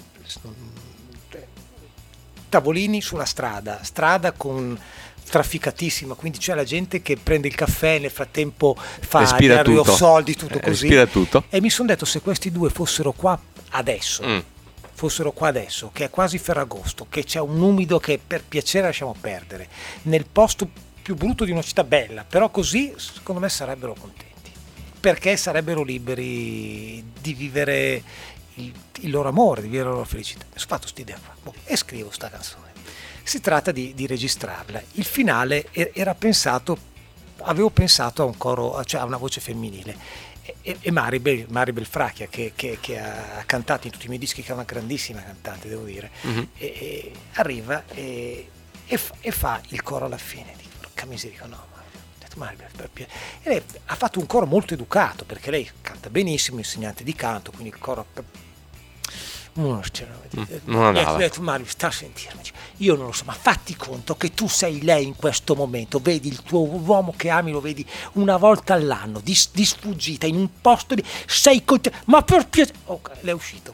tavolini sulla strada, strada con trafficatissima, quindi c'è la gente che prende il caffè, nel frattempo fa Respira gli tutto. aerosoldi, tutto Eh, così. respira tutto. E mi sono detto, se questi due fossero qua adesso, Mm. fossero qua adesso, che è quasi Ferragosto, che c'è un umido che per piacere lasciamo perdere, nel posto più brutto di una città bella, però così secondo me sarebbero contenti, perché sarebbero liberi di vivere il, il loro amore, di vivere la loro felicità. Mi sono fatto quest'idea qua, boh, e scrivo sta canzone. Si tratta di, di registrarla. Il finale er- era pensato, avevo pensato a un coro, cioè a una voce femminile. E, e Maribel, Maribel Fracchia, che, che, che ha cantato in tutti i miei dischi, che è una grandissima cantante, devo dire, Mhm. e, e arriva e, e, fa, e fa il coro alla fine. Dico, porca miseria, dico, no, ma ho detto, Maribel, per pie-". E lei ha fatto un coro molto educato, perché lei canta benissimo, insegnante di canto, quindi il coro... Non, non andava. ho detto, Mario, sta a sentirmi. Io non lo so, ma fatti conto che tu sei lei in questo momento, vedi il tuo uomo che ami, lo vedi una volta all'anno, di, di sfuggita, in un posto di... sei contento, ma per piacere... Ok, lei è uscito.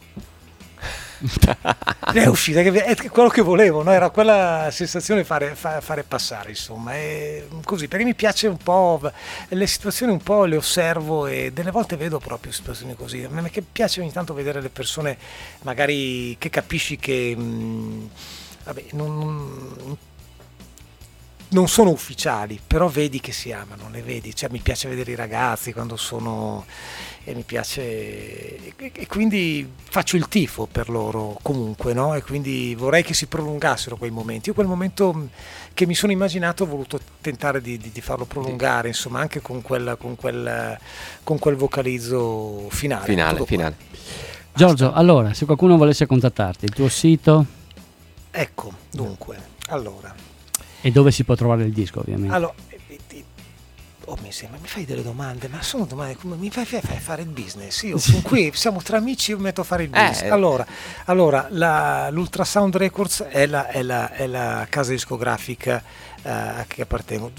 Lei è uscita, che è quello che volevo, no? Era quella sensazione fare, fa- fare passare, insomma, e così, perché mi piace un po', le situazioni un po' le osservo e delle volte vedo proprio situazioni così. A me che piace ogni tanto vedere le persone magari che capisci che mh, vabbè, non, non, non sono ufficiali, però vedi che si amano, le vedi, cioè mi piace vedere i ragazzi quando sono... e mi piace e, e quindi faccio il tifo per loro comunque, no? E quindi vorrei che si prolungassero quei momenti. Io quel momento che mi sono immaginato ho voluto tentare di, di, di farlo prolungare, insomma, anche con quel, con quel, con quel vocalizzo finale. Finale, Tutto finale. Giorgio, allora, se qualcuno volesse contattarti, il tuo sito qua. Ecco, dunque, allora, e dove si può trovare il disco, ovviamente. allora eh, eh, oh, mi sembra, mi fai delle domande, ma sono domande come mi fai, fai, fai fare il business? Io sono qui, siamo tra amici, io mi metto a fare il business. Eh. Allora, allora la, l'Ultrasound Records è la, è la, è la casa discografica eh, a che appartengo.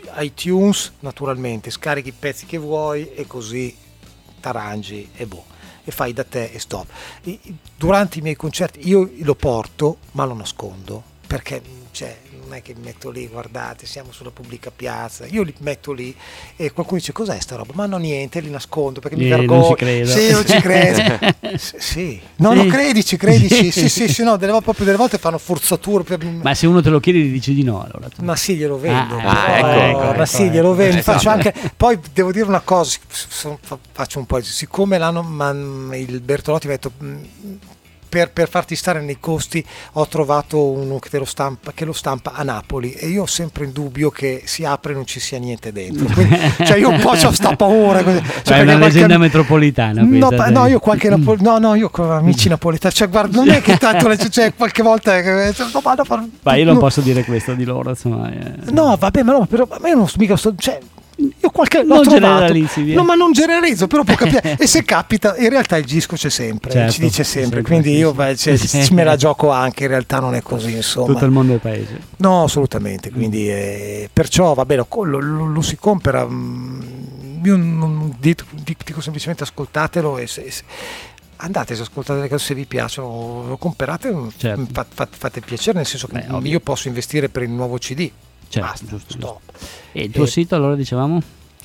iTunes, naturalmente, scarichi i pezzi che vuoi e così t'arrangi e boh, e fai da te e stop. I- durante i miei concerti io lo porto, ma lo nascondo, perché cioè, non è che mi metto lì, guardate, siamo sulla pubblica piazza, io li metto lì e qualcuno dice cos'è sta roba? Ma no, niente, li nascondo perché mi Eh, vergogno. non ci credo. Sì, non ci credo. S- sì. No, Sì. no, credici, credici. Sì, sì, sì, no, delle volte, proprio delle volte fanno forzature per... Ma se uno te lo chiede, gli dici di no, allora tu. Ma sì, glielo vendo. Ah, ah, però- ecco, ecco, ma ecco, sì, ecco. glielo vendo. Eh, Faccio sì. anche, poi devo dire una cosa, so- fa- faccio un po', siccome l'hanno, ma- il Bertolotti mi ha detto mh, per, per farti stare nei costi ho trovato uno che, te lo stampa, che lo stampa a Napoli e io ho sempre in dubbio che si apre e non ci sia niente dentro. Quindi, cioè io un po' c'ho sta paura. Così. Cioè, È perché una qualche- leggenda metropolitana No, questa, pa- dai. no, io qualche napo- no, no, io con amici napoletani, cioè guarda, non è che tanto le- cioè, qualche volta che- cioè, no, vado a far- Ma io non no. posso dire questo di loro, insomma. eh. No, vabbè, ma no, però ma io non sto mica sto, cioè io qualche l'ho Non trovato. generalizzi, via. No, ma non generalizzo, però può capire. E se capita, in realtà il disco c'è sempre, Certo, ci dice sempre, sempre, quindi sì, io sì. beh, cioè, Sì. me la gioco anche, in realtà non è così, insomma. Tutto il mondo è paese. No, assolutamente, quindi eh, perciò va bene, lo, lo- lo si compra, mm, io non dico, dico semplicemente ascoltatelo e se, se- andate, se ascoltate le cose, se vi piacciono, lo comprate, Certo. fa- fa- fate piacere, nel senso che Beh, ovvio. io posso investire per il nuovo C D. Certo, Basta, giusto, stop. E il tuo Eh, sito, allora dicevamo?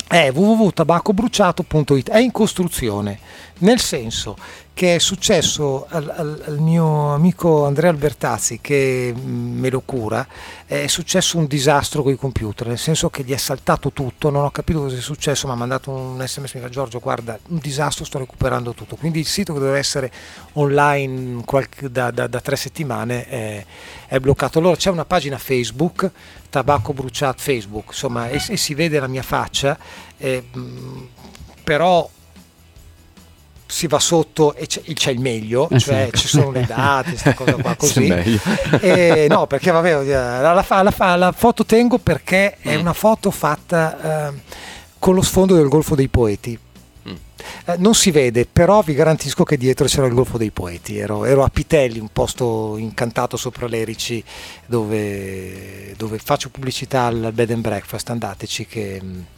è w w w punto tabacco bruciato punto it. È in costruzione, nel senso che è successo al, al, al mio amico Andrea Albertazzi, che me lo cura, è successo un disastro con i computer, nel senso che gli è saltato tutto, non ho capito cosa è successo, mi ha mandato un sms, mi fa: Giorgio, guarda, un disastro, sto recuperando tutto. Quindi il sito, che doveva essere online qualche, da, da, da tre settimane, è, è bloccato. Allora c'è una pagina Facebook, Tabacco Bruciato Facebook, insomma, e, e si vede la mia faccia, eh, però si va sotto e c'è, c'è il meglio, eh cioè sì. ci sono le date, questa cosa qua così. meglio. E no, perché vabbè, la, la, la, la foto tengo perché è una foto fatta eh, con lo sfondo del Golfo dei Poeti. Eh, non si vede, però vi garantisco che dietro c'era il Golfo dei Poeti. Ero, ero a Pitelli, un posto incantato sopra l'Erici, dove, dove faccio pubblicità al bed and breakfast. Andateci, che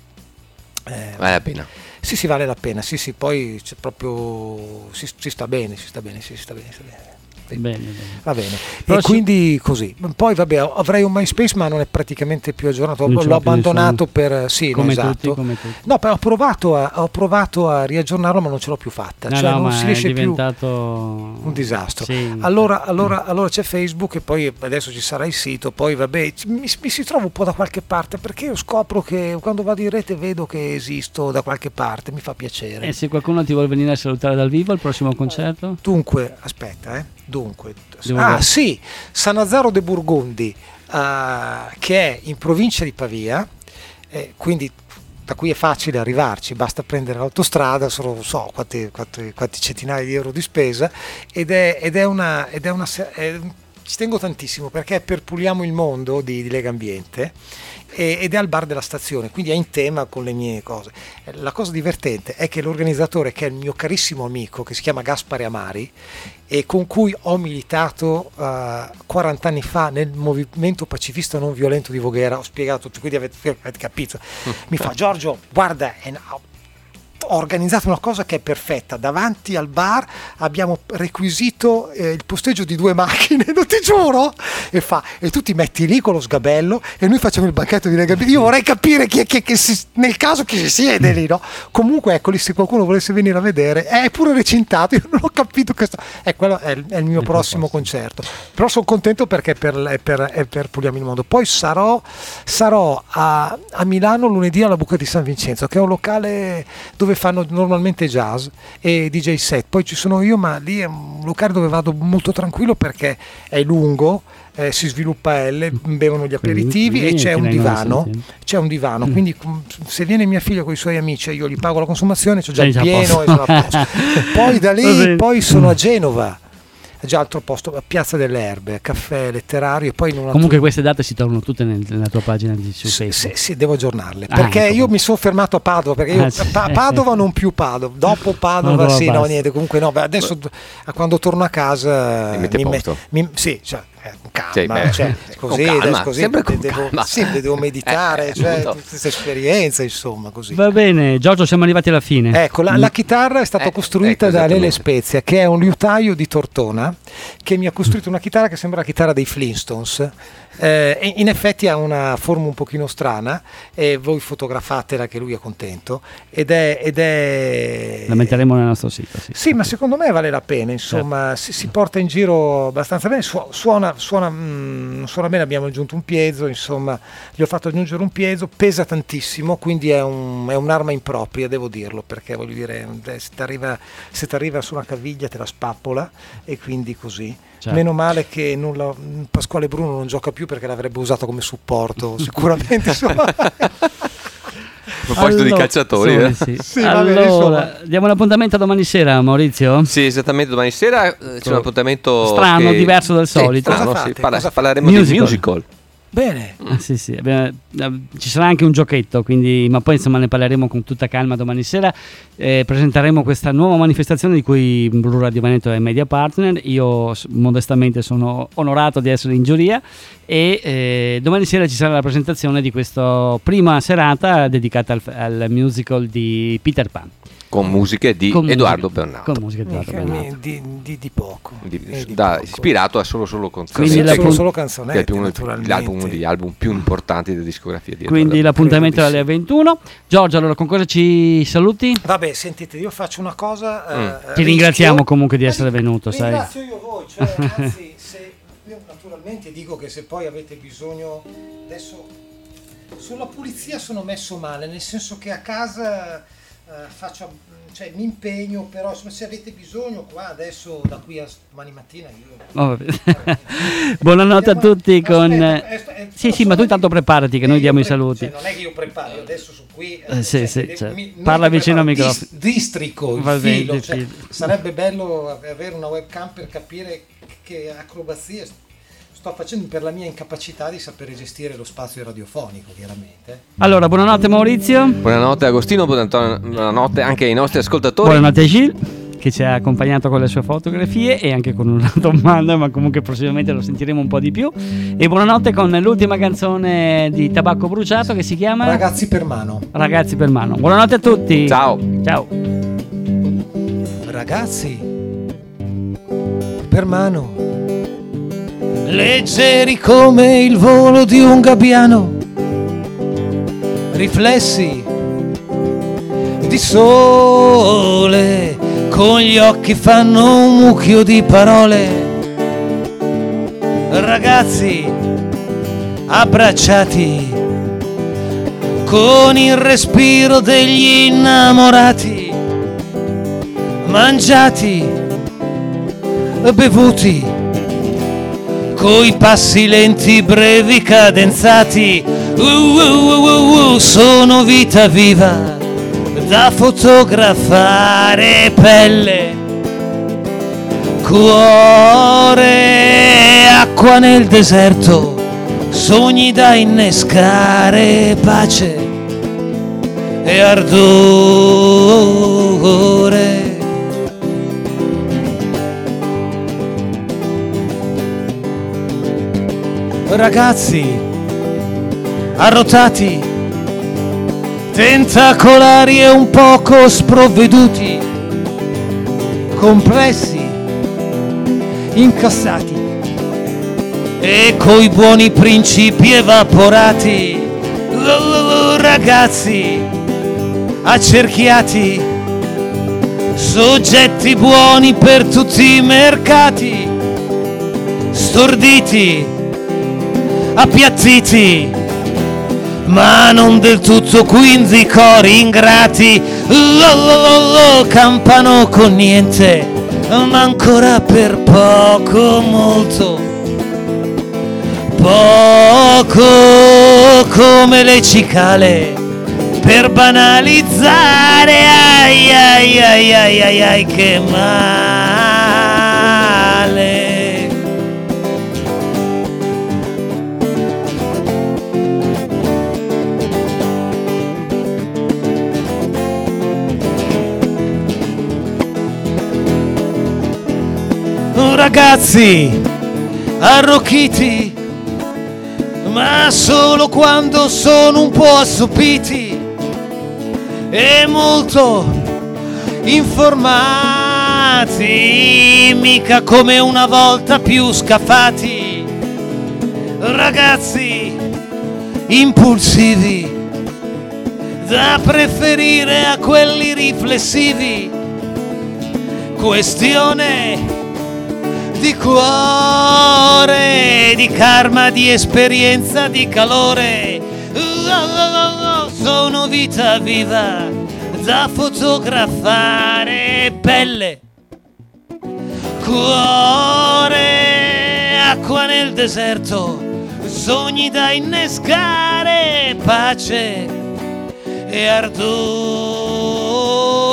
eh, vale la pena. Sì, sì, vale la pena. Sì, sì, poi c'è proprio si, si sta bene, si sta bene, sì, si sta bene, si sta bene. Bene, bene. Va bene, Però e si- quindi così. Poi vabbè, avrei un MySpace, ma non è praticamente più aggiornato. Non ce L'ho l'ho più abbandonato nessuno. per sì, no, Come esatto. tutti, come tutti. No, però ho provato a, ho provato a riaggiornarlo, ma non ce l'ho più fatta. No, cioè, no, non ma si è riesce più. diventato Un disastro. Sì. Allora, allora, allora c'è Facebook, e poi adesso ci sarà il sito. Poi vabbè, ci- mi, mi si trova un po' da qualche parte, perché io scopro che quando vado in rete vedo che esisto da qualche parte, mi fa piacere. E se qualcuno ti vuole venire a salutare dal vivo al prossimo concerto? Dunque, aspetta, eh. Dunque, Devo ah vedere. sì, Sanazzaro de Burgondi, eh, che è in provincia di Pavia, eh, quindi da qui è facile arrivarci, basta prendere l'autostrada, sono non so quanti, quanti, quanti centinaia di euro di spesa, ed è, ed è una, ed è una se- è- ci tengo tantissimo, perché è per Puliamo il Mondo di, di Lega Ambiente, e- ed è al bar della stazione, quindi è in tema con le mie cose. Eh, La cosa divertente è che l'organizzatore, che è il mio carissimo amico, che si chiama Gaspare Amari, e con cui ho militato eh, quaranta anni fa nel movimento pacifista non violento di Voghera, ho spiegato tutto, quindi avete, avete capito. Mi fa: Giorgio, guarda, è una- ho organizzato una cosa che è perfetta. Davanti al bar abbiamo requisito eh, il posteggio di due macchine, non ti giuro? E fa: e tu ti metti lì con lo sgabello e noi facciamo il banchetto di Lega Ambiente. Io vorrei capire chi è, chi è- chi si, nel caso chi si siede lì, no? Comunque eccoli, se qualcuno volesse venire a vedere, è pure recintato. Io non ho capito questo. È, quello, è, il, è il mio Il prossimo prossimo. concerto. Però sono contento perché è per, è per, è per Puliamo il Mondo. Poi sarò, sarò a, a Milano lunedì alla Buca di San Vincenzo, che è un locale dove fanno normalmente jazz e D J set. Poi ci sono io, ma lì è un locale dove vado molto tranquillo perché è lungo, eh, si sviluppa L, bevono gli aperitivi Quindi, e c'è ti un vengono divano. sentire. C'è un divano, quindi com- se viene mia figlia con i suoi amici e io gli pago la consumazione, c'ho già Sei il già a pieno e posto. sono a posto. Poi da Va lì bene. poi sono a Genova, già altro posto, a Piazza delle Erbe, caffè letterario, e poi in una Comunque queste date si trovano tutte nel- nella tua pagina di su sì, Facebook. sì, sì, devo aggiornarle, Ah, perché ecco. io mi sono fermato a Padova, perché io Ah, sì. Pa- Padova non più Padova, dopo Padova, Padova sì, no, basta. niente, comunque no, beh, adesso a quando torno a casa Mi mette a me- posto. mi- sì, cioè, eh, con calma, Sì, beh, cioè, con così, calma, adesso così sempre de- con devo, calma. sì, devo meditare, Eh, cioè, appunto. tutte queste esperienze, insomma, così. Va bene, Giorgio, siamo arrivati alla fine. Ecco, la, la chitarra è stata Eh, costruita ecco, da Lele esattamente. Spezia, che è un liutaio di Tortona, che mi ha costruito una chitarra che sembra la chitarra dei Flintstones. Eh, e in effetti ha una forma un pochino strana, e voi fotografatela che lui è contento, ed è... Ed è La metteremo nel nostro sito. Sì, sì, ma secondo me vale la pena, insomma, si, si porta in giro abbastanza bene, su- suona, suona, mm, suona bene, abbiamo aggiunto un piezo, insomma, gli ho fatto aggiungere un piezo, pesa tantissimo, quindi è, un- è un'arma impropria, devo dirlo, perché voglio dire, eh, se ti arriva, se ti arriva su una caviglia te la spappola, e quindi così. Certo. Meno male che non la- Pasquale Bruno non gioca più, perché l'avrebbe usato come supporto, sicuramente, insomma. A proposito di calciatori, insomma, eh. sì. Sì, va bene, allora, insomma. diamo un appuntamento a domani sera, Maurizio. Sì, esattamente, domani sera eh, c'è un appuntamento Strano, che- diverso dal Sì, solito. strano, Cosa sì. fate? Parla- Cosa fate? parleremo Musical. di musical. Bene. Ah, sì, sì, abbiamo- eh, ci sarà anche un giochetto, quindi, ma poi insomma ne parleremo con tutta calma domani sera. Eh, presenteremo questa nuova manifestazione di cui Blu Radio Veneto è media partner. Io s- modestamente sono onorato di essere in giuria, e eh, domani sera ci sarà la presentazione di questa prima serata dedicata al, al musical di Peter Pan. Con musiche di Con Edoardo musica, Bernato. Con musiche di Edoardo Mica, Bernato. Di, di, di poco. Di- Eh, di da- poco. ispirato a solo solo Quindi canzoni. la solo, pun- solo che è canzonette, più uno naturalmente. dell'album, degli album più importanti della discografia di Quindi Edoardo. l'appuntamento è Credo di alle ventuno. Giorgio, allora con cosa ci saluti? Vabbè, sentite, io faccio una cosa. Mm. eh, Ti rischio- ringraziamo comunque di Ma essere di- venuto, sai. Ringrazio io voi, cioè, anzi, se io naturalmente dico che se poi avete bisogno adesso sulla pulizia sono messo male, nel senso che a casa eh, faccio cioè mi impegno, però se avete bisogno qua adesso da qui a domani mattina io Oh, vabbè. Buonanotte a tutti con... Aspetta, aspetta, eh, Sì, sì, ma tu intanto preparati che Eh, noi io diamo i pre- saluti. cioè, non è che io preparo, io adesso su qui Eh, sì, sì, de- certo. mi- non Parla che vicino al preparo, microfono. dis- districo il Va bene, filo, il cioè, filo. sarebbe bello avere una webcam per capire che acrobazie sto facendo per la mia incapacità di sapere gestire lo spazio radiofonico, chiaramente. Allora, buonanotte Maurizio. Buonanotte Agostino, buonanotte buonanotte anche ai nostri ascoltatori. Buonanotte a Gilles, che ci ha accompagnato con le sue fotografie e anche con una domanda, ma comunque prossimamente lo sentiremo un po' di più. E buonanotte con l'ultima canzone di Tabacco Bruciato che si chiama Ragazzi per mano. Ragazzi per mano. Buonanotte a tutti. Ciao. Ciao. Ragazzi per mano. Leggeri come il volo di un gabbiano, riflessi di sole, con gli occhi fanno un mucchio di parole. Ragazzi abbracciati con il respiro degli innamorati, mangiati, bevuti coi passi lenti, brevi, cadenzati. Uh, uh, uh, uh, uh, sono vita viva da fotografare, pelle, cuore, acqua nel deserto, sogni da innescare, pace e ardore. Ragazzi arrotati, tentacolari e un poco sprovveduti, complessi, incassati e coi buoni principi evaporati. Oh, ragazzi accerchiati, soggetti buoni per tutti i mercati, storditi, appiattiti, ma non del tutto, quindi cori ingrati. Oh, oh, oh, campano con niente, ma ancora per poco, molto poco, come le cicale, per banalizzare. Ai ai ai ai ai ai, che male. Ragazzi arrocchiti, ma solo quando sono un po' assopiti e molto informati, mica come una volta più scafati. Ragazzi impulsivi, da preferire a quelli riflessivi, questione di cuore, di karma, di esperienza, di calore. Oh, oh, oh, sono vita viva da fotografare, pelle, cuore, acqua nel deserto, sogni da innescare, pace e ardore.